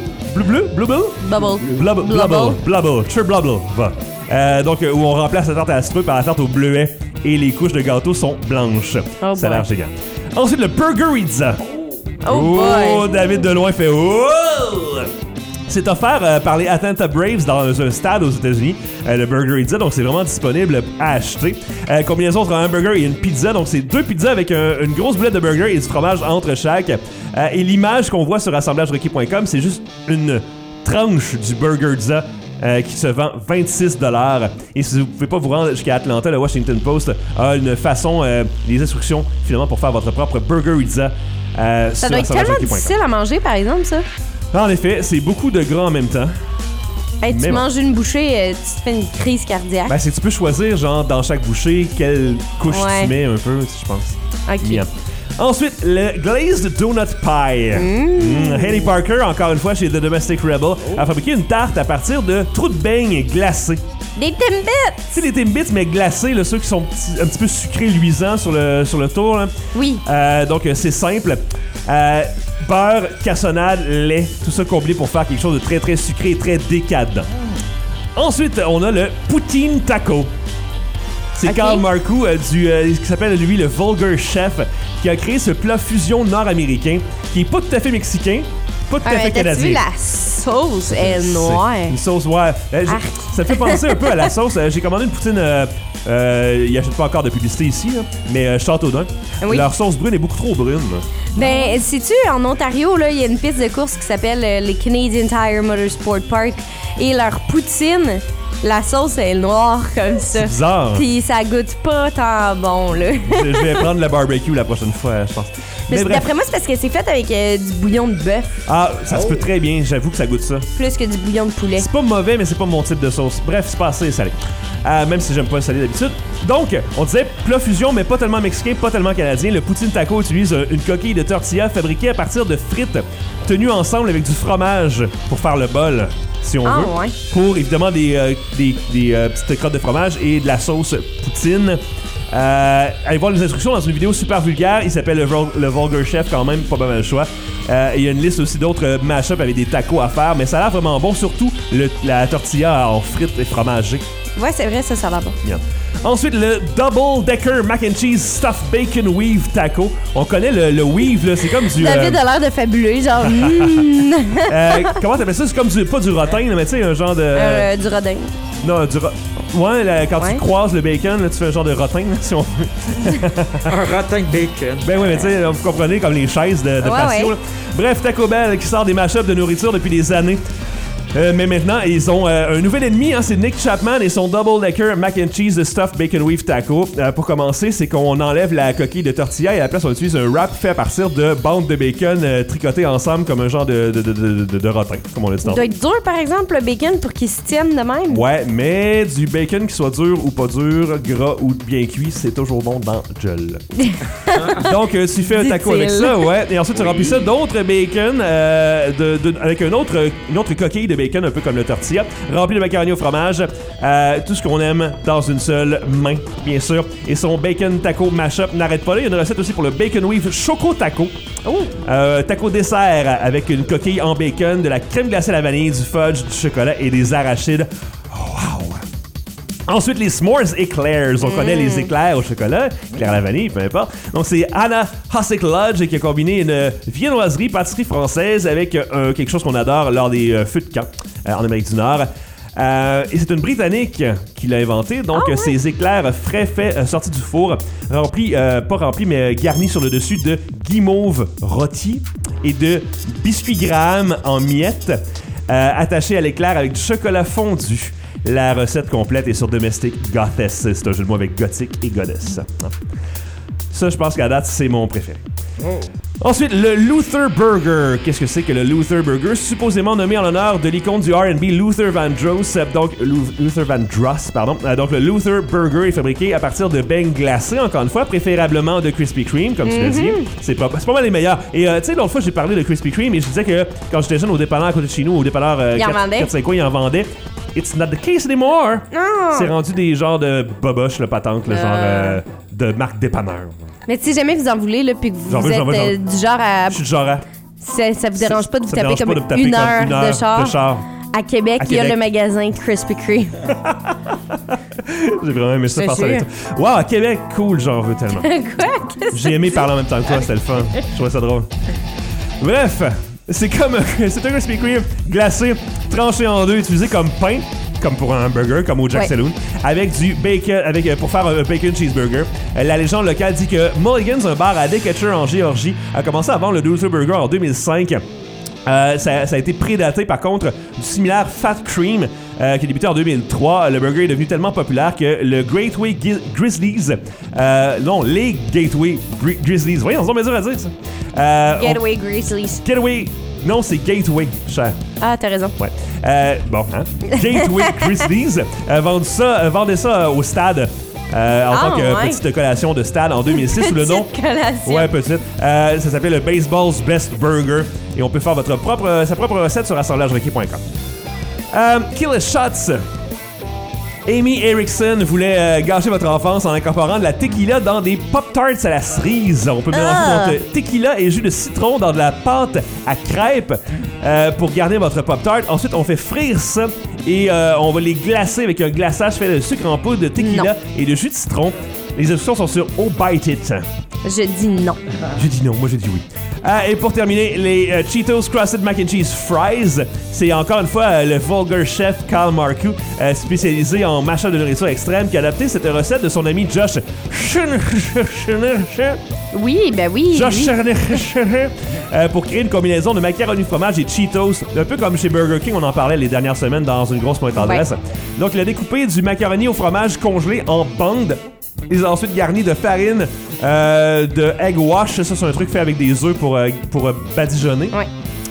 Cheer Blubble. Donc, où on remplace la tarte à la citrouille par la tarte au bleuet et les couches de gâteau sont blanches. Oh ça a l'air génial. Ensuite, le Burgerizza. Oh, David Deloin fait oh! C'est offert par les Atlanta Braves dans un stade aux États-Unis, le Burgerizza, donc c'est vraiment disponible à acheter. Combinaison entre un hamburger et une pizza, donc c'est 2 pizzas avec une grosse boulette de burger et du fromage entre chaque. Et l'image qu'on voit sur assemblagerequis.com, c'est juste une tranche du Burgerizza qui se vend 26$. Et si vous ne pouvez pas vous rendre jusqu'à Atlanta, le Washington Post a une façon, des instructions finalement pour faire votre propre Burgerizza. Ça doit être tellement difficile à manger, par exemple, ça. En effet, c'est beaucoup de gras en même temps. Hey, tu manges une bouchée, tu te fais une crise cardiaque. Ben, c'est que tu peux choisir, genre, dans chaque bouchée, quelle couche tu mets un peu, je pense. OK. Bien. Ensuite, le Glazed Donut Pie. Haley Parker, encore une fois, chez The Domestic Rebel, a fabriqué une tarte à partir de trous de beignes glacés. Des Timbits! Tu sais, les Timbits, mais glacés, là, ceux qui sont un petit peu sucrés, luisants sur le tour. Là. Oui. Donc, c'est simple. Beurre, cassonade, lait, tout ça combiné pour faire quelque chose de très, très sucré et très décadent. Ensuite, on a le Poutine Taco. C'est Carl Marcoux, qui s'appelle, lui, le Vulgar Chef, qui a créé ce plat fusion nord-américain qui est pas tout à fait mexicain, pas tout à fait canadien. T'as-tu vu la sauce est noire? Une sauce, ouais. Ça me fait penser un peu à la sauce. J'ai commandé une poutine... ils achètent pas encore de publicité ici, là, mais Châteaudun. Oui. Leur sauce brune est beaucoup trop brune. Ben, sais-tu, en Ontario, là, il y a une piste de course qui s'appelle les Canadian Tire Motorsport Park. Et leur poutine, la sauce est noire comme ça. C'est bizarre. Puis ça goûte pas tant bon, là. Je vais prendre le barbecue la prochaine fois, je pense. Mais d'après moi, c'est parce que c'est fait avec du bouillon de bœuf. Ah, ça se peut très bien. J'avoue que ça goûte ça. Plus que du bouillon de poulet. C'est pas mauvais, mais c'est pas mon type de sauce. Bref, c'est pas assez salé. Même si j'aime pas le salé d'habitude. Donc, on disait plat fusion, mais pas tellement mexicain, pas tellement canadien. Le Poutine Taco utilise une coquille de tortilla fabriquée à partir de frites tenues ensemble avec du fromage pour faire le bol, si on veut. Ouais. Pour évidemment des petites crottes de fromage et de la sauce poutine. Allez voir les instructions dans une vidéo super vulgaire. Il s'appelle le Vulgar Chef, quand même, pas mal le choix. Il y a une liste aussi d'autres mash-up avec des tacos à faire, mais ça a l'air vraiment bon, surtout la tortilla en frites et fromagée. Ouais, c'est vrai, ça a l'air bon. Bien. Ensuite, le Double Decker Mac and Cheese Stuffed Bacon Weave Taco. On connaît le weave, là, c'est comme du... David a l'air de fabuleux, genre... comment t'appelles ça? C'est comme pas du rotin, là, mais tu sais, un genre de... du rodin. Non, ouais, quand tu croises le bacon, là, tu fais un genre de rotin, là, si on veut. Un rotin de bacon. Ben oui, mais tu sais, vous comprenez, comme les chaises de patio. Ouais. Bref, Taco Bell qui sort des mashups de nourriture depuis des années. Mais maintenant, ils ont un nouvel ennemi, hein, c'est Nick Chapman et son Double Decker Mac and Cheese Stuffed Bacon Weave Taco. Pour commencer, c'est qu'on enlève la coquille de tortilla et à la place, on utilise un wrap fait à partir de bandes de bacon tricotées ensemble comme un genre de rotin, comme on l'a dit tantôt. Il doit être dur, par exemple, le bacon pour qu'il se tienne de même. Ouais, mais du bacon qui soit dur ou pas dur, gras ou bien cuit, c'est toujours bon dans Jol. Donc, tu fais un taco avec ça, ouais, et ensuite tu remplis ça d'autres bacon avec une autre coquille de bacon, un peu comme le tortilla, rempli de macaroni au fromage, tout ce qu'on aime dans une seule main, bien sûr. Et son bacon taco mashup n'arrête pas là. Il y a une recette aussi pour le Bacon Weave Choco Taco. Taco dessert avec une coquille en bacon, de la crème glacée à la vanille, du fudge, du chocolat et des arachides. Ensuite, les s'mores éclairs. On connaît les éclairs au chocolat, éclairs à la vanille, peu importe. Donc, c'est Anna Hussick Lodge qui a combiné une viennoiserie, pâtisserie française avec quelque chose qu'on adore lors des feux de camp en Amérique du Nord. Et c'est une Britannique qui l'a inventé. Donc, ces éclairs frais faits sortis du four, pas remplis, mais garnis sur le dessus de guimauve rôti et de biscuits Graham en miettes, attachés à l'éclair avec du chocolat fondu. La recette complète est sur Domestic Goddess. C'est un jeu de mots avec gothique et goddess. Ça, je pense qu'à date, c'est mon préféré. Ensuite, le Luther Burger. Qu'est-ce que c'est que le Luther Burger? Supposément nommé en l'honneur de l'icône du R&B Luther Vandross. Donc, donc, le Luther Burger est fabriqué à partir de beignes glacés, encore une fois, préférablement de Krispy Kreme, comme tu l'as dit. C'est pas mal les meilleurs. Et tu sais, l'autre fois, j'ai parlé de Krispy Kreme et je disais que quand j'étais jeune au dépanneur à côté de chez nous, au dépanneur 4-5 coins, ils en vendaient. It's not the case anymore. C'est rendu des genres de boboches, le patente, le genre de marque dépanneur. Mais si jamais vous en voulez, là, puis que vous êtes du genre à... Je suis du genre à... Ça vous dérange pas de vous taper comme une heure de char? À Québec, il y a le magasin Krispy Kreme. J'ai vraiment aimé ça, faire ça avec toi. Wow, à Québec, cool, j'en veux tellement. Quoi? J'ai aimé parler en même temps que toi, c'était le fun. Je trouvais ça drôle. Bref, c'est un Krispy Kreme glacé, tranché en deux, utilisé comme pain, comme pour un burger, comme au Jack Saloon, avec du bacon, pour faire un bacon cheeseburger. La légende locale dit que Mulligan's, un bar à Decatur en Géorgie, a commencé à vendre le Luther Burger en 2005. Ça a été prédaté par contre du similaire Fat Cream qui a débuté en 2003. Le burger est devenu tellement populaire que le Gateway Grizzlies, les Gateway Grizzlies, voyons, c'est dur à dire ça. Gateway Grizzlies. Non, c'est Gateway, cher. Ah, t'as raison. Ouais. Gateway Grizzlies vendait ça au stade. En tant que petite collation de stade en 2006 sous le nom. Collation. Ouais, petite. Ça s'appelait le Baseball's Best Burger. Et on peut faire sa propre recette sur assemblagerequis.com. Killer Shots. Amy Erickson voulait gâcher votre enfance en incorporant de la tequila dans des Pop-Tarts à la cerise. On peut mélanger notre tequila et jus de citron dans de la pâte à crêpes pour garder votre Pop-Tart. Ensuite, on fait frire ça et on va les glacer avec un glaçage fait de sucre en poudre, de tequila et de jus de citron. Les instructions sont sur Oh Bite It. Je dis non. Je dis non, moi je dis oui. Et pour terminer, les Cheetos Crusted Mac and Cheese Fries. C'est encore une fois le vulgar chef Carl Marcoux, spécialisé en machin de nourriture extrême, qui a adapté cette recette de son ami Josh. Oui, ben oui. Josh pour créer une combinaison de macaroni fromage et Cheetos, un peu comme chez Burger King, on en parlait les dernières semaines dans une grosse pointe adresse. Ouais. Donc il a découpé du macaroni au fromage congelé en bandes. Ils ont ensuite garni de farine, de egg wash, ça c'est un truc fait avec des œufs pour badigeonner. Ouais.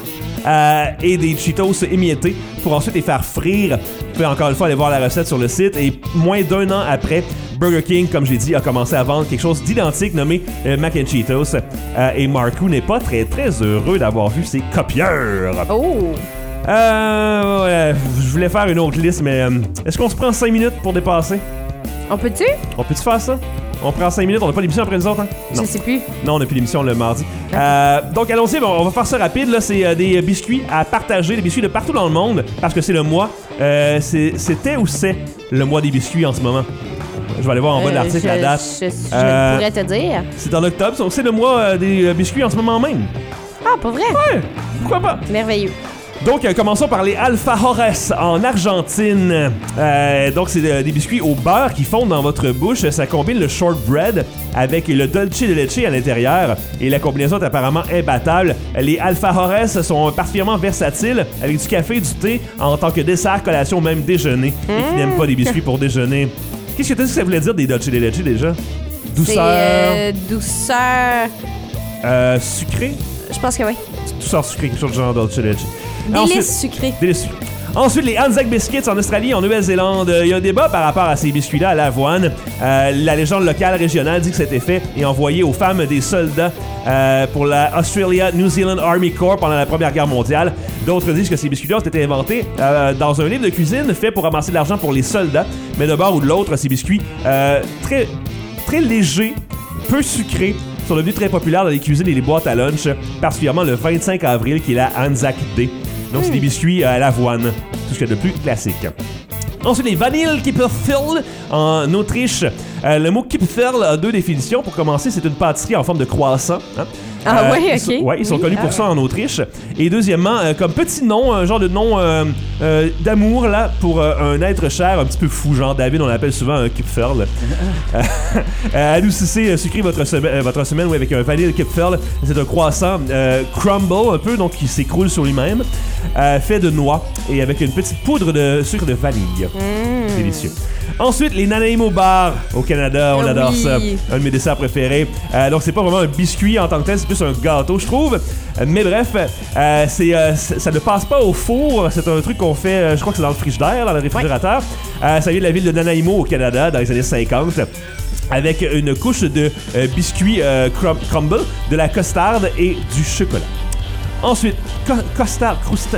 Et des Cheetos émiettés pour ensuite les faire frire. Vous pouvez encore une fois aller voir la recette sur le site. Et moins d'un an après, Burger King, comme j'ai dit, a commencé à vendre quelque chose d'identique nommé Mac and Cheetos. Et Marcoux n'est pas très très heureux d'avoir vu ses copieurs. Oh! Je voulais faire une autre liste, mais est-ce qu'on se prend 5 minutes pour dépasser? On peut-tu faire ça? On prend 5 minutes, on n'a pas d'émission après nous autres, hein? Non. Je sais plus. Non, on n'a plus d'émission le mardi. Donc allons-y, on va faire ça rapide. Là, c'est des biscuits à partager, des biscuits de partout dans le monde, parce que c'est le mois. C'était ou c'est le mois des biscuits en ce moment? Je vais aller voir en bas de l'article la date. Je pourrais te dire. C'est en octobre, donc c'est le mois des biscuits en ce moment même. Ah, pas vrai? Ouais, pourquoi pas? Merveilleux. Donc, commençons par les Alfajores en Argentine. Donc, c'est des biscuits au beurre qui fondent dans votre bouche. Ça combine le shortbread avec le dulce de leche à l'intérieur. Et la combinaison est apparemment imbattable. Les Alfajores sont particulièrement versatiles avec du café, du thé en tant que dessert, collation, même déjeuner. Et qui n'aiment pas des biscuits pour déjeuner. Qu'est-ce que tu as dit que ça voulait dire des dulce de leche déjà? Douceur. Douceur. Sucré? Je pense que oui. Douceur sucrée, quelque chose de genre dulce de leche. Délice sucré. Délice sucré. Ensuite, les Anzac Biscuits en Australie et en Nouvelle-Zélande. Il y a un débat par rapport à ces biscuits-là à l'avoine. La légende locale régionale dit que cet effet est envoyé aux femmes des soldats pour la Australia New Zealand Army Corps pendant la Première Guerre mondiale. D'autres disent que ces biscuits-là ont été inventés dans un livre de cuisine fait pour ramasser de l'argent pour les soldats. Mais de bord ou de l'autre, ces biscuits très, très légers, peu sucrés, sont devenus très populaires dans les cuisines et les boîtes à lunch, particulièrement le 25 avril qui est la Anzac Day. Donc, c'est des biscuits à l'avoine, tout ce qu'il y a de plus classique. Ensuite, les Vanille Kipferl en Autriche. Le mot Kipferl a deux définitions. Pour commencer, c'est une pâtisserie en forme de croissant. Ah ouais, ok. Ils sont connus pour ça en Autriche. Et deuxièmement, comme petit nom, un genre de nom d'amour là pour un être cher, un petit peu fou, genre David, on l'appelle souvent un Kipferl. Adoucissez, sucrez votre semaine avec un vanille Kipferl. C'est un croissant crumble un peu, donc qui s'écroule sur lui-même, fait de noix et avec une petite poudre de sucre de vanille. Délicieux. Ensuite, les Nanaimo Bar au Canada, on adore ça. Un de mes desserts préférés. Donc, c'est pas vraiment un biscuit en tant que tel, c'est plus un gâteau, je trouve. Mais bref, ça ne passe pas au four. C'est un truc qu'on fait, je crois que c'est dans le frigidaire, dans le réfrigérateur. Ça vient de la ville de Nanaimo au Canada dans les années 50. Avec une couche de biscuits crumble, de la costarde et du chocolat. Ensuite, costarde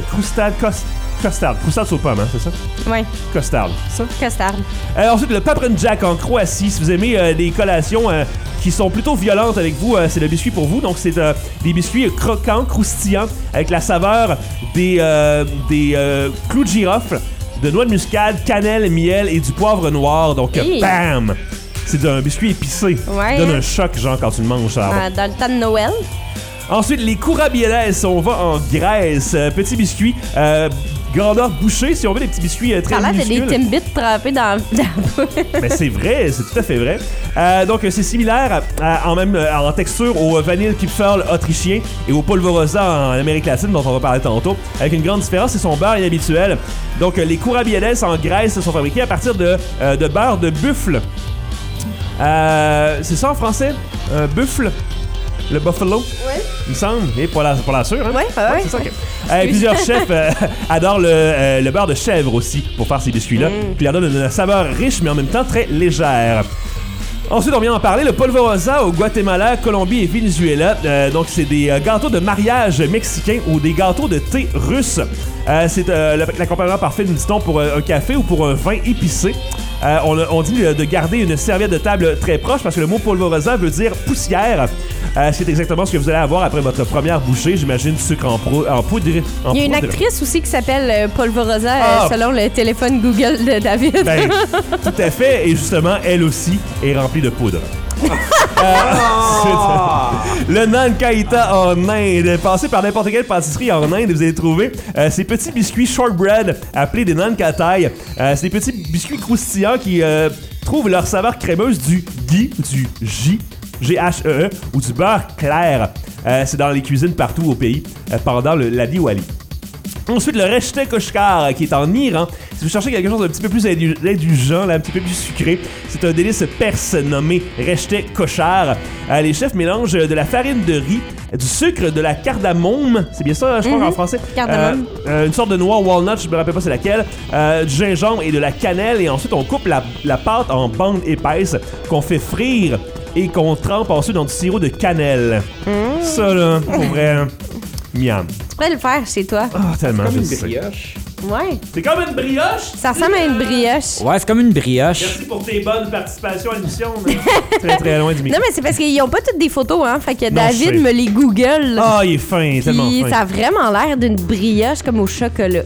sur pomme, hein, c'est ça? Oui. Costarde, ça? Costarde. Ensuite, le Paprin Jack en Croatie. Si vous aimez des collations qui sont plutôt violentes avec vous, c'est le biscuit pour vous. Donc, c'est des biscuits croquants, croustillants, avec la saveur des clous de girofle, de noix de muscade, cannelle, miel et du poivre noir. Donc, bam! C'est un biscuit épicé. Ouais. Donne un choc, genre, quand tu le manges. Ça dans le temps de Noël. Ensuite, les Kourabieles, on va en Grèce. Petits biscuits, grandeur bouchée, si on veut, des petits biscuits très minuscules. Ça a l'air des Timbits trempés dans Mais c'est vrai, c'est tout à fait vrai. Donc, c'est similaire en texture au Vanille Kipferl autrichien et au Polvorosa en Amérique latine, dont on va parler tantôt. Avec une grande différence, c'est son beurre inhabituel. Donc, les Kourabieles en Grèce sont fabriqués à partir de beurre de buffle. C'est ça en français? Buffle? Le buffalo? Oui. Il me semble. Et pour la sûre, hein? Oui, c'est ça. Okay. Plusieurs chefs adorent le beurre de chèvre aussi pour faire ces biscuits-là. Puis il leur donne une saveur riche, mais en même temps très légère. Ensuite, on vient en parler, le Polvorosa au Guatemala, Colombie et Venezuela. Donc, c'est des gâteaux de mariage mexicains ou des gâteaux de thé russe. C'est l'accompagnement parfait, nous dit-on, pour un café ou pour un vin épicé. On dit de garder une serviette de table très proche parce que le mot Polvorosa veut dire poussière. C'est exactement ce que vous allez avoir après votre première bouchée, j'imagine, du sucre en poudre. Il y a une actrice aussi qui s'appelle Polvorosa selon le téléphone Google de David. Ben, tout à fait. Et justement, elle aussi est remplie de poudre. Le Naan Kaita en Inde. Passez par n'importe quelle pâtisserie en Inde, vous allez trouver ces petits biscuits shortbread appelés des Naan Katai. C'est des petits biscuits croustillants qui trouvent leur saveur crémeuse du ghee, du G-H-E-E ou du beurre clair. C'est dans les cuisines partout au pays pendant la Diwali. Ensuite, le Reshte Koshkar qui est en Iran. Si vous cherchez quelque chose d'un petit peu plus indulgent, là, un petit peu plus sucré, c'est un délice perse nommé Reshte Koshar. Les chefs mélangent de la farine de riz, du sucre, de la cardamome, c'est bien ça, je crois en français. Cardamome. Une sorte de noix walnut, je me rappelle pas c'est laquelle, du gingembre et de la cannelle. Et ensuite, on coupe la pâte en bandes épaisses qu'on fait frire et qu'on trempe ensuite dans du sirop de cannelle. Ça, là, pour vrai, miam. Tu pourrais le faire chez toi. Ah, tellement, c'est comme je une brioche. Ouais. C'est comme une brioche? Ça ressemble à une brioche. Ouais, c'est comme une brioche. Merci pour tes bonnes participations à l'émission. Très, très loin du micro. Non, mais c'est parce qu'ils ont pas toutes des photos, hein. Fait que David me les google. Ah, il est fin, tellement fin. Ça a vraiment l'air d'une brioche comme au chocolat.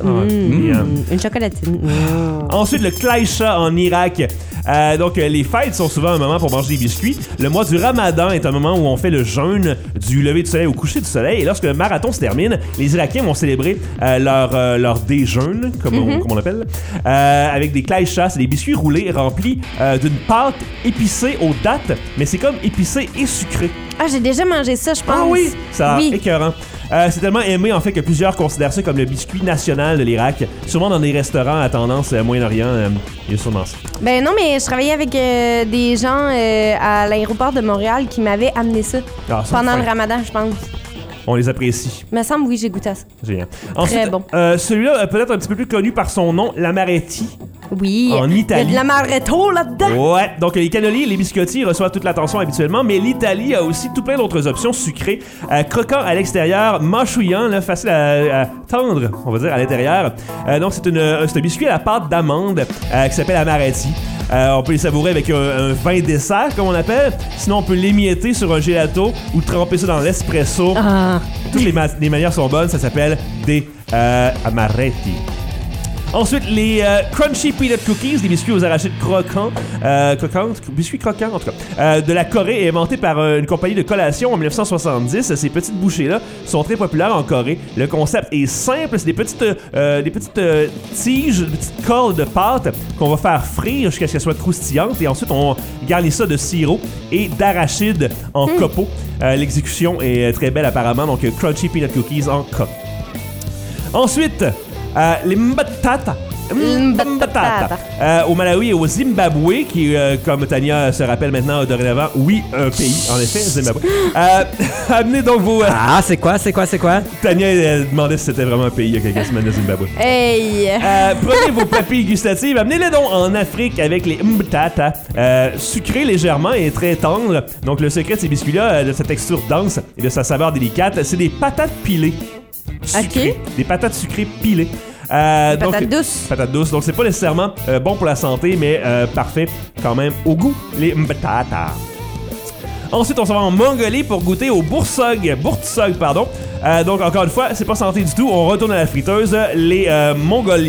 Une chocolatine. Ensuite, le Klaïcha en Irak. Donc, les fêtes sont souvent un moment pour manger des biscuits. Le mois du Ramadan est un moment où on fait le jeûne du lever du soleil au coucher du soleil. Et lorsque le marathon se termine, les Irakiens vont célébrer leur déjeune, comme on l'appelle, avec des klaïchas. C'est des biscuits roulés remplis d'une pâte épicée aux dattes, mais c'est comme épicé et sucré. Ah, j'ai déjà mangé ça, je pense. Ah oui? Ça a écœurant. C'est tellement aimé, en fait, que plusieurs considèrent ça comme le biscuit national de l'Irak. Sûrement dans des restaurants à tendance Moyen-Orient, il y a sûrement ça. Ben non, mais je travaillais avec des gens à l'aéroport de Montréal qui m'avaient amené ça pendant le Ramadan, je pense. On les apprécie. Il me semble, oui, j'ai goûté à ça. Génial. Ensuite, très bon. Celui-là, peut-être un petit peu plus connu par son nom, l'amaretti. Oui. En Italie. Il y a de l'amaretto là-dedans. Ouais. Donc, les canneliers et les biscottis reçoivent toute l'attention habituellement, mais l'Italie a aussi tout plein d'autres options sucrées. Croquant à l'extérieur, mâchouillant, là, facile à tendre, on va dire, à l'intérieur. Donc, c'est un biscuit à la pâte d'amande qui s'appelle amaretti. On peut les savourer avec un vin dessert, comme on appelle. Sinon, on peut l'émietter sur un gelato ou tremper ça dans l'espresso. Toutes les manières sont bonnes. Ça s'appelle des amaretti. Ensuite, les Crunchy Peanut Cookies, des biscuits aux arachides croquants, biscuits croquants en tout cas, de la Corée, inventés par une compagnie de collation en 1970. Ces petites bouchées-là sont très populaires en Corée. Le concept est simple, c'est des petites tiges, des petites cordes de pâte qu'on va faire frire jusqu'à ce qu'elles soient croustillantes et ensuite on garnit ça de sirop et d'arachides en copeaux. L'exécution est très belle apparemment, donc Crunchy Peanut Cookies en coque. Ensuite, les mbatata. Au Malawi et au Zimbabwe, qui, comme Tania se rappelle maintenant dorénavant, oui, un pays, en effet, Zimbabwe. Amenez donc vos... c'est quoi? Tania demandait si c'était vraiment un pays il y a quelques semaines, le Zimbabwe. Hey! Prenez vos papilles gustatives, amenez-les donc en Afrique avec les mbatata, sucrés légèrement et très tendres. Donc le secret de ces biscuits-là, de sa texture dense et de sa saveur délicate, c'est des patates pilées. Sucrées. OK. Des patates sucrées pilées. Patates douces. Patates douces. Donc, c'est pas nécessairement bon pour la santé, mais parfait quand même au goût. Les mbatata. Ensuite, on s'en va en Mongolie pour goûter au bourtsog, pardon. Donc, encore une fois, c'est pas santé du tout. On retourne à la friteuse. Les Mongols,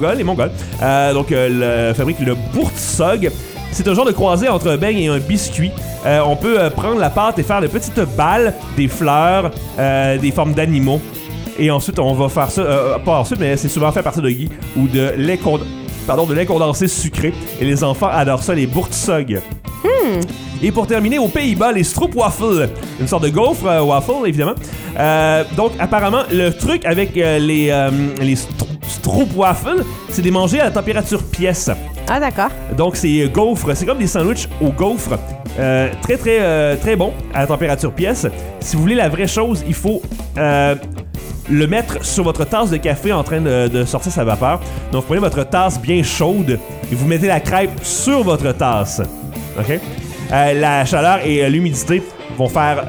fabriquent le bourtsog. C'est un genre de croisé entre un beigne et un biscuit. On peut prendre la pâte et faire de petites balles, des fleurs, des formes d'animaux. Et ensuite, on va faire ça, pas ensuite, mais c'est souvent fait à partir de ghee ou de lait condensé sucré. Et les enfants adorent ça, les bourtsog. Et pour terminer, aux Pays-Bas, les stroopwafels. Une sorte de gaufre waffle, évidemment. Donc, apparemment, le truc avec les stroopwafels, c'est de les manger à la température pièce. Ah, d'accord. Donc, c'est gaufres. C'est comme des sandwichs aux gaufres. Très, très, très bon à la température pièce. Si vous voulez la vraie chose, il faut... le mettre sur votre tasse de café en train de sortir sa vapeur. Donc, vous prenez votre tasse bien chaude et vous mettez la crêpe sur votre tasse. OK? La chaleur et l'humidité vont faire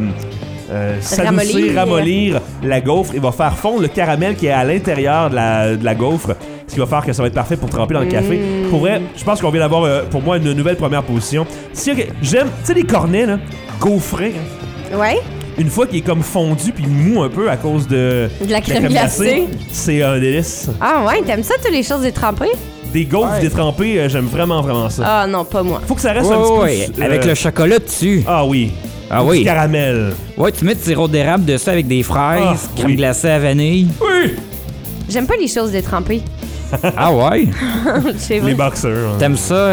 ramollir la gaufre et va faire fondre le caramel qui est à l'intérieur de la gaufre. Ce qui va faire que ça va être parfait pour tremper dans le café. Pour vrai, je pense qu'on vient d'avoir, pour moi, une nouvelle première position. J'aime, tu sais, les cornets, là, gaufrés. Ouais. Une fois qu'il est comme fondu puis mou un peu à cause de la crème glacée, c'est un délice. Ah ouais, t'aimes ça, toutes les choses détrempées? Des gaufres détrempées, j'aime vraiment ça. Ah non, pas moi. Faut que ça reste un petit peu... avec le chocolat dessus. Ah oui. Ah oui. Du caramel. Ouais, tu mets du sirop d'érable dessus avec des fraises, crème glacée à vanille. Oui. J'aime pas les choses détrempées. Ah ouais? Les boxers. Hein. T'aimes ça?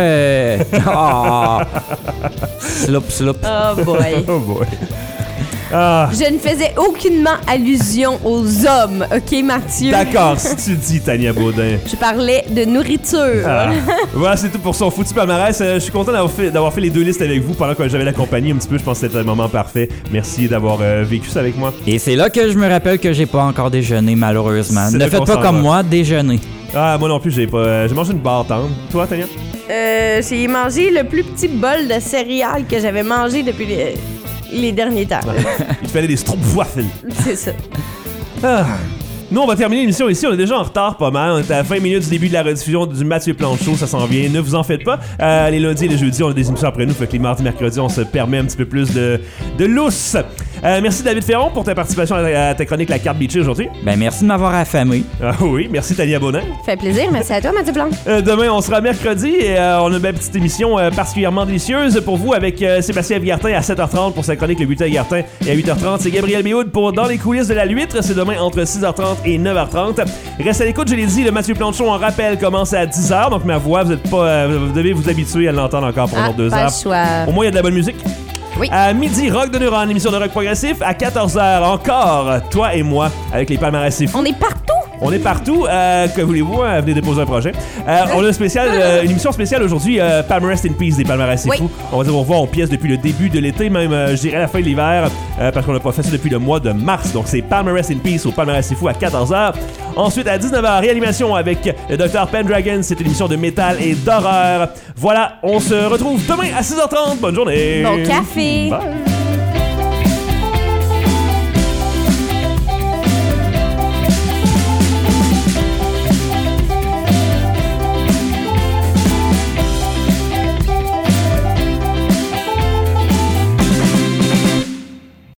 Slop. Oh boy. Oh boy. Ah. Je ne faisais aucunement allusion aux hommes, OK, Mathieu? D'accord, si tu dis, Tania Baudin. Je parlais de nourriture. Ah. Voilà, c'est tout pour son foutu palmarès. Je suis content d'avoir fait les deux listes avec vous pendant que j'avais la compagnie un petit peu. Je pense que c'était un moment parfait. Merci d'avoir vécu ça avec moi. Et c'est là que je me rappelle que j'ai pas encore déjeuné, malheureusement. Ne faites pas comme moi, déjeuner. Ah, moi non plus, j'ai mangé une barre tendre. Toi, Tania? J'ai mangé le plus petit bol de céréales que j'avais mangé depuis les derniers temps. Il te fallait des stroopwafels. C'est ça. Ah. Nous, on va terminer l'émission ici. On est déjà en retard pas mal. On est à 20 minutes du début de la rediffusion du Mathieu Plante Show. Ça s'en vient. Ne vous en faites pas. Les lundis et les jeudis, on a des émissions après nous. Fait que les mardis, mercredis, on se permet un petit peu plus de lousse. Merci David Ferron pour ta participation à ta chronique La Carte Beachée aujourd'hui. Ben merci de m'avoir affamé. Ah oui, merci Tania Baudin. Fait plaisir, merci à toi Mathieu Plante. Demain, on sera mercredi et on a une belle petite émission particulièrement délicieuse pour vous avec Sébastien Gartin à 7h30 pour sa chronique Le Bulletin Gartin et à 8h30, c'est Gabriel Béhoud pour Dans les coulisses de la L'Huître. C'est demain entre 6h30 et 9h30. Reste à l'écoute, je l'ai dit, le Mathieu Plante Show en rappel commence à 10h, donc ma voix, vous devez vous habituer à l'entendre encore pour une 2 heures. Choix. Au moins, il y a de la bonne musique. Oui. À midi, Rock de Neuron, émission de rock progressif. À 14h, encore, toi et moi, avec les palmarès c'est fou. On est partout. On est partout. Que voulez-vous? Venez déposer un projet. On a une émission spéciale aujourd'hui, Palmarès in Peace des palmarès c'est fou. On va dire au revoir aux pièces depuis le début de l'été, même je dirais à la fin de l'hiver, parce qu'on n'a pas fait ça depuis le mois de mars. Donc c'est Palmarès in Peace au palmarès c'est fou à 14h. Ensuite, à 19h, réanimation avec le Dr. Pendragon. C'est une émission de métal et d'horreur. Voilà, on se retrouve demain à 6h30. Bonne journée. Bon café. Bye.